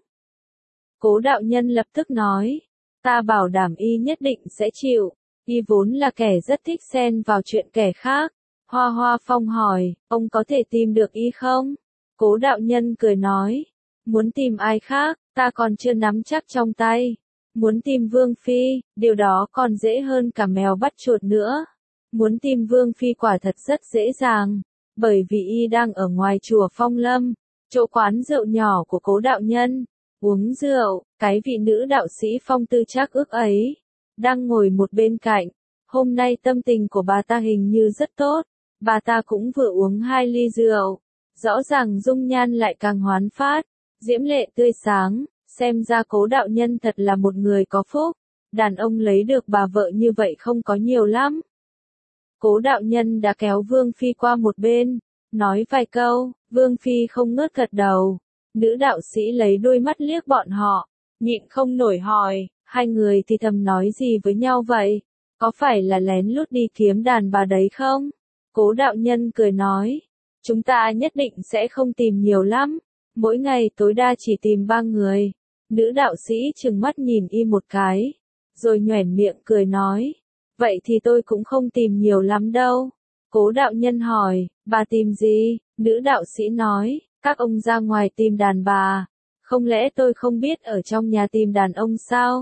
Cố đạo nhân lập tức nói, ta bảo đảm y nhất định sẽ chịu, y vốn là kẻ rất thích xen vào chuyện kẻ khác. Hoa Hoa Phong hỏi, ông có thể tìm được y không? Cố đạo nhân cười nói, muốn tìm ai khác, ta còn chưa nắm chắc trong tay. Muốn tìm Vương Phi, điều đó còn dễ hơn cả mèo bắt chuột nữa. Muốn tìm Vương Phi quả thật rất dễ dàng, bởi vì y đang ở ngoài chùa Phong Lâm, chỗ quán rượu nhỏ của Cố đạo nhân, uống rượu. Cái vị nữ đạo sĩ Phong Tư Trác Ước ấy, đang ngồi một bên cạnh. Hôm nay tâm tình của bà ta hình như rất tốt, bà ta cũng vừa uống 2 ly rượu, rõ ràng dung nhan lại càng hoán phát, diễm lệ tươi sáng. Xem ra Cố đạo nhân thật là một người có phúc, đàn ông lấy được bà vợ như vậy không có nhiều lắm. Cố đạo nhân đã kéo Vương Phi qua một bên, nói vài câu. Vương Phi không ngớt gật đầu. Nữ đạo sĩ lấy đôi mắt liếc bọn họ, nhịn không nổi hỏi, hai người thì thầm nói gì với nhau vậy? Có phải là lén lút đi kiếm đàn bà đấy không? Cố đạo nhân cười nói, chúng ta nhất định sẽ không tìm nhiều lắm, mỗi ngày tối đa chỉ tìm 3 người. Nữ đạo sĩ trừng mắt nhìn y một cái, rồi nhoẻn miệng cười nói, vậy thì tôi cũng không tìm nhiều lắm đâu. Cố đạo nhân hỏi, bà tìm gì? Nữ đạo sĩ nói, các ông ra ngoài tìm đàn bà, không lẽ tôi không biết ở trong nhà tìm đàn ông sao?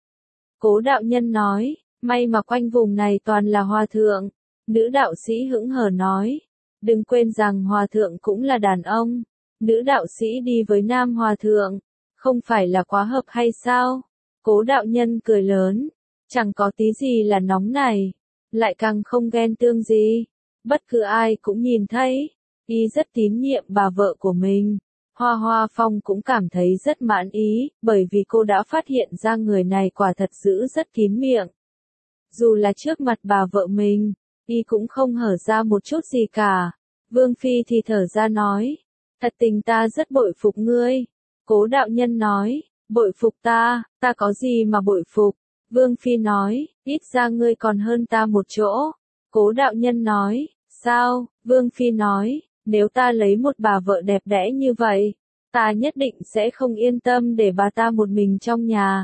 Cố đạo nhân nói, may mà quanh vùng này toàn là hòa thượng. Nữ đạo sĩ hững hờ nói, đừng quên rằng hòa thượng cũng là đàn ông. Nữ đạo sĩ đi với nam hòa thượng, không phải là quá hợp hay sao? Cố đạo nhân cười lớn, chẳng có tí gì là nóng này, lại càng không ghen tương gì. Bất cứ ai cũng nhìn thấy, y rất tín nhiệm bà vợ của mình. Hoa Hoa Phong cũng cảm thấy rất mãn ý, bởi vì cô đã phát hiện ra người này quả thật giữ rất kín miệng. Dù là trước mặt bà vợ mình, y cũng không hở ra một chút gì cả. Vương Phi thì thở ra nói, thật tình ta rất bội phục ngươi. Cố đạo nhân nói, bội phục ta có gì mà bội phục. Vương Phi nói, ít ra ngươi còn hơn ta một chỗ. Cố đạo nhân nói, sao? Vương Phi nói, nếu ta lấy một bà vợ đẹp đẽ như vậy, ta nhất định sẽ không yên tâm để bà ta một mình trong nhà.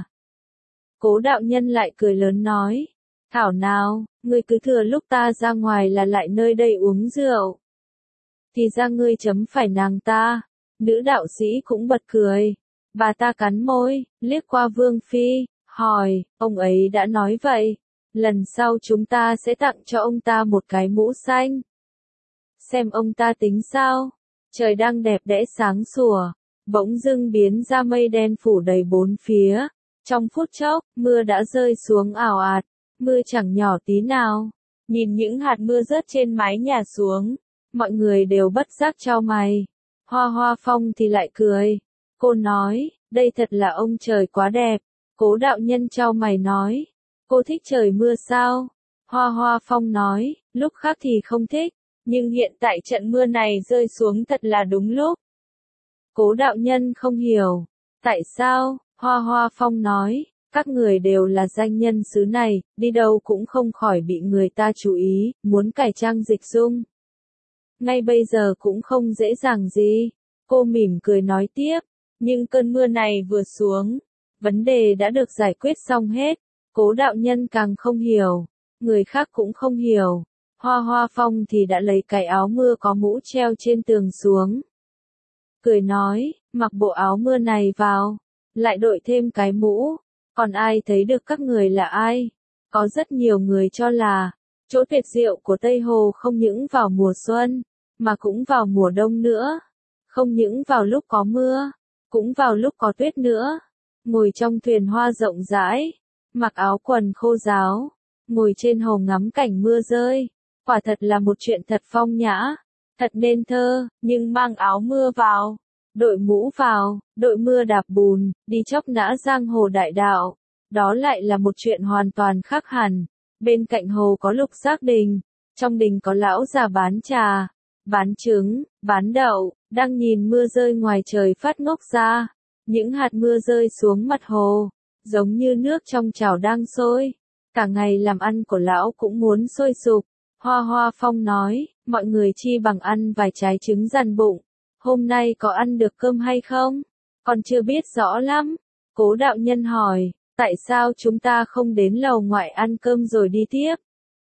Cố đạo nhân lại cười lớn nói, thảo nào, ngươi cứ thừa lúc ta ra ngoài là lại nơi đây uống rượu. Thì ra ngươi chấm phải nàng ta. Nữ đạo sĩ cũng bật cười. Bà ta cắn môi, liếc qua Vương Phi, hỏi, ông ấy đã nói vậy. Lần sau chúng ta sẽ tặng cho ông ta một cái mũ xanh. Xem ông ta tính sao. Trời đang đẹp đẽ sáng sủa, bỗng dưng biến ra mây đen phủ đầy bốn phía. Trong phút chốc, mưa đã rơi xuống ào ạt, mưa chẳng nhỏ tí nào. Nhìn những hạt mưa rớt trên mái nhà xuống, mọi người đều bất giác chau mày. Hoa Hoa Phong thì lại cười. Cô nói, đây thật là ông trời quá đẹp. Cố đạo nhân chau mày nói, cô thích trời mưa sao? Hoa Hoa Phong nói, lúc khác thì không thích, nhưng hiện tại trận mưa này rơi xuống thật là đúng lúc. Cố đạo nhân không hiểu. Tại sao? Hoa Hoa Phong nói, các người đều là danh nhân xứ này, đi đâu cũng không khỏi bị người ta chú ý, muốn cải trang dịch dung. Ngay bây giờ cũng không dễ dàng gì. Cô mỉm cười nói tiếp, nhưng cơn mưa này vừa xuống, vấn đề đã được giải quyết xong hết. Cố đạo nhân càng không hiểu, người khác cũng không hiểu. Hoa Hoa Phong thì đã lấy cái áo mưa có mũ treo trên tường xuống. Cười nói, mặc bộ áo mưa này vào, lại đội thêm cái mũ, còn ai thấy được các người là ai? Có rất nhiều người cho là, chỗ tuyệt diệu của Tây Hồ không những vào mùa xuân, mà cũng vào mùa đông nữa. Không những vào lúc có mưa, cũng vào lúc có tuyết nữa. Ngồi trong thuyền hoa rộng rãi, mặc áo quần khô ráo, ngồi trên hồ ngắm cảnh mưa rơi. Quả thật là một chuyện thật phong nhã, thật nên thơ, nhưng mang áo mưa vào, đội mũ vào, đội mưa đạp bùn, đi chóc nã giang hồ đại đạo. Đó lại là một chuyện hoàn toàn khác hẳn. Bên cạnh hồ có Lục Giác Đình, trong đình có lão già bán trà, bán trứng, bán đậu, đang nhìn mưa rơi ngoài trời phát ngốc ra. Những hạt mưa rơi xuống mặt hồ, giống như nước trong chảo đang sôi. Cả ngày làm ăn của lão cũng muốn sôi sục. Hoa Hoa Phong nói, mọi người chi bằng ăn vài trái trứng dằn bụng. Hôm nay có ăn được cơm hay không? Còn chưa biết rõ lắm. Cố đạo nhân hỏi, tại sao chúng ta không đến lầu ngoại ăn cơm rồi đi tiếp?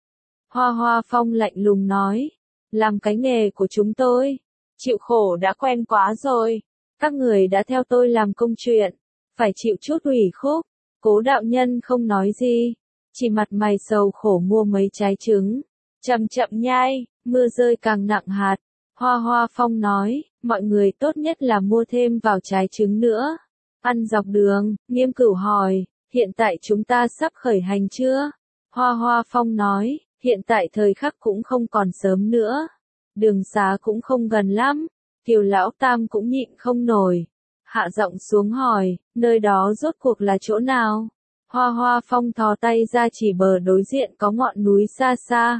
Hoa Hoa Phong lạnh lùng nói, làm cái nghề của chúng tôi, chịu khổ đã quen quá rồi. Các người đã theo tôi làm công chuyện, phải chịu chút ủy khúc. Cố đạo nhân không nói gì, chỉ mặt mày sầu khổ mua mấy trái trứng, chậm chậm nhai, mưa rơi càng nặng hạt. Hoa Hoa Phong nói, mọi người tốt nhất là mua thêm vào trái trứng nữa. Ăn dọc đường, Nghiêm Cửu hỏi, hiện tại chúng ta sắp khởi hành chưa? Hoa Hoa Phong nói, hiện tại thời khắc cũng không còn sớm nữa. Đường xá cũng không gần lắm. Kiều Lão Tam cũng nhịn không nổi. Hạ giọng xuống hỏi, nơi đó rốt cuộc là chỗ nào? Hoa Hoa Phong thò tay ra chỉ bờ đối diện có ngọn núi xa xa.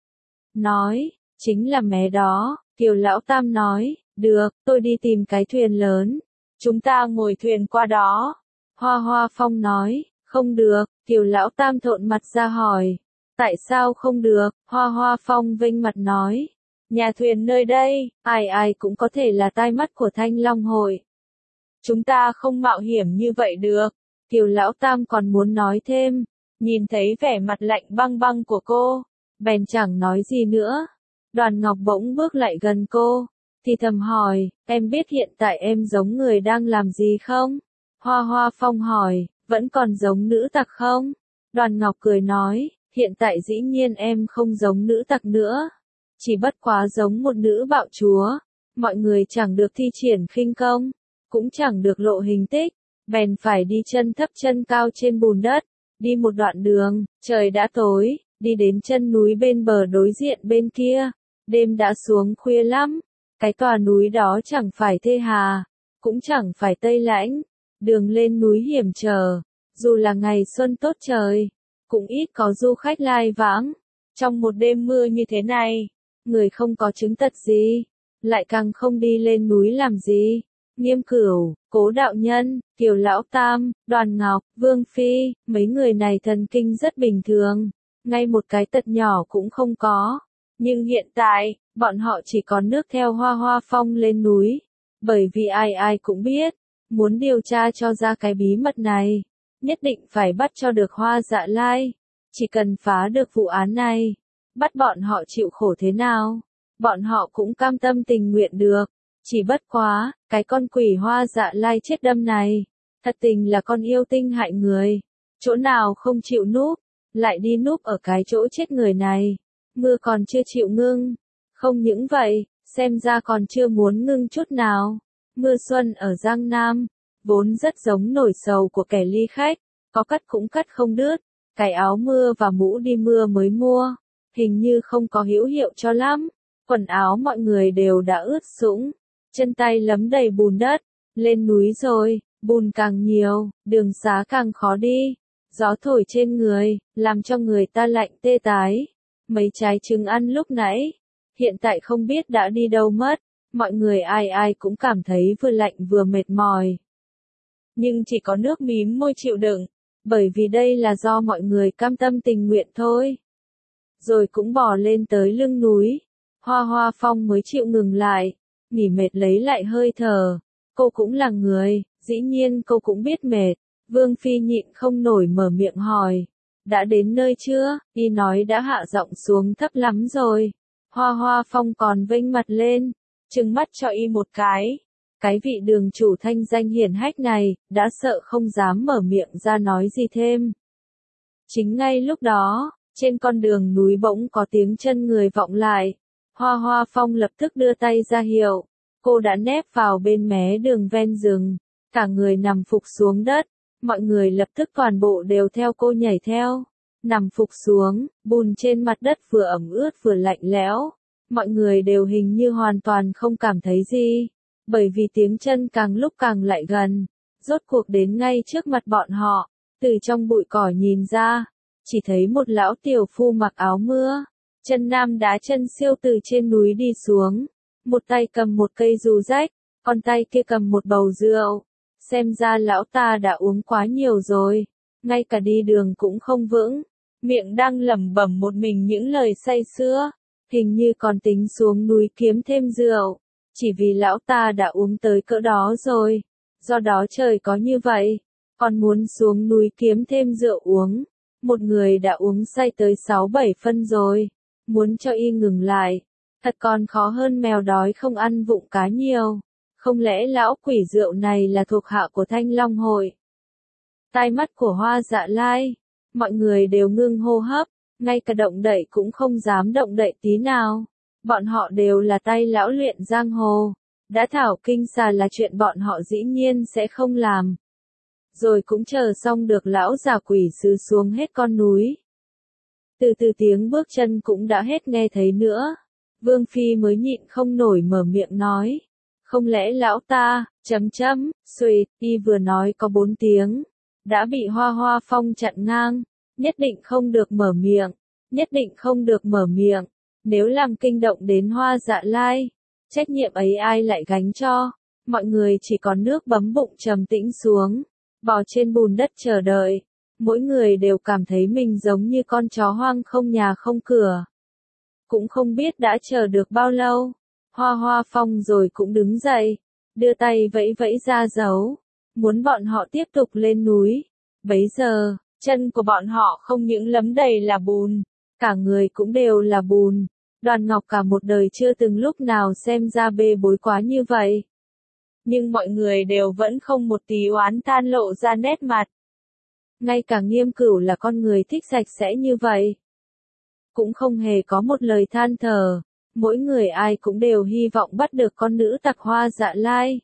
Nói, chính là mé đó. Kiều Lão Tam nói, được, tôi đi tìm cái thuyền lớn. Chúng ta ngồi thuyền qua đó. Hoa Hoa Phong nói, không được. Kiều Lão Tam thộn mặt ra hỏi, tại sao không được? Hoa Hoa Phong vênh mặt nói, nhà thuyền nơi đây, ai ai cũng có thể là tai mắt của Thanh Long Hội. Chúng ta không mạo hiểm như vậy được. Kiều Lão Tam còn muốn nói thêm, nhìn thấy vẻ mặt lạnh băng băng của cô, bèn chẳng nói gì nữa. Đoàn Ngọc bỗng bước lại gần cô, thì thầm hỏi, em biết hiện tại em giống người đang làm gì không? Hoa Hoa Phong hỏi, vẫn còn giống nữ tặc không? Đoàn Ngọc cười nói, hiện tại dĩ nhiên em không giống nữ tặc nữa. Chỉ bất quá giống một nữ bạo chúa. Mọi người chẳng được thi triển khinh công, cũng chẳng được lộ hình tích, bèn phải đi chân thấp chân cao trên bùn đất. Đi một đoạn đường, trời đã tối, đi đến chân núi bên bờ đối diện bên kia. Đêm đã xuống khuya lắm. Cái tòa núi đó chẳng phải Thê Hà, cũng chẳng phải Tây Lãnh. Đường lên núi hiểm trở, dù là ngày xuân tốt trời, cũng ít có du khách lai vãng. Trong một đêm mưa như thế này, người không có chứng tật gì, lại càng không đi lên núi làm gì. Nghiêm Cửu, Cố đạo nhân, Kiều lão tam, Đoàn Ngọc, Vương Phi, mấy người này thần kinh rất bình thường, ngay một cái tật nhỏ cũng không có. Nhưng hiện tại, bọn họ chỉ có nước theo Hoa Hoa Phong lên núi, bởi vì ai ai cũng biết, muốn điều tra cho ra cái bí mật này, nhất định phải bắt cho được Hoa Dạ Lai. Chỉ cần phá được vụ án này, bắt bọn họ chịu khổ thế nào, bọn họ cũng cam tâm tình nguyện được. Chỉ bất quá, cái con quỷ Hoa Dạ Lai chết đâm này, thật tình là con yêu tinh hại người. Chỗ nào không chịu núp, lại đi núp ở cái chỗ chết người này. Mưa còn chưa chịu ngưng. Không những vậy, xem ra còn chưa muốn ngưng chút nào. Mưa xuân ở Giang Nam, vốn rất giống nổi sầu của kẻ ly khách, có cắt cũng cắt không đứt. Cái áo mưa và mũ đi mưa mới mua, hình như không có hữu hiệu cho lắm. Quần áo mọi người đều đã ướt sũng, chân tay lấm đầy bùn đất. Lên núi rồi, bùn càng nhiều, đường xá càng khó đi. Gió thổi trên người, làm cho người ta lạnh tê tái. Mấy trái trứng ăn lúc nãy, hiện tại không biết đã đi đâu mất. Mọi người ai ai cũng cảm thấy vừa lạnh vừa mệt mỏi. Nhưng chỉ có nước mím môi chịu đựng, bởi vì đây là do mọi người cam tâm tình nguyện thôi. Rồi cũng bò lên tới lưng núi, Hoa Hoa Phong mới chịu ngừng lại, nghỉ mệt lấy lại hơi thở. Cô cũng là người, dĩ nhiên cô cũng biết mệt. Vương Phi nhịn không nổi mở miệng hỏi, đã đến nơi chưa? Y nói đã hạ giọng xuống thấp lắm rồi. Hoa Hoa Phong còn vênh mặt lên, trừng mắt cho Y một cái. Cái vị đường chủ thanh danh hiển hách này, đã sợ không dám mở miệng ra nói gì thêm. Chính ngay lúc đó, trên con đường núi bỗng có tiếng chân người vọng lại. Hoa Hoa Phong lập tức đưa tay ra hiệu. Cô đã nép vào bên mé đường ven rừng, cả người nằm phục xuống đất. Mọi người lập tức toàn bộ đều theo cô nhảy theo. Nằm phục xuống, bùn trên mặt đất vừa ẩm ướt vừa lạnh lẽo. Mọi người đều hình như hoàn toàn không cảm thấy gì. Bởi vì tiếng chân càng lúc càng lại gần. Rốt cuộc đến ngay trước mặt bọn họ. Từ trong bụi cỏ nhìn ra, chỉ thấy một lão tiểu phu mặc áo mưa. Chân nam đá chân siêu từ trên núi đi xuống. Một tay cầm một cây dù rách, còn tay kia cầm một bầu rượu. Xem ra lão ta đã uống quá nhiều rồi, ngay cả đi đường cũng không vững, miệng đang lẩm bẩm một mình những lời say sưa, hình như còn tính xuống núi kiếm thêm rượu, chỉ vì lão ta đã uống tới cỡ đó rồi, do đó trời có như vậy, còn muốn xuống núi kiếm thêm rượu uống, một người đã uống say tới 6-7 phân rồi, muốn cho Y ngừng lại, thật còn khó hơn mèo đói không ăn vụng cá nhiều. Không lẽ lão quỷ rượu này là thuộc hạ của Thanh Long Hội? Tai mắt của Hoa Dạ Lai, mọi người đều ngưng hô hấp, ngay cả động đậy cũng không dám động đậy tí nào. Bọn họ đều là tay lão luyện giang hồ, đã thảo kinh xà là chuyện bọn họ dĩ nhiên sẽ không làm. Rồi cũng chờ xong được lão già quỷ sứ xuống hết con núi. Từ từ tiếng bước chân cũng đã hết nghe thấy nữa. Vương Phi mới nhịn không nổi mở miệng nói. Không lẽ lão ta, suýt, Y vừa nói có 4 tiếng, đã bị Hoa Hoa Phong chặn ngang, nhất định không được mở miệng, nhất định không được mở miệng, nếu làm kinh động đến Hoa Dạ Lai, trách nhiệm ấy ai lại gánh cho, mọi người chỉ còn nước bấm bụng trầm tĩnh xuống, bò trên bùn đất chờ đợi, mỗi người đều cảm thấy mình giống như con chó hoang không nhà không cửa. Cũng không biết đã chờ được bao lâu. Hoa Hoa Phong rồi cũng đứng dậy, đưa tay vẫy vẫy ra dấu, muốn bọn họ tiếp tục lên núi. Bấy giờ, chân của bọn họ không những lấm đầy là bùn, cả người cũng đều là bùn. Đoàn Ngọc cả một đời chưa từng lúc nào xem ra bê bối quá như vậy. Nhưng mọi người đều vẫn không một tí oán than lộ ra nét mặt. Ngay cả Nghiêm Cửu là con người thích sạch sẽ như vậy, cũng không hề có một lời than thở. Mỗi người ai cũng đều hy vọng bắt được con nữ tặc Hoa Dạ Lai,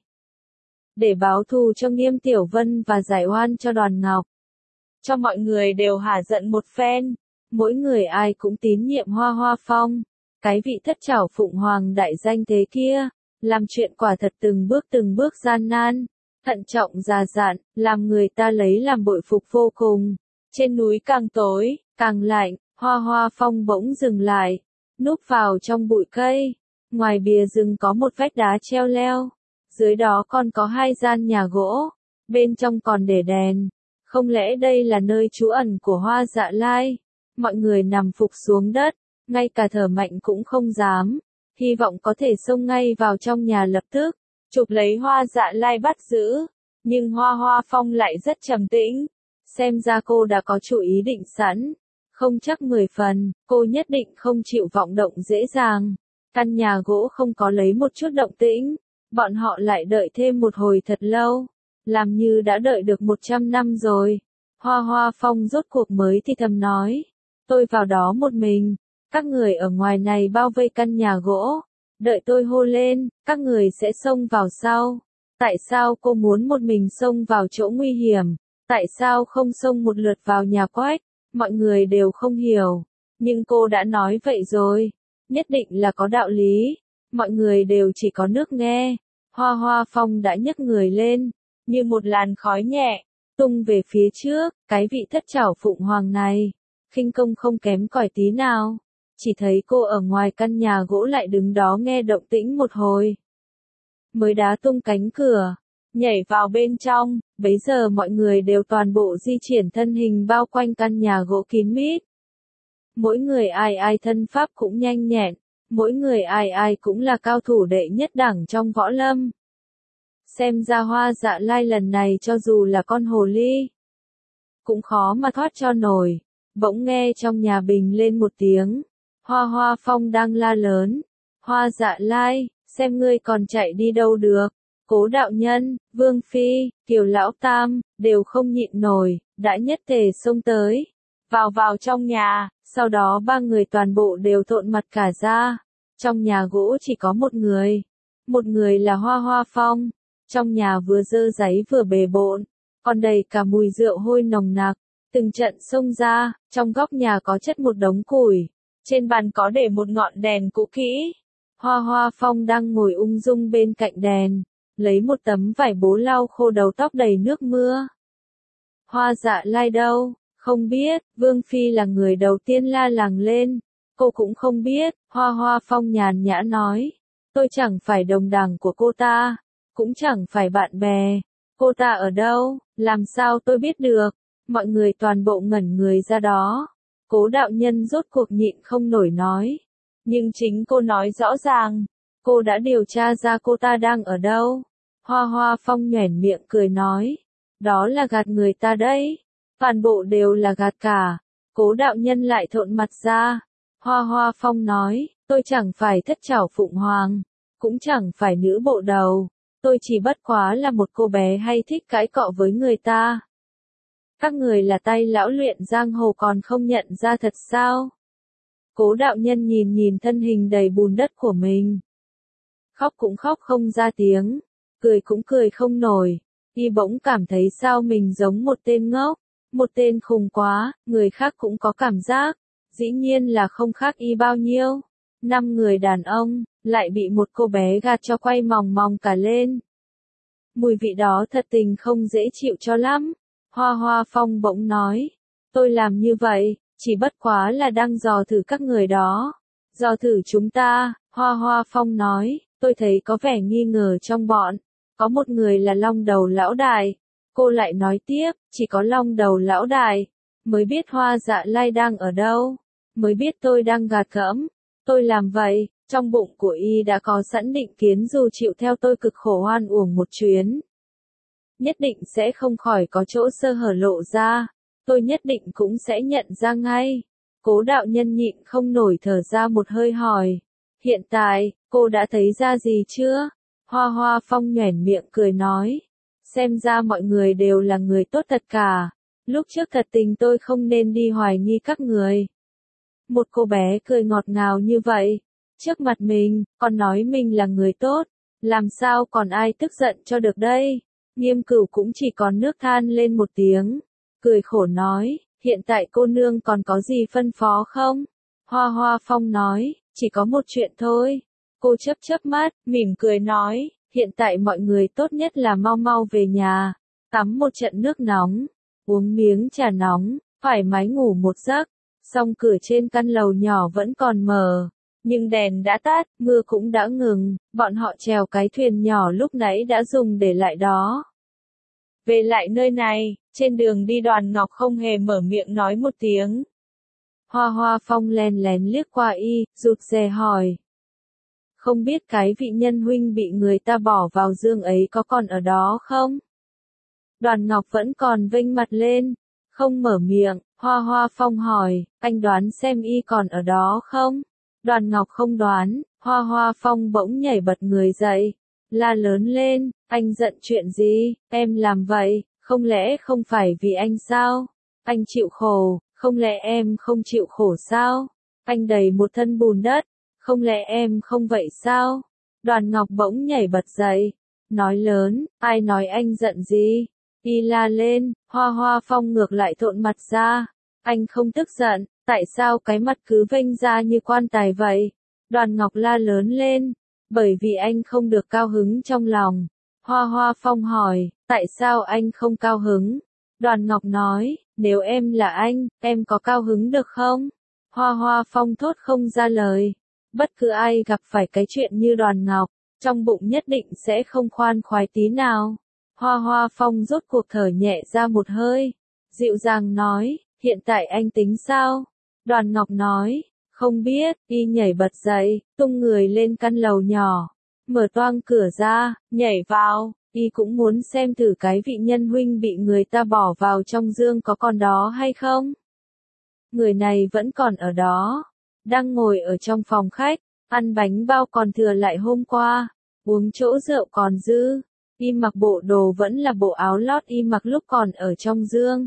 để báo thù cho Nghiêm Tiểu Vân và giải oan cho Đoàn Ngọc. Cho mọi người đều hả giận một phen, mỗi người ai cũng tín nhiệm Hoa Hoa Phong, cái vị thất trảo phụng hoàng đại danh thế kia, làm chuyện quả thật từng bước gian nan, thận trọng già dặn, làm người ta lấy làm bội phục vô cùng. Trên núi càng tối, càng lạnh, Hoa Hoa Phong bỗng dừng lại. núp vào trong bụi cây. Ngoài bìa rừng có một vách đá treo leo. Dưới đó còn có 2 gian nhà gỗ. Bên trong còn để đèn. Không lẽ đây là nơi trú ẩn của Hoa Dạ Lai? Mọi người nằm phục xuống đất, ngay cả thở mạnh cũng không dám. Hy vọng có thể xông ngay vào trong nhà lập tức, chụp lấy Hoa Dạ Lai bắt giữ. Nhưng Hoa Hoa Phong lại rất trầm tĩnh. Xem ra cô đã có chủ ý định sẵn. Không chắc 10 phần, cô nhất định không chịu vọng động dễ dàng. Căn nhà gỗ không có lấy một chút động tĩnh. Bọn họ lại đợi thêm một hồi thật lâu. Làm như đã đợi được 100 năm rồi. Hoa Hoa Phong rốt cuộc mới thì thầm nói. Tôi vào đó một mình. Các người ở ngoài này bao vây căn nhà gỗ. Đợi tôi hô lên, các người sẽ xông vào sau. Tại sao cô muốn một mình xông vào chỗ nguy hiểm? Tại sao không xông một lượt vào nhà Quách? Mọi người đều không hiểu. Nhưng cô đã nói vậy rồi. Nhất định là có đạo lý. Mọi người đều chỉ có nước nghe. Hoa Hoa Phong đã nhấc người lên. Như một làn khói nhẹ. Tung về phía trước. Cái vị thất trảo phụng hoàng này. Khinh công không kém cỏi tí nào. Chỉ thấy cô ở ngoài căn nhà gỗ lại đứng đó nghe động tĩnh một hồi. Mới đá tung cánh cửa. Nhảy vào bên trong. Bấy giờ mọi người đều toàn bộ di chuyển thân hình bao quanh căn nhà gỗ kín mít. Mỗi người ai ai thân pháp cũng nhanh nhẹn. Mỗi người ai ai cũng là cao thủ đệ nhất đẳng trong võ lâm. Xem ra Hoa Dạ Lai lần này cho dù là con hồ ly, cũng khó mà thoát cho nổi. Bỗng nghe trong nhà bình lên một tiếng. Hoa Hoa Phong đang la lớn. Hoa Dạ Lai, xem ngươi còn chạy đi đâu được. Cố đạo nhân, Vương Phi, Kiều Lão Tam, đều không nhịn nổi, đã nhất tề xông tới. Vào trong nhà, sau đó 3 người toàn bộ đều thộn mặt cả ra. Trong nhà gỗ chỉ có một người. Một người là Hoa Hoa Phong. Trong nhà vừa dơ giấy vừa bề bộn, còn đầy cả mùi rượu hôi nồng nặc. Từng trận xông ra, trong góc nhà có chất một đống củi. Trên bàn có để một ngọn đèn cũ kỹ. Hoa Hoa Phong đang ngồi ung dung bên cạnh đèn, lấy một tấm vải bố lau khô đầu tóc đầy nước mưa. Hoa Dạ Lai đâu? Không biết. Vương Phi là người đầu tiên la làng lên. Cô cũng không biết. Hoa Hoa Phong nhàn nhã nói. Tôi chẳng phải đồng đẳng của cô ta, cũng chẳng phải bạn bè. Cô ta ở đâu? Làm sao tôi biết được? Mọi người toàn bộ ngẩn người ra đó. Cố đạo nhân rốt cuộc nhịn không nổi nói. Nhưng chính cô nói rõ ràng. Cô đã điều tra ra cô ta đang ở đâu. Hoa Hoa Phong nhoẻn miệng cười nói. Đó là gạt người ta đấy. Toàn bộ đều là gạt cả. Cố đạo nhân lại thộn mặt ra. Hoa Hoa Phong nói. Tôi chẳng phải thất trảo phụng hoàng. Cũng chẳng phải nữ bộ đầu. Tôi chỉ bất quá là một cô bé hay thích cãi cọ với người ta. Các người là tay lão luyện giang hồ còn không nhận ra thật sao? Cố đạo nhân nhìn thân hình đầy bùn đất của mình. Khóc cũng khóc không ra tiếng. Cười cũng cười không nổi. Y bỗng cảm thấy sao mình giống một tên ngốc. Một tên khùng quá. Người khác cũng có cảm giác. Dĩ nhiên là không khác y bao nhiêu. 5 người đàn ông, lại bị một cô bé gạt cho quay mòng mòng cả lên. Mùi vị đó thật tình không dễ chịu cho lắm. Hoa Hoa Phong bỗng nói. Tôi làm như vậy, chỉ bất quá là đang dò thử các người đó. Dò thử chúng ta. Hoa Hoa Phong nói. Tôi thấy có vẻ nghi ngờ trong bọn. Có một người là Long Đầu Lão Đại. Cô lại nói tiếp. Chỉ có Long Đầu Lão Đại mới biết Hoa Dạ Lai đang ở đâu. Mới biết tôi đang gạt gẫm. Tôi làm vậy. Trong bụng của y đã có sẵn định kiến dù chịu theo tôi cực khổ hoan uổng một chuyến. Nhất định sẽ không khỏi có chỗ sơ hở lộ ra. Tôi nhất định cũng sẽ nhận ra ngay. Cố đạo nhân nhịn không nổi thở ra một hơi hỏi. Hiện tại, cô đã thấy ra gì chưa? Hoa Hoa Phong nhoẻn miệng cười nói. Xem ra mọi người đều là người tốt thật cả. Lúc trước thật tình tôi không nên đi hoài nghi các người. Một cô bé cười ngọt ngào như vậy. Trước mặt mình, còn nói mình là người tốt. Làm sao còn ai tức giận cho được đây? Nghiêm Cửu cũng chỉ còn nước than lên một tiếng. Cười khổ nói, hiện tại cô nương còn có gì phân phó không? Hoa Hoa Phong nói, chỉ có một chuyện thôi. Cô chớp mắt, mỉm cười nói, hiện tại mọi người tốt nhất là mau mau về nhà. Tắm một trận nước nóng, uống miếng trà nóng, thoải mái ngủ một giấc. Song cửa trên căn lầu nhỏ vẫn còn mở. Nhưng đèn đã tắt, mưa cũng đã ngừng, bọn họ chèo cái thuyền nhỏ lúc nãy đã dùng để lại đó. Về lại nơi này, trên đường đi Đoàn Ngọc không hề mở miệng nói một tiếng. Hoa Hoa Phong lén lén liếc qua y, rụt rè hỏi. Không biết cái vị nhân huynh bị người ta bỏ vào dương ấy có còn ở đó không? Đoàn Ngọc vẫn còn vênh mặt lên, không mở miệng. Hoa Hoa Phong hỏi, anh đoán xem y còn ở đó không? Đoàn Ngọc không đoán. Hoa Hoa Phong bỗng nhảy bật người dậy, la lớn lên, anh giận chuyện gì, em làm vậy, không lẽ không phải vì anh sao? Anh chịu khổ, không lẽ em không chịu khổ sao? Anh đầy một thân bùn đất, không lẽ em không vậy sao? Đoàn Ngọc bỗng nhảy bật dậy, nói lớn, ai nói anh giận gì? Y la lên. Hoa Hoa Phong ngược lại thộn mặt ra, anh không tức giận, tại sao cái mặt cứ vênh ra như quan tài vậy? Đoàn Ngọc la lớn lên, bởi vì anh không được cao hứng trong lòng. Hoa Hoa Phong hỏi, tại sao anh không cao hứng? Đoàn Ngọc nói, nếu em là anh, em có cao hứng được không? Hoa Hoa Phong thốt không ra lời. Bất cứ ai gặp phải cái chuyện như Đoàn Ngọc, trong bụng nhất định sẽ không khoan khoái tí nào. Hoa Hoa Phong rốt cuộc thở nhẹ ra một hơi, dịu dàng nói, hiện tại anh tính sao? Đoàn Ngọc nói, không biết. Y nhảy bật dậy, tung người lên căn lầu nhỏ, mở toang cửa ra, nhảy vào. Y cũng muốn xem thử cái vị nhân huynh bị người ta bỏ vào trong dương có còn đó hay không. Người này vẫn còn ở đó, đang ngồi ở trong phòng khách, ăn bánh bao còn thừa lại hôm qua, uống chỗ rượu còn dư. Y mặc bộ đồ vẫn là bộ áo lót y mặc lúc còn ở trong dương.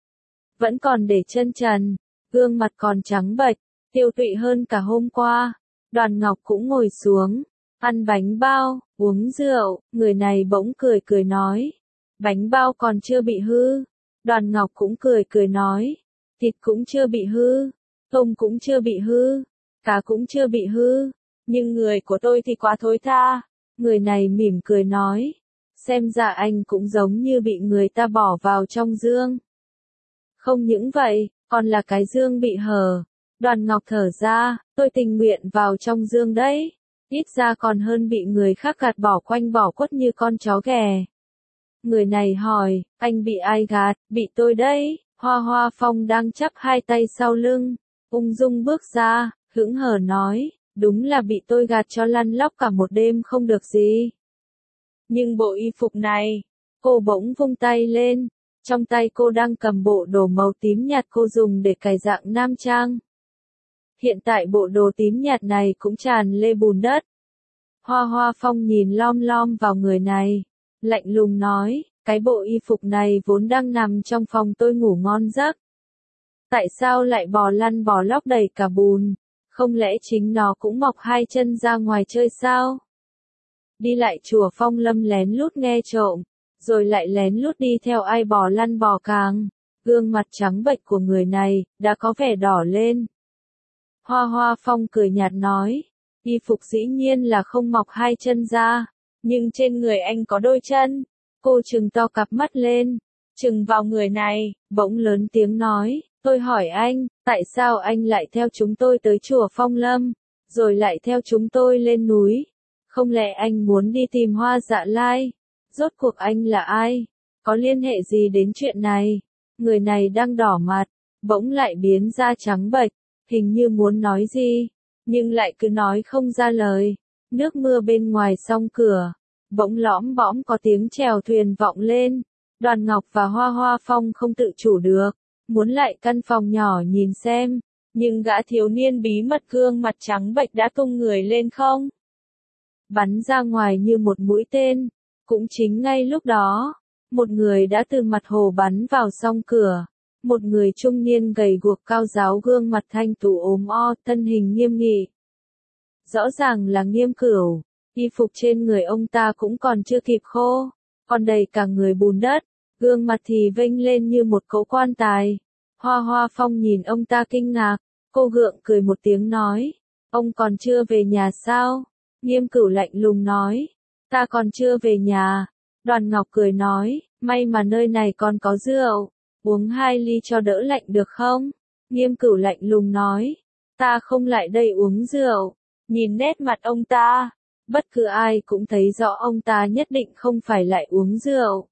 Vẫn còn để chân trần, gương mặt còn trắng bệch, tiêu tụy hơn cả hôm qua. Đoàn Ngọc cũng ngồi xuống, ăn bánh bao, uống rượu, người này bỗng cười cười nói. Bánh bao còn chưa bị hư. Đoàn Ngọc cũng cười cười nói. Thịt cũng chưa bị hư, tôm cũng chưa bị hư, cá cũng chưa bị hư, nhưng người của tôi thì quá thối tha. Người này mỉm cười nói. Xem ra anh cũng giống như bị người ta bỏ vào trong dương. Không những vậy, còn là cái dương bị hở. Đoàn Ngọc thở ra, tôi tình nguyện vào trong dương đấy. Ít ra còn hơn bị người khác gạt bỏ quanh bỏ quất như con chó ghẻ. Người này hỏi, anh bị ai gạt? Bị tôi đấy. Hoa Hoa Phong đang chắp hai tay sau lưng, ung dung bước ra, hững hờ nói, đúng là bị tôi gạt cho lăn lóc cả một đêm không được gì. Nhưng bộ y phục này, cô bỗng vung tay lên, trong tay cô đang cầm bộ đồ màu tím nhạt cô dùng để cài dạng nam trang. Hiện tại bộ đồ tím nhạt này cũng tràn lê bùn đất. Hoa Hoa Phong nhìn lom lom vào người này, lạnh lùng nói, cái bộ y phục này vốn đang nằm trong phòng tôi ngủ ngon giấc. Tại sao lại bò lăn bò lóc đầy cả bùn? Không lẽ chính nó cũng mọc hai chân ra ngoài chơi sao? Đi lại chùa Phong Lâm lén lút nghe trộm, rồi lại lén lút đi theo ai bò lăn bò càng. Gương mặt trắng bệch của người này đã có vẻ đỏ lên. Hoa Hoa Phong cười nhạt nói, y phục dĩ nhiên là không mọc hai chân ra, nhưng trên người anh có đôi chân. Cô trừng to cặp mắt lên, trừng vào người này, bỗng lớn tiếng nói, tôi hỏi anh, tại sao anh lại theo chúng tôi tới chùa Phong Lâm, rồi lại theo chúng tôi lên núi? Không lẽ anh muốn đi tìm Hoa Dạ Lai? Rốt cuộc anh là ai? Có liên hệ gì đến chuyện này? Người này đang đỏ mặt, bỗng lại biến ra trắng bệch, hình như muốn nói gì, nhưng lại cứ nói không ra lời. Nước mưa bên ngoài song cửa, bỗng lõm bõm có tiếng chèo thuyền vọng lên. Đoàn Ngọc và Hoa Hoa Phong không tự chủ được, muốn lại căn phòng nhỏ nhìn xem, nhưng gã thiếu niên bí mật gương mặt trắng bệch đã tung người lên không, bắn ra ngoài như một mũi tên. Cũng chính ngay lúc đó, một người đã từ mặt hồ bắn vào song cửa. Một người trung niên gầy guộc cao ráo gương mặt thanh tú ốm o, thân hình nghiêm nghị. Rõ ràng là Nghiêm Cửu, y phục trên người ông ta cũng còn chưa kịp khô, còn đầy cả người bùn đất, gương mặt thì vênh lên như một cỗ quan tài. Hoa Hoa Phong nhìn ông ta kinh ngạc, cô gượng cười một tiếng nói, ông còn chưa về nhà sao? Nghiêm Cửu lạnh lùng nói, ta còn chưa về nhà. Đoàn Ngọc cười nói, may mà nơi này còn có rượu, uống 2 ly cho đỡ lạnh được không? Nghiêm Cửu lạnh lùng nói, ta không lại đây uống rượu, Nhìn nét mặt ông ta, bất cứ ai cũng thấy rõ ông ta nhất định không phải lại uống rượu.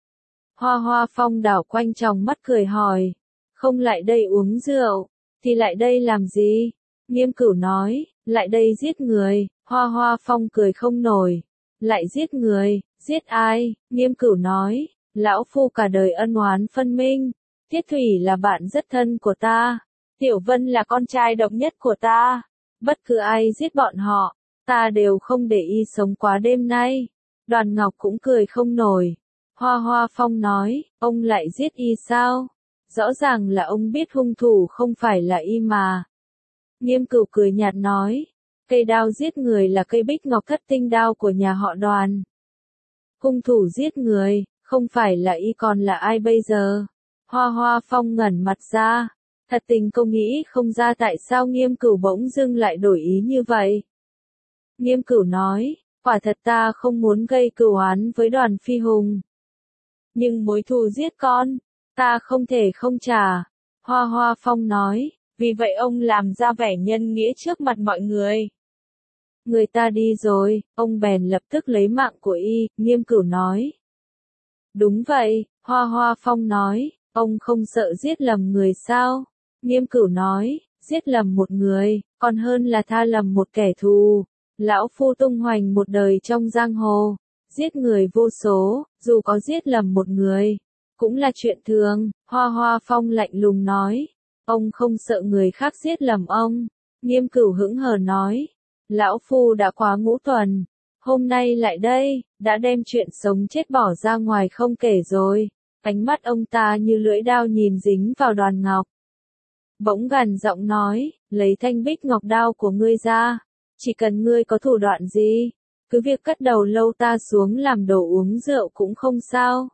Hoa Hoa Phong đảo quanh tròng mắt cười hỏi, không lại đây uống rượu, thì lại đây làm gì? Nghiêm Cửu nói, lại đây giết người. Hoa Hoa Phong cười không nổi, lại giết người, giết ai? Nghiêm Cửu nói, lão phu cả đời ân oán phân minh, Tiết Thủy là bạn rất thân của ta, Tiểu Vân là con trai độc nhất của ta, bất cứ ai giết bọn họ, ta đều không để y sống quá đêm nay. Đoàn Ngọc cũng cười không nổi. Hoa Hoa Phong nói, ông lại giết y sao? Rõ ràng là ông biết hung thủ không phải là y mà. Nghiêm Cửu cười nhạt nói, cây đao giết người là cây bích ngọc thất tinh đao của nhà họ Đoàn. Hung thủ giết người, không phải là y còn là ai bây giờ? Hoa Hoa Phong ngẩn mặt ra, thật tình không nghĩ không ra tại sao Nghiêm Cửu bỗng dưng lại đổi ý như vậy. Nghiêm Cửu nói, quả thật ta không muốn gây cừu oán với Đoàn Phi Hùng. Nhưng mối thù giết con, ta không thể không trả. Hoa Hoa Phong nói, vì vậy ông làm ra vẻ nhân nghĩa trước mặt mọi người. Người ta đi rồi, ông bèn lập tức lấy mạng của y, Nghiêm Cửu nói. Đúng vậy, Hoa Hoa Phong nói, ông không sợ giết lầm người sao? Nghiêm Cửu nói, giết lầm một người, còn hơn là tha lầm một kẻ thù. Lão phu tung hoành một đời trong giang hồ, giết người vô số, dù có giết lầm một người, cũng là chuyện thường. Hoa Hoa Phong lạnh lùng nói, ông không sợ người khác giết lầm ông. Nghiêm Cửu hững hờ nói, lão phu đã quá ngũ tuần, hôm nay lại đây, đã đem chuyện sống chết bỏ ra ngoài không kể rồi. Ánh mắt ông ta như lưỡi đao nhìn dính vào Đoàn Ngọc. Bỗng gằn giọng nói, lấy thanh bích ngọc đao của ngươi ra, chỉ cần ngươi có thủ đoạn gì, cứ việc cất đầu lâu ta xuống làm đồ uống rượu cũng không sao.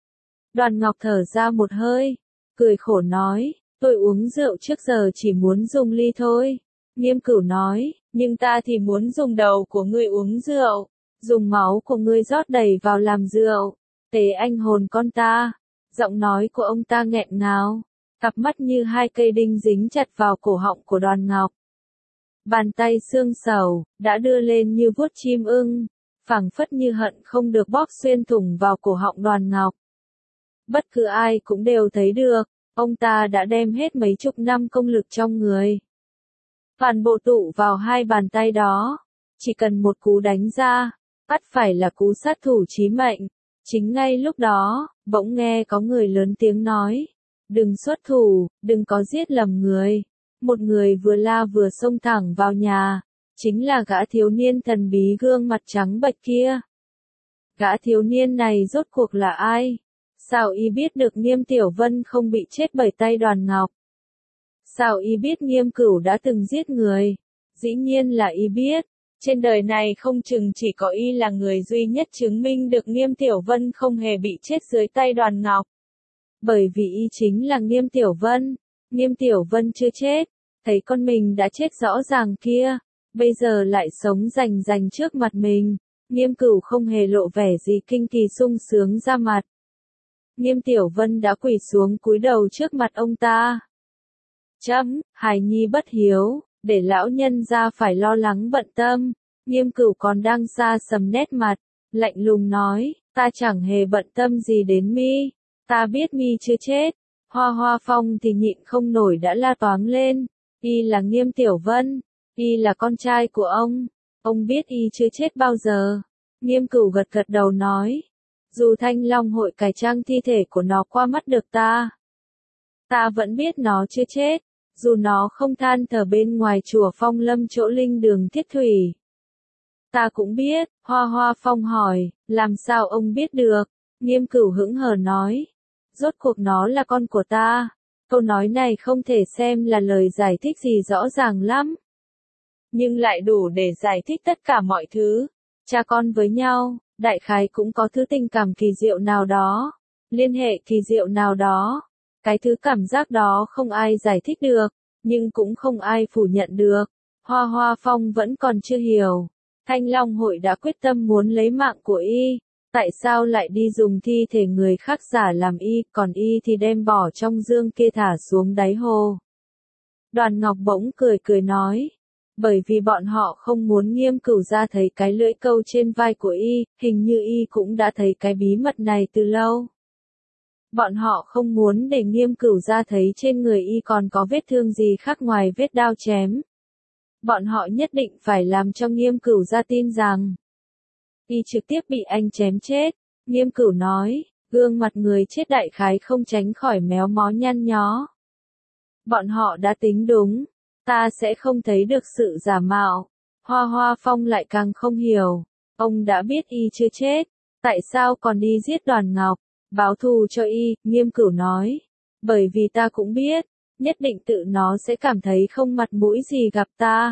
Đoàn Ngọc thở ra một hơi, cười khổ nói, tôi uống rượu trước giờ chỉ muốn dùng ly thôi. Nghiêm Cửu nói, nhưng ta thì muốn dùng đầu của ngươi uống rượu, dùng máu của ngươi rót đầy vào làm rượu, tế anh hồn con ta. Giọng nói của ông ta nghẹn ngào, cặp mắt như hai cây đinh dính chặt vào cổ họng của Đoàn Ngọc. Bàn tay xương sầu, đã đưa lên như vuốt chim ưng, phảng phất như hận không được bóp xuyên thủng vào cổ họng Đoàn Ngọc. Bất cứ ai cũng đều thấy được, ông ta đã đem hết mấy chục năm công lực trong người. Toàn bộ tụ vào hai bàn tay đó, chỉ cần một cú đánh ra, ắt phải là cú sát thủ chí mệnh. Chính ngay lúc đó, bỗng nghe có người lớn tiếng nói, đừng xuất thủ, đừng có giết lầm người. Một người vừa la vừa xông thẳng vào nhà, chính là gã thiếu niên thần bí gương mặt trắng bệch kia. Gã thiếu niên này rốt cuộc là ai? Sao y biết được Nghiêm Tiểu Vân không bị chết bởi tay Đoàn Ngọc? Sao y biết Nghiêm Cửu đã từng giết người? Dĩ nhiên là y biết. Trên đời này không chừng chỉ có y là người duy nhất chứng minh được Nghiêm Tiểu Vân không hề bị chết dưới tay Đoàn Ngọc. Bởi vì y chính là Nghiêm Tiểu Vân. Nghiêm Tiểu Vân chưa chết, thấy con mình đã chết rõ ràng kia, bây giờ lại sống rành rành trước mặt mình. Nghiêm Cửu không hề lộ vẻ gì kinh kỳ sung sướng ra mặt. Nghiêm Tiểu Vân đã quỳ xuống cúi đầu trước mặt ông ta. Chấm, hài nhi bất hiếu, để lão nhân ra phải lo lắng bận tâm. Nghiêm Cửu còn đang xa sầm nét mặt, lạnh lùng nói, ta chẳng hề bận tâm gì đến mi, ta biết mi chưa chết. Hoa Hoa Phong thì nhịn không nổi đã la toáng lên, y là Nghiêm Tiểu Vân, y là con trai của ông biết y chưa chết bao giờ. Nghiêm Cửu gật gật đầu nói, dù Thanh Long hội cải trang thi thể của nó qua mắt được ta vẫn biết nó chưa chết, dù nó không than thở bên ngoài chùa Phong Lâm chỗ linh đường Thiết Thủy. Ta cũng biết. Hoa Hoa Phong hỏi, làm sao ông biết được? Nghiêm Cửu hững hờ nói, rốt cuộc nó là con của ta. Câu nói này không thể xem là lời giải thích gì rõ ràng lắm, nhưng lại đủ để giải thích tất cả mọi thứ. Cha con với nhau, đại khái cũng có thứ tình cảm kỳ diệu nào đó, liên hệ kỳ diệu nào đó. Cái thứ cảm giác đó không ai giải thích được, nhưng cũng không ai phủ nhận được. Hoa Hoa Phong vẫn còn chưa hiểu. Thanh Long hội đã quyết tâm muốn lấy mạng của y, tại sao lại đi dùng thi thể người khác giả làm y, còn y thì đem bỏ trong dương kia thả xuống đáy hồ. Đoàn Ngọc bỗng cười cười nói, Bởi vì bọn họ không muốn Nghiêm Cửu ra thấy cái lưỡi câu trên vai của y, hình như y cũng đã thấy cái bí mật này từ lâu. Bọn họ không muốn để Nghiêm Cửu ra thấy trên người y còn có vết thương gì khác ngoài vết đao chém. Bọn họ nhất định phải làm cho Nghiêm Cửu ra tin rằng y trực tiếp bị anh chém chết. Nghiêm Cửu nói, gương mặt người chết đại khái không tránh khỏi méo mó nhăn nhó. Bọn họ đã tính đúng, ta sẽ không thấy được sự giả mạo. Hoa Hoa Phong lại càng không hiểu, ông đã biết y chưa chết, tại sao còn đi giết Đoàn Ngọc, báo thù cho y. Nghiêm Cửu nói, bởi vì ta cũng biết, nhất định tự nó sẽ cảm thấy không mặt mũi gì gặp ta.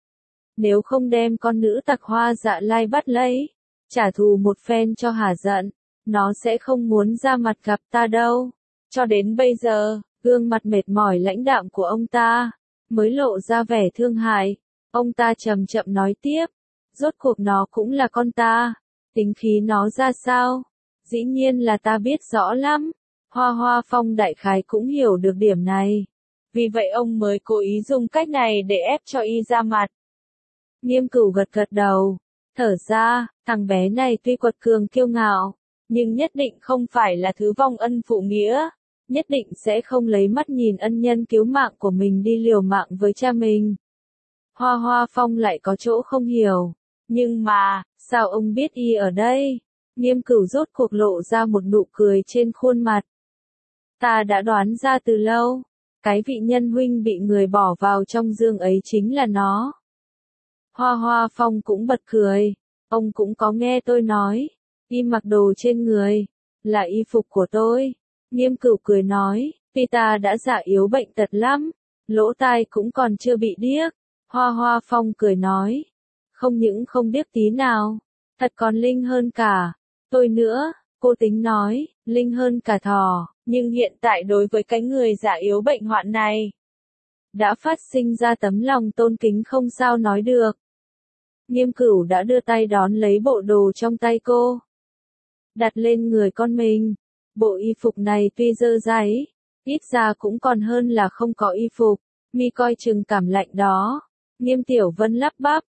Nếu không đem con nữ tặc Hoa Dạ Lai bắt lấy, trả thù một phen cho hả giận, nó sẽ không muốn ra mặt gặp ta đâu. Cho đến bây giờ, gương mặt mệt mỏi lãnh đạm của ông ta mới lộ ra vẻ thương hại. Ông ta chậm chậm nói tiếp, rốt cuộc nó cũng là con ta, tính khí nó ra sao? Dĩ nhiên là ta biết rõ lắm. Hoa Hoa Phong đại khái cũng hiểu được điểm này. Vì vậy ông mới cố ý dùng cách này để ép cho y ra mặt. Nghiêm Cửu gật gật đầu, thở ra, thằng bé này tuy quật cường kiêu ngạo, nhưng nhất định không phải là thứ vong ân phụ nghĩa, nhất định sẽ không lấy mắt nhìn ân nhân cứu mạng của mình đi liều mạng với cha mình. Hoa Hoa Phong lại có chỗ không hiểu, nhưng mà, sao ông biết y ở đây? Nghiêm Cửu rốt cuộc lộ ra một nụ cười trên khuôn mặt. Ta đã đoán ra từ lâu, cái vị nhân huynh bị người bỏ vào trong dương ấy chính là nó. Hoa Hoa Phong cũng bật cười, ông cũng có nghe tôi nói, y mặc đồ trên người, là y phục của tôi. Nghiêm Cửu cười nói, tuy ta đã già yếu bệnh tật lắm, lỗ tai cũng còn chưa bị điếc. Hoa Hoa Phong cười nói, không những không điếc tí nào, thật còn linh hơn cả tôi nữa. Cô tính nói, linh hơn cả thỏ, nhưng hiện tại đối với cái người già yếu bệnh hoạn này, đã phát sinh ra tấm lòng tôn kính không sao nói được. Nghiêm Cửu đã đưa tay đón lấy bộ đồ trong tay cô, đặt lên người con mình. Bộ y phục này tuy dơ dáy, ít ra cũng còn hơn là không có y phục. Mi coi chừng cảm lạnh đó. Nghiêm Tiểu Vân lắp bắp,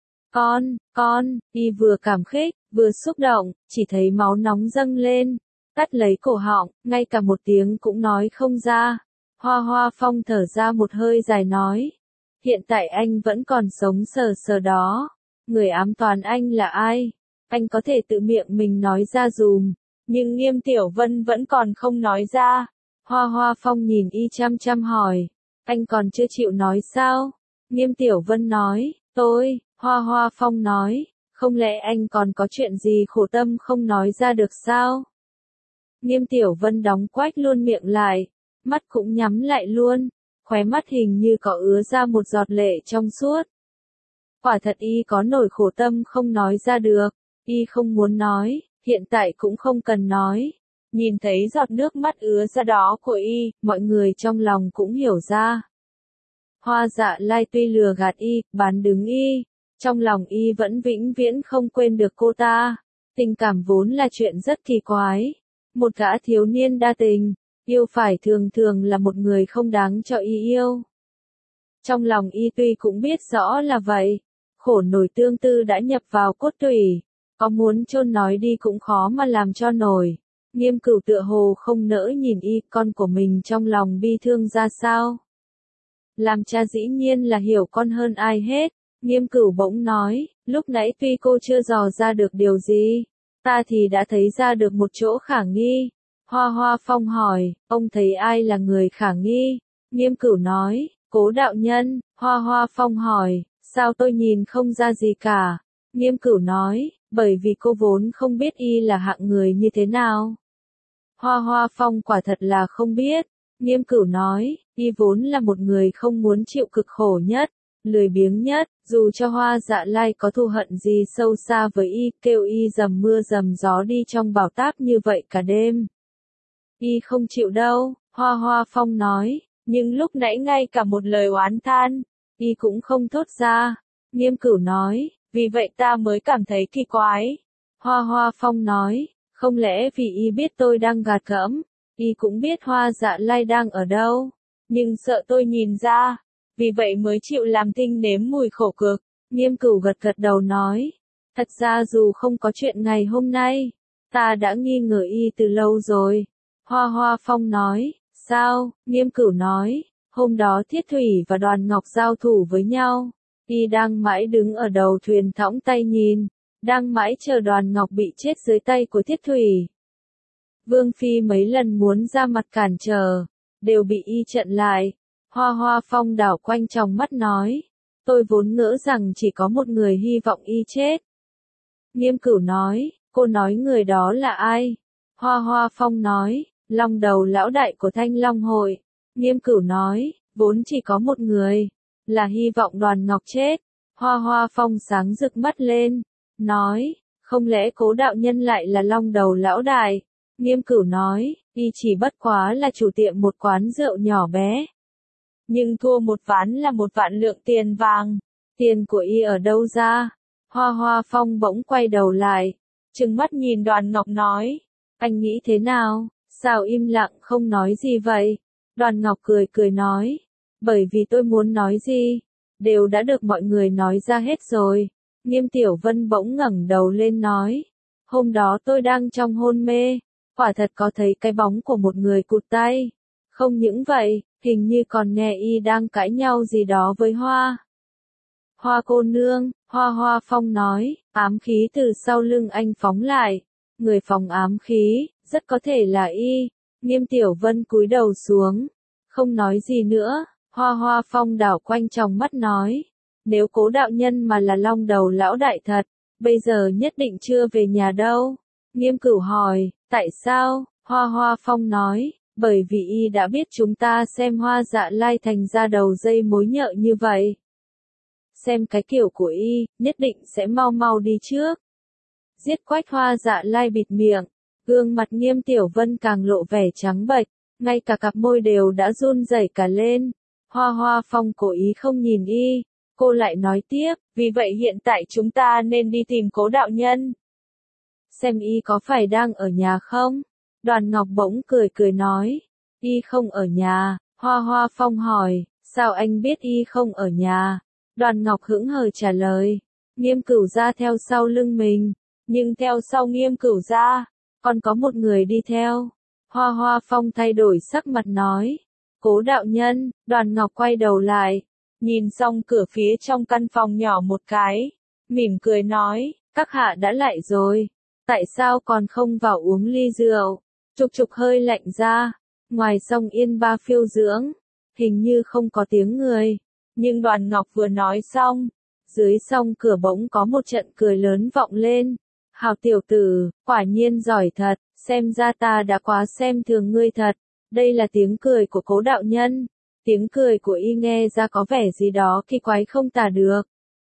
con, y vừa cảm khích, vừa xúc động, chỉ thấy máu nóng dâng lên, cắt lấy cổ họng, ngay cả một tiếng cũng nói không ra. Hoa Hoa Phong thở ra một hơi dài nói, hiện tại anh vẫn còn sống sờ sờ đó. Người ám toán anh là ai? Anh có thể tự miệng mình nói ra dùm. Nhưng Nghiêm Tiểu Vân vẫn còn không nói ra. Hoa Hoa Phong nhìn y chăm chăm hỏi, anh còn chưa chịu nói sao? Nghiêm Tiểu Vân nói, Hoa Hoa Phong nói, không lẽ anh còn có chuyện gì khổ tâm không nói ra được sao? Nghiêm Tiểu Vân đóng quách luôn miệng lại, mắt cũng nhắm lại luôn, khóe mắt hình như có ứa ra một giọt lệ trong suốt. Quả thật y có nỗi khổ tâm không nói ra được, y không muốn nói, hiện tại cũng không cần nói. Nhìn thấy giọt nước mắt ứa ra đó của y, mọi người trong lòng cũng hiểu ra. Hoa Dạ Lai tuy lừa gạt y, bán đứng y, trong lòng y vẫn vĩnh viễn không quên được cô ta. Tình cảm vốn là chuyện rất kỳ quái. Một gã thiếu niên đa tình, yêu phải thường thường là một người không đáng cho y yêu. Trong lòng y tuy cũng biết rõ là vậy, khổ nổi tương tư đã nhập vào cốt tủy, có muốn chôn nói đi cũng khó mà làm cho nổi. Nghiêm Cửu tựa hồ không nỡ nhìn y, con của mình trong lòng bi thương ra sao. Làm cha dĩ nhiên là hiểu con hơn ai hết. Nghiêm Cửu bỗng nói, lúc nãy tuy cô chưa dò ra được điều gì, ta thì đã thấy ra được một chỗ khả nghi. Hoa Hoa Phong hỏi, ông thấy ai là người khả nghi? Nghiêm Cửu nói, Cố đạo nhân. Hoa Hoa Phong hỏi, sao tôi nhìn không ra gì cả? Nghiêm Cửu nói, bởi vì cô vốn không biết y là hạng người như thế nào. Hoa Hoa Phong quả thật là không biết. Nghiêm Cửu nói, y vốn là một người không muốn chịu cực khổ nhất, lười biếng nhất, dù cho Hoa Dạ Lai có thù hận gì sâu xa với y, kêu y dầm mưa dầm gió đi trong bảo táp như vậy cả đêm. Y không chịu đâu, Hoa Hoa Phong nói, nhưng lúc nãy ngay cả một lời oán than, y cũng không thốt ra. Nghiêm Cửu nói, vì vậy ta mới cảm thấy kỳ quái. Hoa Hoa Phong nói, không lẽ vì y biết tôi đang gạt gẫm, y cũng biết Hoa Dạ Lai đang ở đâu, nhưng sợ tôi nhìn ra, vì vậy mới chịu làm Tinh nếm mùi khổ cực. Nghiêm Cửu gật gật đầu nói, thật ra dù không có chuyện ngày hôm nay, ta đã nghi ngờ y từ lâu rồi. Hoa Hoa Phong nói, sao? Nghiêm Cửu nói, hôm đó Thiết Thủy và Đoàn Ngọc giao thủ với nhau, y đang mãi đứng ở đầu thuyền thõng tay nhìn, đang mãi chờ Đoàn Ngọc bị chết dưới tay của Thiết Thủy. Vương Phi mấy lần muốn ra mặt cản trở, đều bị y chặn lại. Hoa Hoa Phong đảo quanh tròng mắt nói, tôi vốn ngỡ rằng chỉ có một người hy vọng y chết. Nghiêm Cửu nói, cô nói người đó là ai? Hoa Hoa Phong nói, Long Đầu lão đại của Thanh Long hội. Nghiêm Cửu nói, vốn chỉ có một người, là hy vọng Đoàn Ngọc chết. Hoa Hoa Phong sáng rực mắt lên, nói, không lẽ Cố đạo nhân lại là Long Đầu lão đại? Nghiêm Cửu nói, y chỉ bất quá là chủ tiệm một quán rượu nhỏ bé. Nhưng thua một ván là 1.000.000 lượng tiền vàng. Tiền của y ở đâu ra? Hoa Hoa Phong bỗng quay đầu lại, trừng mắt nhìn Đoàn Ngọc nói, anh nghĩ thế nào? Sao im lặng không nói gì vậy? Đoàn Ngọc cười cười nói, bởi vì tôi muốn nói gì, đều đã được mọi người nói ra hết rồi. Nghiêm Tiểu Vân bỗng ngẩng đầu lên nói, hôm đó tôi đang trong hôn mê, quả thật có thấy cái bóng của một người cụt tay. Không những vậy, hình như còn nghe y đang cãi nhau gì đó với Hoa cô nương. Hoa Hoa Phong nói, ám khí từ sau lưng anh phóng lại. Người phóng ám khí, rất có thể là y. Nghiêm Tiểu Vân cúi đầu xuống, không nói gì nữa. Hoa Hoa Phong đảo quanh tròng mắt nói, nếu Cố đạo nhân mà là Long Đầu lão đại thật, bây giờ nhất định chưa về nhà đâu. Nghiêm Cửu hỏi, tại sao? Hoa Hoa Phong nói, bởi vì y đã biết chúng ta xem Hoa Dạ Lai thành ra đầu dây mối nhợ như vậy. Xem cái kiểu của y, nhất định sẽ mau mau đi trước. Giết Quách Hoa Dạ Lai bịt miệng, gương mặt Nghiêm Tiểu Vân càng lộ vẻ trắng bệch, ngay cả cặp môi đều đã run rẩy cả lên. Hoa Hoa Phong cố ý không nhìn y, cô lại nói tiếp, vì vậy hiện tại chúng ta nên đi tìm Cố đạo nhân. Xem y có phải đang ở nhà không? Đoàn Ngọc bỗng cười cười nói, y không ở nhà. Hoa Hoa Phong hỏi, sao anh biết y không ở nhà? Đoàn Ngọc hững hờ trả lời, Nghiêm Cửu ra theo sau lưng mình, nhưng theo sau Nghiêm Cửu ra, còn có một người đi theo. Hoa Hoa Phong thay đổi sắc mặt nói, Cố đạo nhân. Đoàn Ngọc quay đầu lại, nhìn xong cửa phía trong căn phòng nhỏ một cái, mỉm cười nói, các hạ đã lại rồi, tại sao còn không vào uống ly rượu? Trục trục hơi lạnh ra, ngoài sông Yên Ba phiêu dưỡng, hình như không có tiếng người. Nhưng Đoàn Ngọc vừa nói xong, dưới song cửa bỗng có một trận cười lớn vọng lên. Hào tiểu tử, quả nhiên giỏi thật, xem ra ta đã quá xem thường ngươi thật. Đây là tiếng cười của Cố đạo nhân. Tiếng cười của y nghe ra có vẻ gì đó kỳ quái không tả được.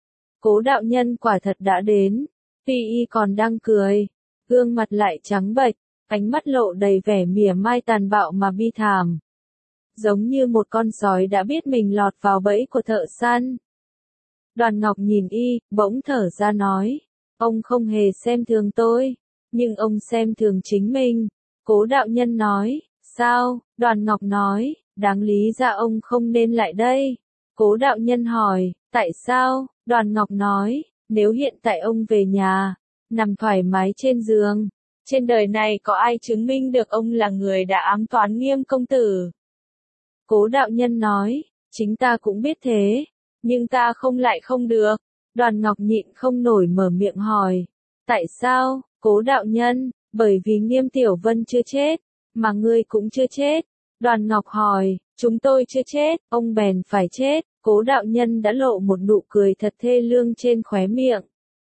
Cố đạo nhân quả thật đã đến, tuy y còn đang cười, gương mặt lại trắng bệch, ánh mắt lộ đầy vẻ mỉa mai tàn bạo mà bi thảm. Giống như một con sói đã biết mình lọt vào bẫy của thợ săn. Đoàn Ngọc nhìn y, bỗng thở ra nói, ông không hề xem thường tôi, nhưng ông xem thường chính mình. Cố đạo nhân nói, sao? Đoàn Ngọc nói, đáng lý ra ông không nên lại đây. Cố đạo nhân hỏi, tại sao? Đoàn Ngọc nói, nếu hiện tại ông về nhà, nằm thoải mái trên giường, trên đời này có ai chứng minh được ông là người đã ám toán Nghiêm công tử? Cố đạo nhân nói, chính ta cũng biết thế, nhưng ta không lại không được. Đoàn Ngọc nhịn không nổi mở miệng hỏi, tại sao? Cố đạo nhân, bởi vì Nghiêm Tiểu Vân chưa chết, mà ngươi cũng chưa chết. Đoàn Ngọc hỏi, chúng tôi chưa chết, ông bèn phải chết. Cố đạo nhân đã lộ một nụ cười thật thê lương trên khóe miệng.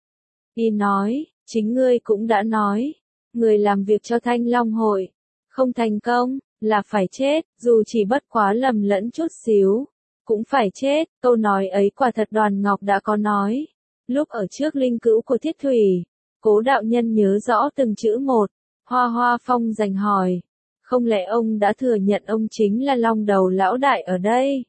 Y nói, chính ngươi cũng đã nói, người làm việc cho Thanh Long hội, không thành công, là phải chết, dù chỉ bất quá lầm lẫn chút xíu, cũng phải chết. Câu nói ấy quả thật Đoàn Ngọc đã có nói. Lúc ở trước linh cữu của Thiết Thủy, Cố đạo nhân nhớ rõ từng chữ một. Hoa Hoa Phong giành hỏi, không lẽ ông đã thừa nhận ông chính là Long Đầu lão đại ở đây?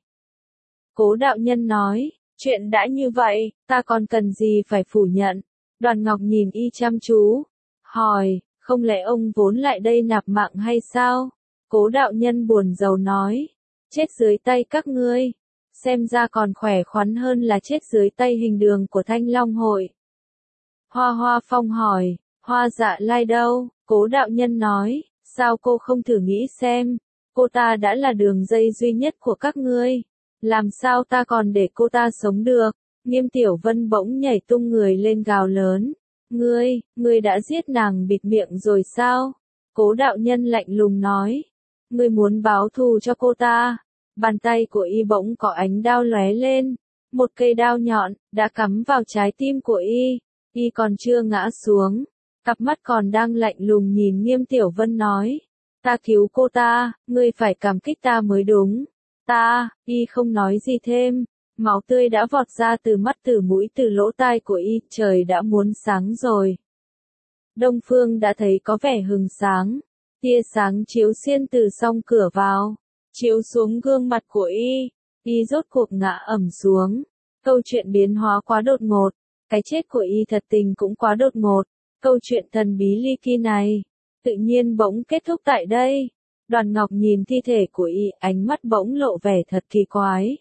Cố đạo nhân nói, chuyện đã như vậy, ta còn cần gì phải phủ nhận. Đoàn Ngọc nhìn y chăm chú, hỏi, không lẽ ông vốn lại đây nạp mạng hay sao? Cố đạo nhân buồn rầu nói, chết dưới tay các ngươi, xem ra còn khỏe khoắn hơn là chết dưới tay hình đường của Thanh Long hội. Hoa Hoa Phong hỏi, Hoa Dạ Lai đâu? Cố đạo nhân nói, sao cô không thử nghĩ xem, cô ta đã là đường dây duy nhất của các ngươi, làm sao ta còn để cô ta sống được? Nghiêm Tiểu Vân bỗng nhảy tung người lên gào lớn, ngươi đã giết nàng bịt miệng rồi sao? Cố đạo nhân lạnh lùng nói, ngươi muốn báo thù cho cô ta. Bàn tay của y bỗng có ánh đao lóe lên, một cây đao nhọn đã cắm vào trái tim của y còn chưa ngã xuống, cặp mắt còn đang lạnh lùng nhìn Nghiêm Tiểu Vân nói, ta cứu cô ta, ngươi phải cảm kích ta mới đúng. Y không nói gì thêm, máu tươi đã vọt ra từ mắt từ mũi từ lỗ tai của y, trời đã muốn sáng rồi. Đông phương đã thấy có vẻ hừng sáng, tia sáng chiếu xuyên từ song cửa vào, chiếu xuống gương mặt của y rốt cuộc ngã ẩm xuống. Câu chuyện biến hóa quá đột ngột, cái chết của y thật tình cũng quá đột ngột, câu chuyện thần bí ly kỳ này, tự nhiên bỗng kết thúc tại đây. Đoàn Ngọc nhìn thi thể của y, ánh mắt bỗng lộ vẻ thật kỳ quái.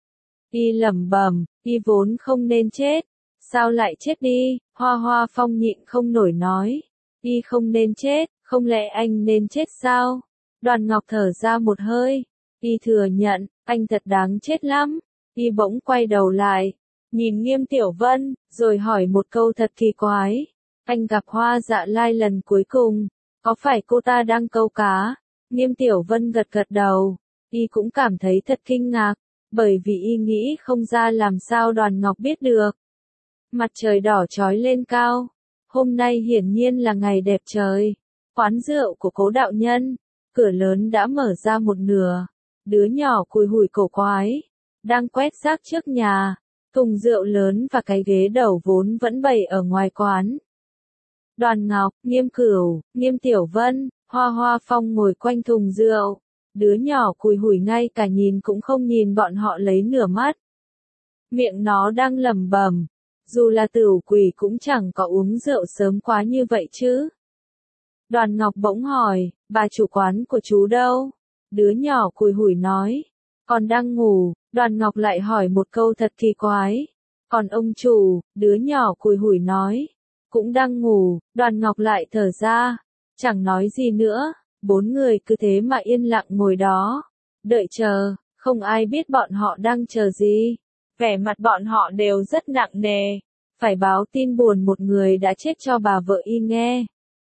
Y lẩm bẩm, y vốn không nên chết, sao lại chết đi? Hoa Hoa Phong nhịn không nổi nói, y không nên chết, không lẽ anh nên chết sao? Đoàn Ngọc thở ra một hơi, y thừa nhận, anh thật đáng chết lắm. Y bỗng quay đầu lại, nhìn Nghiêm Tiểu Vân, rồi hỏi một câu thật kỳ quái, anh gặp Hoa Dạ Lai lần cuối cùng, có phải cô ta đang câu cá? Nghiêm Tiểu Vân gật gật đầu, y cũng cảm thấy thật kinh ngạc, bởi vì y nghĩ không ra làm sao Đoàn Ngọc biết được. Mặt trời đỏ chói lên cao, hôm nay hiển nhiên là ngày đẹp trời. Quán rượu của Cố đạo nhân, cửa lớn đã mở ra một nửa, đứa nhỏ cùi hủi cổ quái, đang quét rác trước nhà, thùng rượu lớn và cái ghế đầu vốn vẫn bày ở ngoài quán. Đoàn Ngọc, Nghiêm Cửu, Nghiêm Tiểu Vân, Hoa Hoa Phong ngồi quanh thùng rượu, đứa nhỏ cùi hủi ngay cả nhìn cũng không nhìn bọn họ lấy nửa mắt. Miệng nó đang lẩm bẩm, dù là tửu quỷ cũng chẳng có uống rượu sớm quá như vậy chứ. Đoàn Ngọc bỗng hỏi, bà chủ quán của chú đâu? Đứa nhỏ cùi hủi nói, còn đang ngủ. Đoàn Ngọc lại hỏi một câu thật kỳ quái, còn ông chủ? Đứa nhỏ cùi hủi nói, cũng đang ngủ. Đoàn Ngọc lại thở ra, chẳng nói gì nữa, bốn người cứ thế mà yên lặng ngồi đó, đợi chờ, không ai biết bọn họ đang chờ gì. Vẻ mặt bọn họ đều rất nặng nề, phải báo tin buồn một người đã chết cho bà vợ y nghe.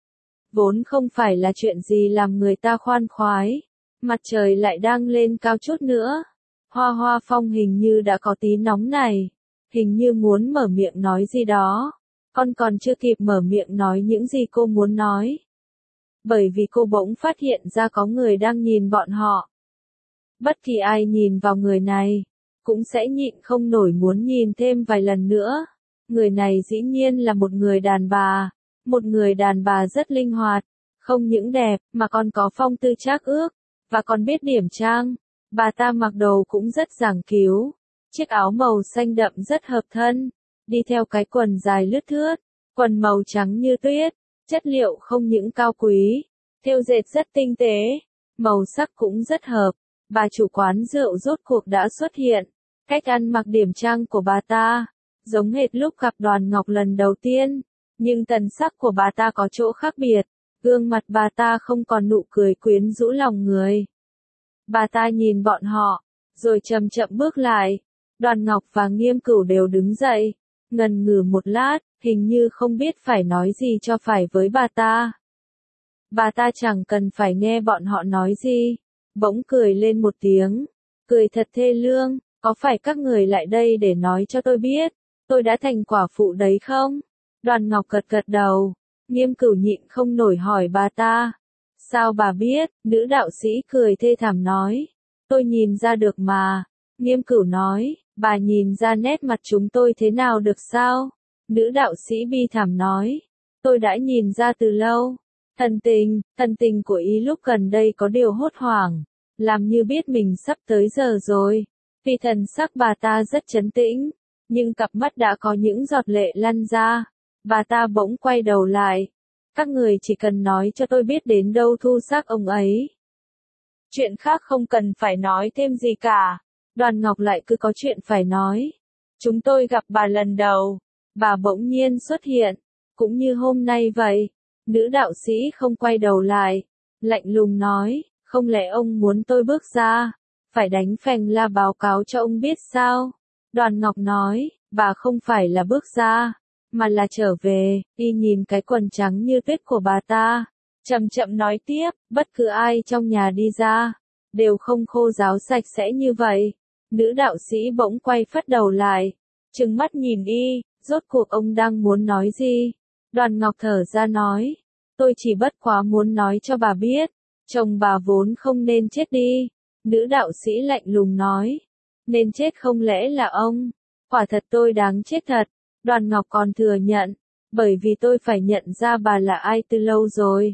Vốn không phải là chuyện gì làm người ta khoan khoái, mặt trời lại đang lên cao chút nữa. Hoa Hoa Phong hình như đã có tí nóng này, hình như muốn mở miệng nói gì đó, còn chưa kịp mở miệng nói những gì cô muốn nói. Bởi vì cô bỗng phát hiện ra có người đang nhìn bọn họ. Bất kỳ ai nhìn vào người này, cũng sẽ nhịn không nổi muốn nhìn thêm vài lần nữa. Người này dĩ nhiên là một người đàn bà rất linh hoạt, không những đẹp, mà còn có phong tư trác ước, và còn biết điểm trang. Bà ta mặc đồ cũng rất giảng cứu, chiếc áo màu xanh đậm rất hợp thân, đi theo cái quần dài lướt thướt, quần màu trắng như tuyết, chất liệu không những cao quý, thêu dệt rất tinh tế, màu sắc cũng rất hợp. Bà chủ quán rượu rốt cuộc đã xuất hiện, cách ăn mặc điểm trang của bà ta, giống hệt lúc gặp Đoàn Ngọc lần đầu tiên, nhưng tần sắc của bà ta có chỗ khác biệt, gương mặt bà ta không còn nụ cười quyến rũ lòng người. Bà ta nhìn bọn họ, rồi chậm chậm bước lại. Đoàn Ngọc và Nghiêm Cửu đều đứng dậy, ngần ngừ một lát, hình như không biết phải nói gì cho phải với bà ta. Bà ta chẳng cần phải nghe bọn họ nói gì, bỗng cười lên một tiếng, cười thật thê lương, có phải các người lại đây để nói cho tôi biết, tôi đã thành quả phụ đấy không? Đoàn Ngọc gật gật đầu, Nghiêm Cửu nhịn không nổi hỏi bà ta. Sao bà biết? Nữ đạo sĩ cười thê thảm nói. Tôi nhìn ra được mà. Nghiêm Cửu nói, bà nhìn ra nét mặt chúng tôi thế nào được sao? Nữ đạo sĩ bi thảm nói. Tôi đã nhìn ra từ lâu. Thần tình của y lúc gần đây có điều hốt hoảng, làm như biết mình sắp tới giờ rồi. Vì thần sắc bà ta rất trấn tĩnh, nhưng cặp mắt đã có những giọt lệ lăn ra. Bà ta bỗng quay đầu lại. Các người chỉ cần nói cho tôi biết đến đâu thu xác ông ấy. Chuyện khác không cần phải nói thêm gì cả. Đoàn Ngọc lại cứ có chuyện phải nói. Chúng tôi gặp bà lần đầu. Bà bỗng nhiên xuất hiện. Cũng như hôm nay vậy. Nữ đạo sĩ không quay đầu lại. Lạnh lùng nói, không lẽ ông muốn tôi bước ra? Phải đánh phanh la báo cáo cho ông biết sao? Đoàn Ngọc nói, bà không phải là bước ra, mà là trở về. Y nhìn cái quần trắng như tuyết của bà ta. Chậm chậm nói tiếp, bất cứ ai trong nhà đi ra, đều không khô ráo sạch sẽ như vậy. Nữ đạo sĩ bỗng quay phất đầu lại, trừng mắt nhìn Y, rốt cuộc ông đang muốn nói gì? Đoàn Ngọc thở ra nói, tôi chỉ bất quá muốn nói cho bà biết, chồng bà vốn không nên chết đi. Nữ đạo sĩ lạnh lùng nói, nên chết không lẽ là ông? Quả thật tôi đáng chết thật. Đoàn Ngọc còn thừa nhận, bởi vì tôi phải nhận ra bà là ai từ lâu rồi.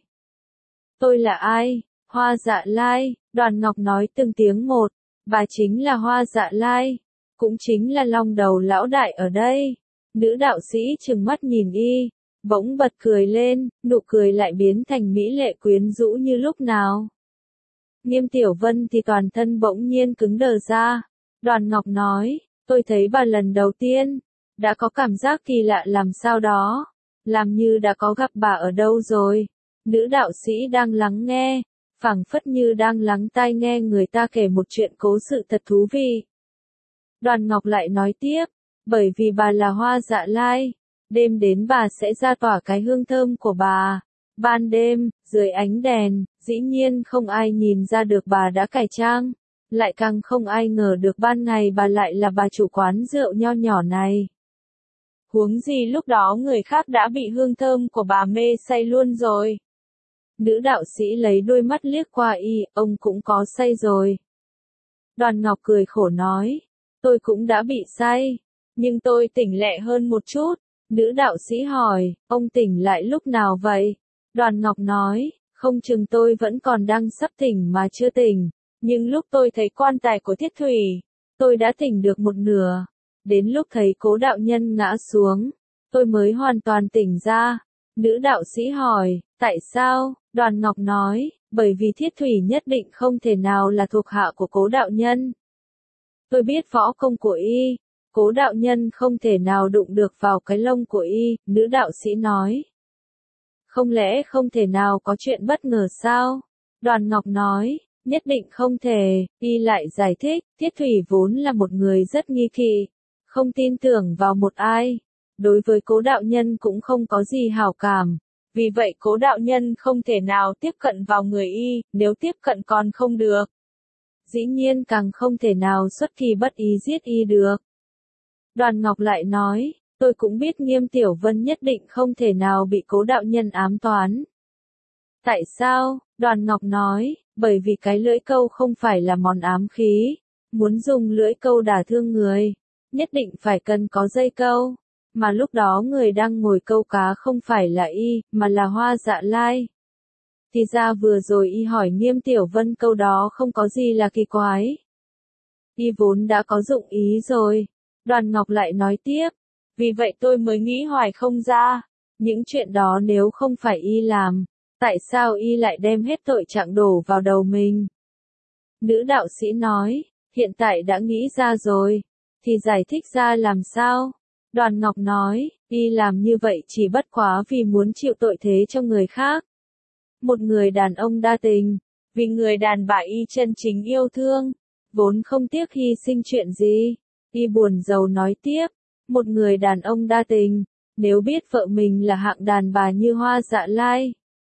Tôi là ai? Hoa Dạ Lai. Đoàn Ngọc nói từng tiếng một, bà chính là Hoa Dạ Lai, cũng chính là long đầu lão đại ở đây. Nữ đạo sĩ trừng mắt nhìn Y, bỗng bật cười lên, nụ cười lại biến thành mỹ lệ quyến rũ như lúc nào. Nghiêm Tiểu Vân thì toàn thân bỗng nhiên cứng đờ ra. Đoàn Ngọc nói, tôi thấy bà lần đầu tiên, đã có cảm giác kỳ lạ làm sao đó, làm như đã có gặp bà ở đâu rồi. Nữ đạo sĩ đang lắng nghe, phảng phất như đang lắng tai nghe người ta kể một chuyện cố sự thật thú vị. Đoàn Ngọc lại nói tiếp, bởi vì bà là Hoa Dạ Lai, đêm đến bà sẽ ra tỏa cái hương thơm của bà. Ban đêm, dưới ánh đèn, dĩ nhiên không ai nhìn ra được bà đã cải trang, lại càng không ai ngờ được ban ngày bà lại là bà chủ quán rượu nho nhỏ này. Huống gì lúc đó người khác đã bị hương thơm của bà mê say luôn rồi. Nữ đạo sĩ lấy đôi mắt liếc qua Y, ông cũng có say rồi. Đoàn Ngọc cười khổ nói, tôi cũng đã bị say, nhưng tôi tỉnh lẹ hơn một chút. Nữ đạo sĩ hỏi, ông tỉnh lại lúc nào vậy? Đoàn Ngọc nói, không chừng tôi vẫn còn đang sắp tỉnh mà chưa tỉnh, nhưng lúc tôi thấy quan tài của Thiết Thủy, tôi đã tỉnh được một nửa. Đến lúc thấy Cố đạo nhân ngã xuống, tôi mới hoàn toàn tỉnh ra. Nữ đạo sĩ hỏi, tại sao? Đoàn Ngọc nói, bởi vì Thiết Thủy nhất định không thể nào là thuộc hạ của Cố đạo nhân. Tôi biết võ công của Y, Cố đạo nhân không thể nào đụng được vào cái lông của Y. Nữ đạo sĩ nói, không lẽ không thể nào có chuyện bất ngờ sao? Đoàn Ngọc nói, nhất định không thể. Y lại giải thích, Thiết Thủy vốn là một người rất nghi kỵ, không tin tưởng vào một ai. Đối với Cố đạo nhân cũng không có gì hảo cảm. Vì vậy Cố đạo nhân không thể nào tiếp cận vào người Y, nếu tiếp cận còn không được. Dĩ nhiên càng không thể nào xuất kỳ bất ý giết Y được. Đoàn Ngọc lại nói, tôi cũng biết Nghiêm Tiểu Vân nhất định không thể nào bị Cố đạo nhân ám toán. Tại sao? Đoàn Ngọc nói, bởi vì cái lưỡi câu không phải là món ám khí. Muốn dùng lưỡi câu đả thương người, nhất định phải cần có dây câu. Mà lúc đó người đang ngồi câu cá không phải là Y, mà là Hoa Dạ Lai. Thì ra vừa rồi Y hỏi Nghiêm Tiểu Vân câu đó không có gì là kỳ quái. Y vốn đã có dụng ý rồi. Đoàn Ngọc lại nói tiếp, vì vậy tôi mới nghĩ hoài không ra, những chuyện đó nếu không phải Y làm, tại sao Y lại đem hết tội trạng đổ vào đầu mình? Nữ đạo sĩ nói, hiện tại đã nghĩ ra rồi, thì giải thích ra làm sao? Đoàn Ngọc nói, Y làm như vậy chỉ bất quá vì muốn chịu tội thế cho người khác. Một người đàn ông đa tình, vì người đàn bà Y chân chính yêu thương, vốn không tiếc hy sinh chuyện gì. Y buồn rầu nói tiếp, một người đàn ông đa tình, nếu biết vợ mình là hạng đàn bà như Hoa Dạ Lai,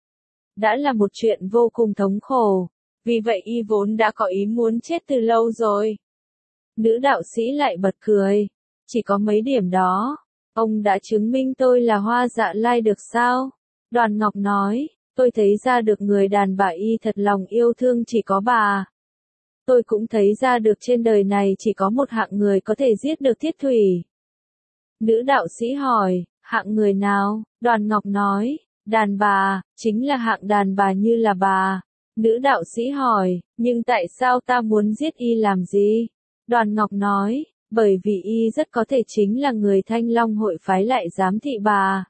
đã là một chuyện vô cùng thống khổ, vì vậy Y vốn đã có ý muốn chết từ lâu rồi. Nữ đạo sĩ lại bật cười, chỉ có mấy điểm đó, ông đã chứng minh tôi là Hoa Dạ Lai được sao? Đoàn Ngọc nói, tôi thấy ra được người đàn bà Y thật lòng yêu thương chỉ có bà. Tôi cũng thấy ra được trên đời này chỉ có một hạng người có thể giết được Thiết Thủy. Nữ đạo sĩ hỏi, hạng người nào? Đoàn Ngọc nói, đàn bà, chính là hạng đàn bà như là bà. Nữ đạo sĩ hỏi, nhưng tại sao ta muốn giết Y làm gì? Đoàn Ngọc nói, bởi vì Y rất có thể chính là người Thanh Long hội phái lại giám thị bà.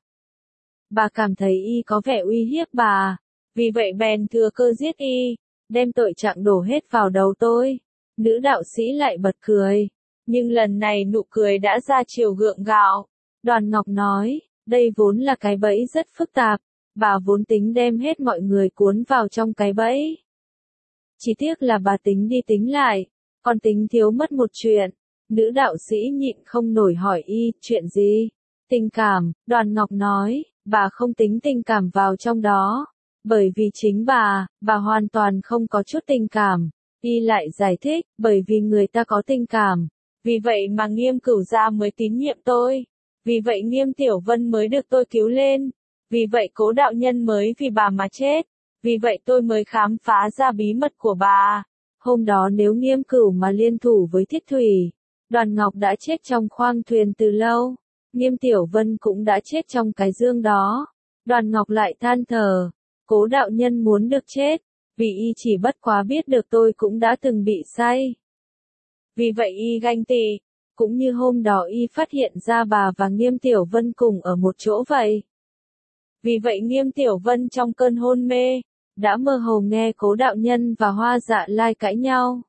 Bà cảm thấy Y có vẻ uy hiếp bà, vì vậy bèn thừa cơ giết Y, đem tội trạng đổ hết vào đầu tôi. Nữ đạo sĩ lại bật cười. Nhưng lần này nụ cười đã ra chiều gượng gạo. Đoàn Ngọc nói, đây vốn là cái bẫy rất phức tạp. Bà vốn tính đem hết mọi người cuốn vào trong cái bẫy. Chỉ tiếc là bà tính đi tính lại, còn tính thiếu mất một chuyện. Nữ đạo sĩ nhịn không nổi hỏi y, chuyện gì? Tình cảm, Đoàn Ngọc nói, bà không tính tình cảm vào trong đó. Bởi vì chính bà hoàn toàn không có chút tình cảm. Y lại giải thích, bởi vì người ta có tình cảm. Vì vậy mà Nghiêm Cửu gia mới tín nhiệm tôi. Vì vậy Nghiêm Tiểu Vân mới được tôi cứu lên. Vì vậy Cố đạo nhân mới vì bà mà chết. Vì vậy tôi mới khám phá ra bí mật của bà. Hôm đó nếu Nghiêm Cửu mà liên thủ với Thiết Thủy, Đoàn Ngọc đã chết trong khoang thuyền từ lâu. Nghiêm Tiểu Vân cũng đã chết trong cái dương đó. Đoàn Ngọc lại than thở, Cố đạo nhân muốn được chết, vì y chỉ bất quá biết được tôi cũng đã từng bị say. Vì vậy y ganh tị, cũng như hôm đó y phát hiện ra bà và Nghiêm Tiểu Vân cùng ở một chỗ vậy. Vì vậy Nghiêm Tiểu Vân trong cơn hôn mê, đã mơ hồ nghe Cố đạo nhân và Hoa Dạ Lai cãi nhau.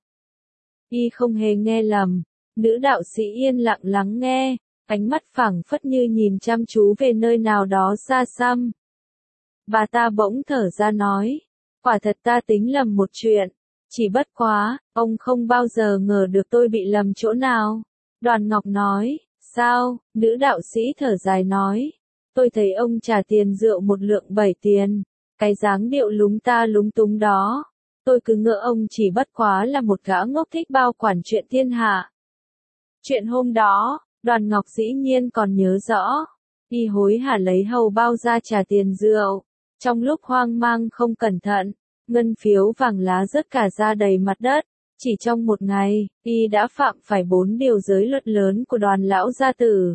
Y không hề nghe lầm, nữ đạo sĩ yên lặng lắng nghe, ánh mắt phảng phất như nhìn chăm chú về nơi nào đó xa xăm. Bà ta bỗng thở ra nói, quả thật ta tính lầm một chuyện, chỉ bất quá, ông không bao giờ ngờ được tôi bị lầm chỗ nào. Đoàn Ngọc nói, sao? Nữ đạo sĩ thở dài nói, tôi thấy ông trả tiền rượu một lượng 7 tiền, cái dáng điệu lúng ta lúng túng đó. Tôi cứ ngỡ ông chỉ bất quá là một gã ngốc thích bao quản chuyện thiên hạ. Chuyện hôm đó, Đoàn Ngọc dĩ nhiên còn nhớ rõ. Y hối hả lấy hầu bao ra trả tiền rượu. Trong lúc hoang mang không cẩn thận, ngân phiếu vàng lá rớt cả ra đầy mặt đất. Chỉ trong một ngày, y đã phạm phải 4 điều giới luật lớn của Đoàn lão gia tử.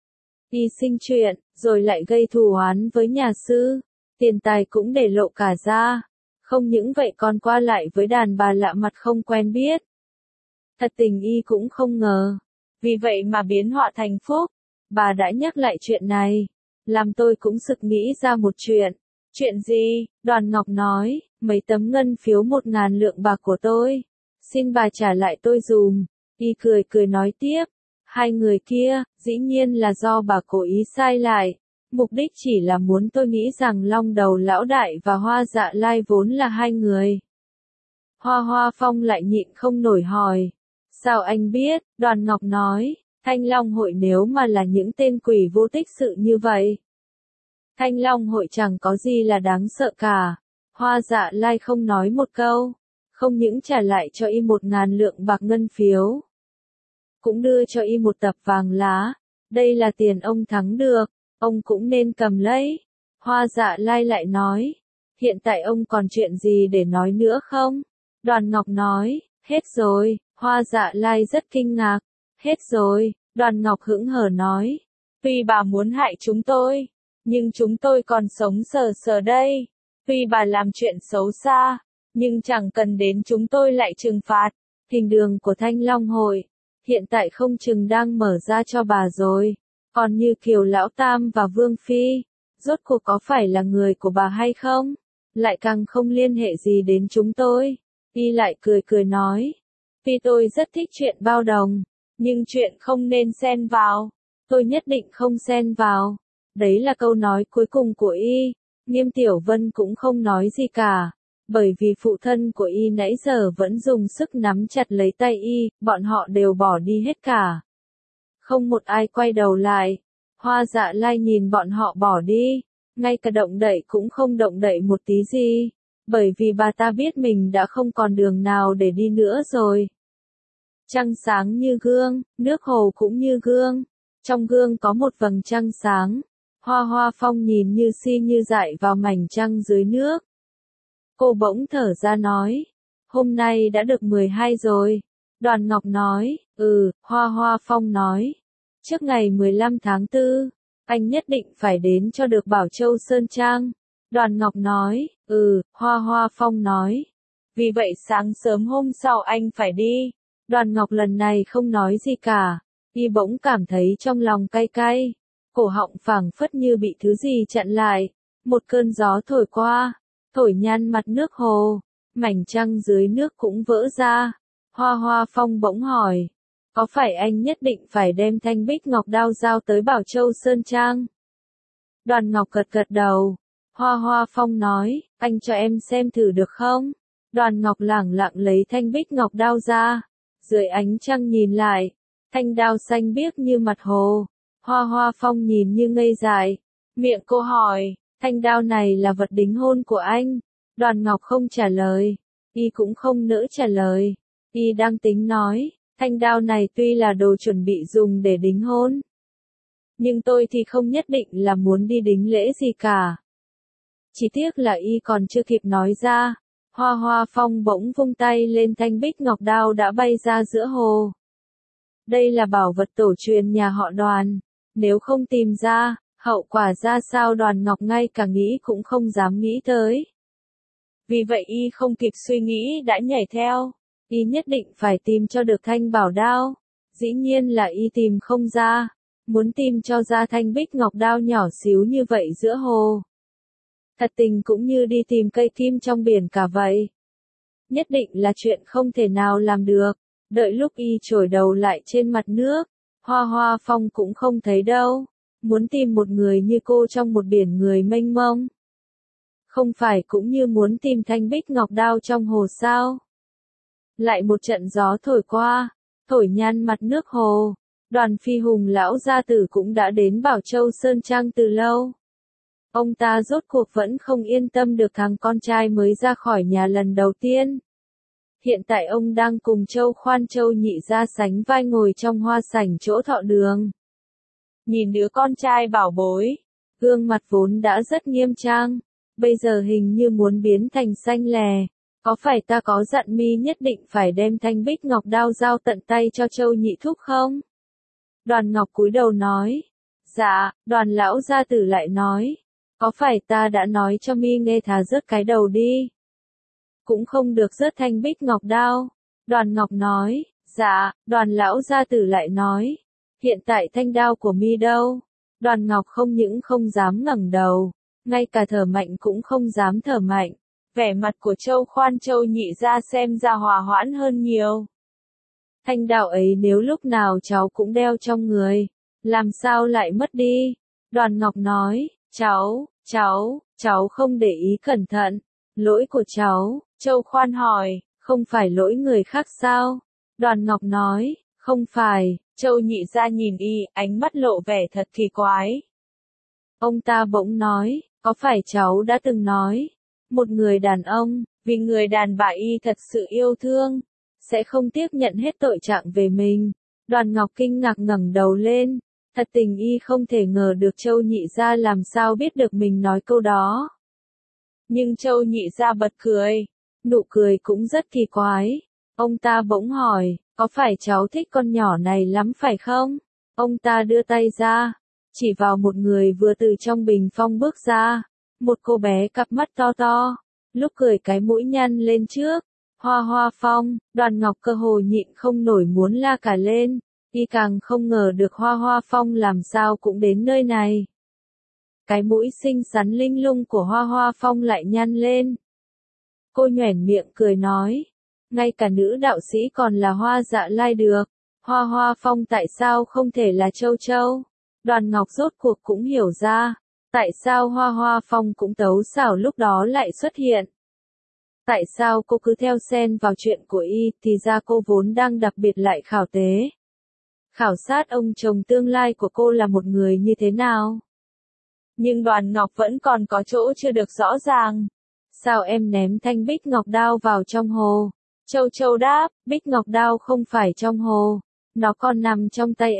Y sinh chuyện, rồi lại gây thù oán với nhà sư. Tiền tài cũng để lộ cả ra. Không những vậy còn qua lại với đàn bà lạ mặt không quen biết. Thật tình y cũng không ngờ. Vì vậy mà biến họa thành phúc. Bà đã nhắc lại chuyện này. Làm tôi cũng sực nghĩ ra một chuyện. Chuyện gì? Đoàn Ngọc nói, mấy tấm ngân phiếu 1.000 lượng bạc của tôi. Xin bà trả lại tôi dùm. Y cười cười nói tiếp. Hai người kia, dĩ nhiên là do bà cố ý sai lại. Mục đích chỉ là muốn tôi nghĩ rằng Long Đầu Lão Đại và Hoa Dạ Lai vốn là hai người. Hoa Hoa Phong lại nhịn không nổi hỏi. Sao anh biết? Đoàn Ngọc nói, Thanh Long hội nếu mà là những tên quỷ vô tích sự như vậy. Thanh Long hội chẳng có gì là đáng sợ cả. Hoa Dạ Lai không nói một câu. Không những trả lại cho y 1.000 lượng bạc ngân phiếu. Cũng đưa cho y một tập vàng lá. Đây là tiền ông thắng được. Ông cũng nên cầm lấy. Hoa Dạ Lai lại nói. Hiện tại ông còn chuyện gì để nói nữa không? Đoàn Ngọc nói. Hết rồi. Hoa Dạ Lai rất kinh ngạc. Hết rồi. Đoàn Ngọc hững hờ nói. Tuy bà muốn hại chúng tôi. Nhưng chúng tôi còn sống sờ sờ đây. Tuy bà làm chuyện xấu xa. Nhưng chẳng cần đến chúng tôi lại trừng phạt. Hình đường của Thanh Long hội. Hiện tại không chừng đang mở ra cho bà rồi. Còn như Kiều Lão Tam và Vương Phi, rốt cuộc có phải là người của bà hay không? Lại càng không liên hệ gì đến chúng tôi. Y lại cười cười nói. Vì tôi rất thích chuyện bao đồng, nhưng chuyện không nên xen vào. Tôi nhất định không xen vào. Đấy là câu nói cuối cùng của Y. Nghiêm Tiểu Vân cũng không nói gì cả. Bởi vì phụ thân của Y nãy giờ vẫn dùng sức nắm chặt lấy tay Y, bọn họ đều bỏ đi hết cả. Không một ai quay đầu lại. Hoa Dạ Lai nhìn bọn họ bỏ đi. Ngay cả động đậy cũng không động đậy một tí gì. Bởi vì bà ta biết mình đã không còn đường nào để đi nữa rồi. Trăng sáng như gương, nước hồ cũng như gương. Trong gương có một vầng trăng sáng. Hoa Hoa Phong nhìn như si như dại vào mảnh trăng dưới nước. Cô bỗng thở ra nói. Hôm nay đã được 12 rồi. Đoàn Ngọc nói. Hoa Hoa Phong nói. Trước ngày 15 tháng 4, anh nhất định phải đến cho được Bảo Châu Sơn Trang. Đoàn Ngọc nói. Hoa Hoa Phong nói. Vì vậy sáng sớm hôm sau anh phải đi. Đoàn Ngọc lần này không nói gì cả. Y bỗng cảm thấy trong lòng cay cay. Cổ họng phảng phất như bị thứ gì chặn lại. Một cơn gió thổi qua. Thổi nhan mặt nước hồ. Mảnh trăng dưới nước cũng vỡ ra. Hoa Hoa Phong bỗng hỏi, có phải anh nhất định phải đem thanh bích ngọc đao giao tới Bảo Châu Sơn Trang? Đoàn Ngọc gật gật đầu. Hoa Hoa Phong nói, anh cho em xem thử được không? Đoàn Ngọc lẳng lặng lấy thanh bích ngọc đao ra. Dưới ánh trăng nhìn lại, thanh đao xanh biếc như mặt hồ. Hoa Hoa Phong nhìn như ngây dại. Miệng cô hỏi, thanh đao này là vật đính hôn của anh? Đoàn Ngọc không trả lời. Y cũng không nỡ trả lời. Y đang tính nói, thanh đao này tuy là đồ chuẩn bị dùng để đính hôn, nhưng tôi thì không nhất định là muốn đi đính lễ gì cả. Chỉ tiếc là Y còn chưa kịp nói ra, Hoa Hoa Phong bỗng vung tay lên thanh bích ngọc đao đã bay ra giữa hồ. Đây là bảo vật tổ truyền nhà họ Đoàn, nếu không tìm ra, hậu quả ra sao Đoàn Ngọc ngay cả nghĩ cũng không dám nghĩ tới. Vì vậy Y không kịp suy nghĩ đã nhảy theo. Y nhất định phải tìm cho được thanh bảo đao. Dĩ nhiên là Y tìm không ra. Muốn tìm cho ra thanh bích ngọc đao nhỏ xíu như vậy giữa hồ. Thật tình cũng như đi tìm cây kim trong biển cả vậy. Nhất định là chuyện không thể nào làm được. Đợi lúc Y trồi đầu lại trên mặt nước, Hoa Hoa Phong cũng không thấy đâu. Muốn tìm một người như cô trong một biển người mênh mông. Không phải cũng như muốn tìm thanh bích ngọc đao trong hồ sao? Lại một trận gió thổi qua, thổi nhăn mặt nước hồ. Đoàn Phi Hùng lão gia tử cũng đã đến Bảo Châu Sơn Trang từ lâu. Ông ta rốt cuộc vẫn không yên tâm được thằng con trai mới ra khỏi nhà lần đầu tiên. Hiện tại ông đang cùng Châu Khoan Châu Nhị ra sánh vai ngồi trong hoa sảnh chỗ thọ đường. Nhìn đứa con trai bảo bối, gương mặt vốn đã rất nghiêm trang, bây giờ hình như muốn biến thành xanh lè. Có phải ta có dặn mi nhất định phải đem thanh bích ngọc đao giao tận tay cho Châu Nhị thúc không? Đoàn Ngọc cúi đầu nói. Dạ, Đoàn lão gia tử lại nói. Có phải ta đã nói cho mi nghe thà rớt cái đầu đi? Cũng không được rớt thanh bích ngọc đao. Đoàn Ngọc nói. Dạ, Đoàn lão gia tử lại nói. Hiện tại thanh đao của mi đâu? Đoàn Ngọc không những không dám ngẩng đầu, ngay cả thở mạnh cũng không dám thở mạnh. Vẻ mặt của Châu Khoan Châu Nhị ra xem ra hòa hoãn hơn nhiều. Thanh đao ấy nếu lúc nào cháu cũng đeo trong người, làm sao lại mất đi? Đoàn Ngọc nói, cháu không để ý cẩn thận. Lỗi của cháu, Châu Khoan hỏi, không phải lỗi người khác sao? Đoàn Ngọc nói, không phải. Châu Nhị ra nhìn Y, ánh mắt lộ vẻ thật kỳ quái. Ông ta bỗng nói, có phải cháu đã từng nói, một người đàn ông, vì người đàn bà Y thật sự yêu thương, sẽ không tiếp nhận hết tội trạng về mình. Đoàn Ngọc kinh ngạc ngẩng đầu lên, thật tình Y không thể ngờ được Châu Nhị ra làm sao biết được mình nói câu đó. Nhưng Châu Nhị ra bật cười, nụ cười cũng rất kỳ quái. Ông ta bỗng hỏi, có phải cháu thích con nhỏ này lắm phải không? Ông ta đưa tay ra, chỉ vào một người vừa từ trong bình phong bước ra. Một cô bé cặp mắt to to, lúc cười cái mũi nhăn lên trước. Hoa Hoa Phong, Đoàn Ngọc cơ hồ nhịn không nổi muốn la cả lên. Y càng không ngờ được Hoa Hoa Phong làm sao cũng đến nơi này. Cái mũi xinh xắn linh lung của Hoa Hoa Phong lại nhăn lên. Cô nhoẻn miệng cười nói, ngay cả nữ đạo sĩ còn là Hoa Dạ Lai được. Hoa Hoa Phong tại sao không thể là Châu Châu? Đoàn Ngọc rốt cuộc cũng hiểu ra, tại sao Hoa Hoa Phong cũng tấu xảo lúc đó lại xuất hiện. Tại sao cô cứ theo xen vào chuyện của Y, thì ra cô vốn đang đặc biệt lại khảo tế. Khảo sát ông chồng tương lai của cô là một người như thế nào? Nhưng Đoàn Ngọc vẫn còn có chỗ chưa được rõ ràng. Sao em ném thanh bích ngọc đao vào trong hồ? Châu Châu đáp, bích ngọc đao không phải trong hồ, nó còn nằm trong tay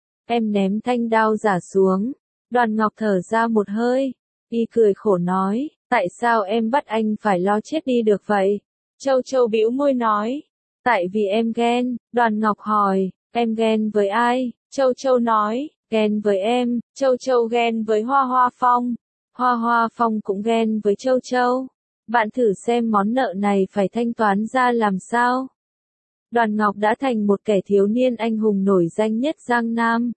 em ném thanh đao giả xuống. Đoàn Ngọc thở ra một hơi, Y cười khổ nói, tại sao em bắt anh phải lo chết đi được vậy? Châu Châu bĩu môi nói, tại vì em ghen. Đoàn Ngọc hỏi, em ghen với ai? Châu Châu nói, ghen với em. Châu Châu ghen với Hoa Hoa Phong. Hoa Hoa Phong cũng ghen với Châu Châu. Bạn thử xem món nợ này phải thanh toán ra làm sao? Đoàn Ngọc đã thành một kẻ thiếu niên anh hùng nổi danh nhất Giang Nam.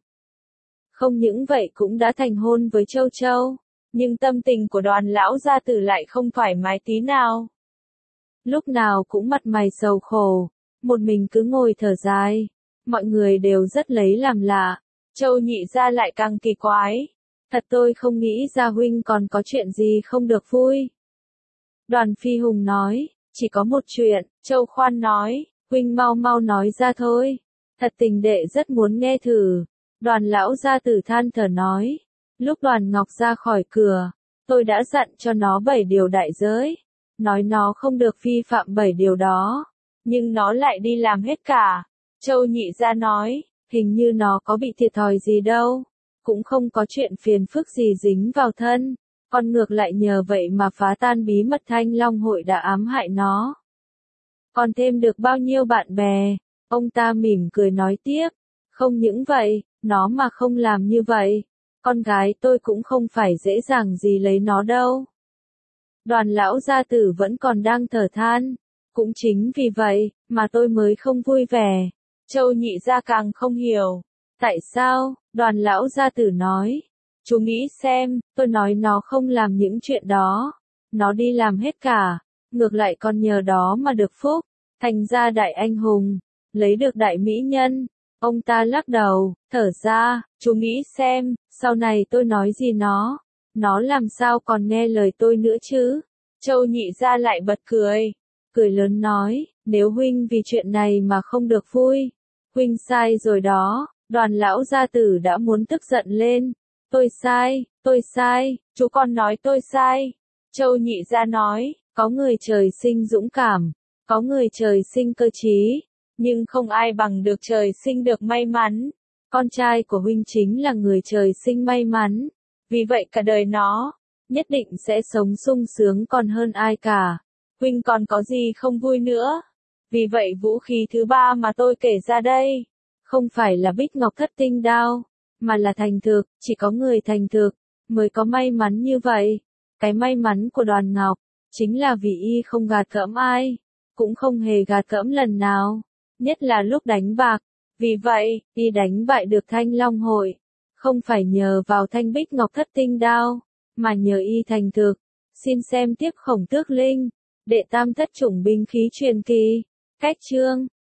Không những vậy cũng đã thành hôn với Châu Châu. Nhưng tâm tình của Đoàn lão gia tử lại không thoải mái tí nào. Lúc nào cũng mặt mày sầu khổ. một mình cứ ngồi thở dài. Mọi người đều rất lấy làm lạ. Châu Nhị Gia lại càng kỳ quái. Thật tôi không nghĩ ra huynh còn có chuyện gì không được vui. Đoàn Phi Hùng nói, chỉ có một chuyện. Châu Khoan nói, huynh mau mau nói ra thôi. Thật tình đệ rất muốn nghe thử. Đoàn lão gia tử than thở nói. Lúc Đoàn Ngọc ra khỏi cửa, tôi đã dặn cho nó 7 điều đại giới. Nói nó không được vi phạm 7 điều đó. Nhưng nó lại đi làm hết cả. Châu Nhị Gia nói, hình như nó có bị thiệt thòi gì đâu. Cũng không có chuyện phiền phức gì dính vào thân. Còn ngược lại nhờ vậy mà phá tan bí mật Thanh Long hội đã ám hại nó. Còn thêm được bao nhiêu bạn bè. Ông ta mỉm cười nói tiếp. Không những vậy, nó mà không làm như vậy. Con gái tôi cũng không phải dễ dàng gì lấy nó đâu. Đoàn lão gia tử vẫn còn đang thở than. Cũng chính vì vậy, mà tôi mới không vui vẻ. Châu Nhị Gia càng không hiểu. Tại sao? Đoàn lão gia tử nói. Chú nghĩ xem, tôi nói nó không làm những chuyện đó. Nó đi làm hết cả. Ngược lại còn nhờ đó mà được phúc. Thành ra đại anh hùng. Lấy được đại mỹ nhân. Ông ta lắc đầu, thở ra, chú nghĩ xem, sau này tôi nói gì nó làm sao còn nghe lời tôi nữa chứ? Châu Nhị Gia lại bật cười, cười lớn nói, nếu huynh vì chuyện này mà không được vui, huynh sai rồi đó. Đoàn lão gia tử đã muốn tức giận lên, tôi sai, chú còn nói tôi sai. Châu Nhị Gia nói, có người trời sinh dũng cảm, có người trời sinh cơ trí. Nhưng không ai bằng được trời sinh được may mắn. Con trai của huynh chính là người trời sinh may mắn. Vì vậy cả đời nó, nhất định sẽ sống sung sướng còn hơn ai cả. Huynh còn có gì không vui nữa. Vì vậy vũ khí thứ 3 mà tôi kể ra đây, không phải là Bích Ngọc Thất Tinh Đao, mà là thành thực. Chỉ có người thành thực, mới có may mắn như vậy. Cái may mắn của Đoàn Ngọc, chính là vì y không gạt gẫm ai, cũng không hề gạt gẫm lần nào. Nhất là lúc đánh bạc. Vì vậy, y đánh bại được Thanh Long hội. Không phải nhờ vào thanh Bích Ngọc Thất Tinh Đao, mà nhờ y thành thực. Xin xem tiếp Khổng Tước Linh, đệ tam thất chủng binh khí truyền kỳ. Cách chương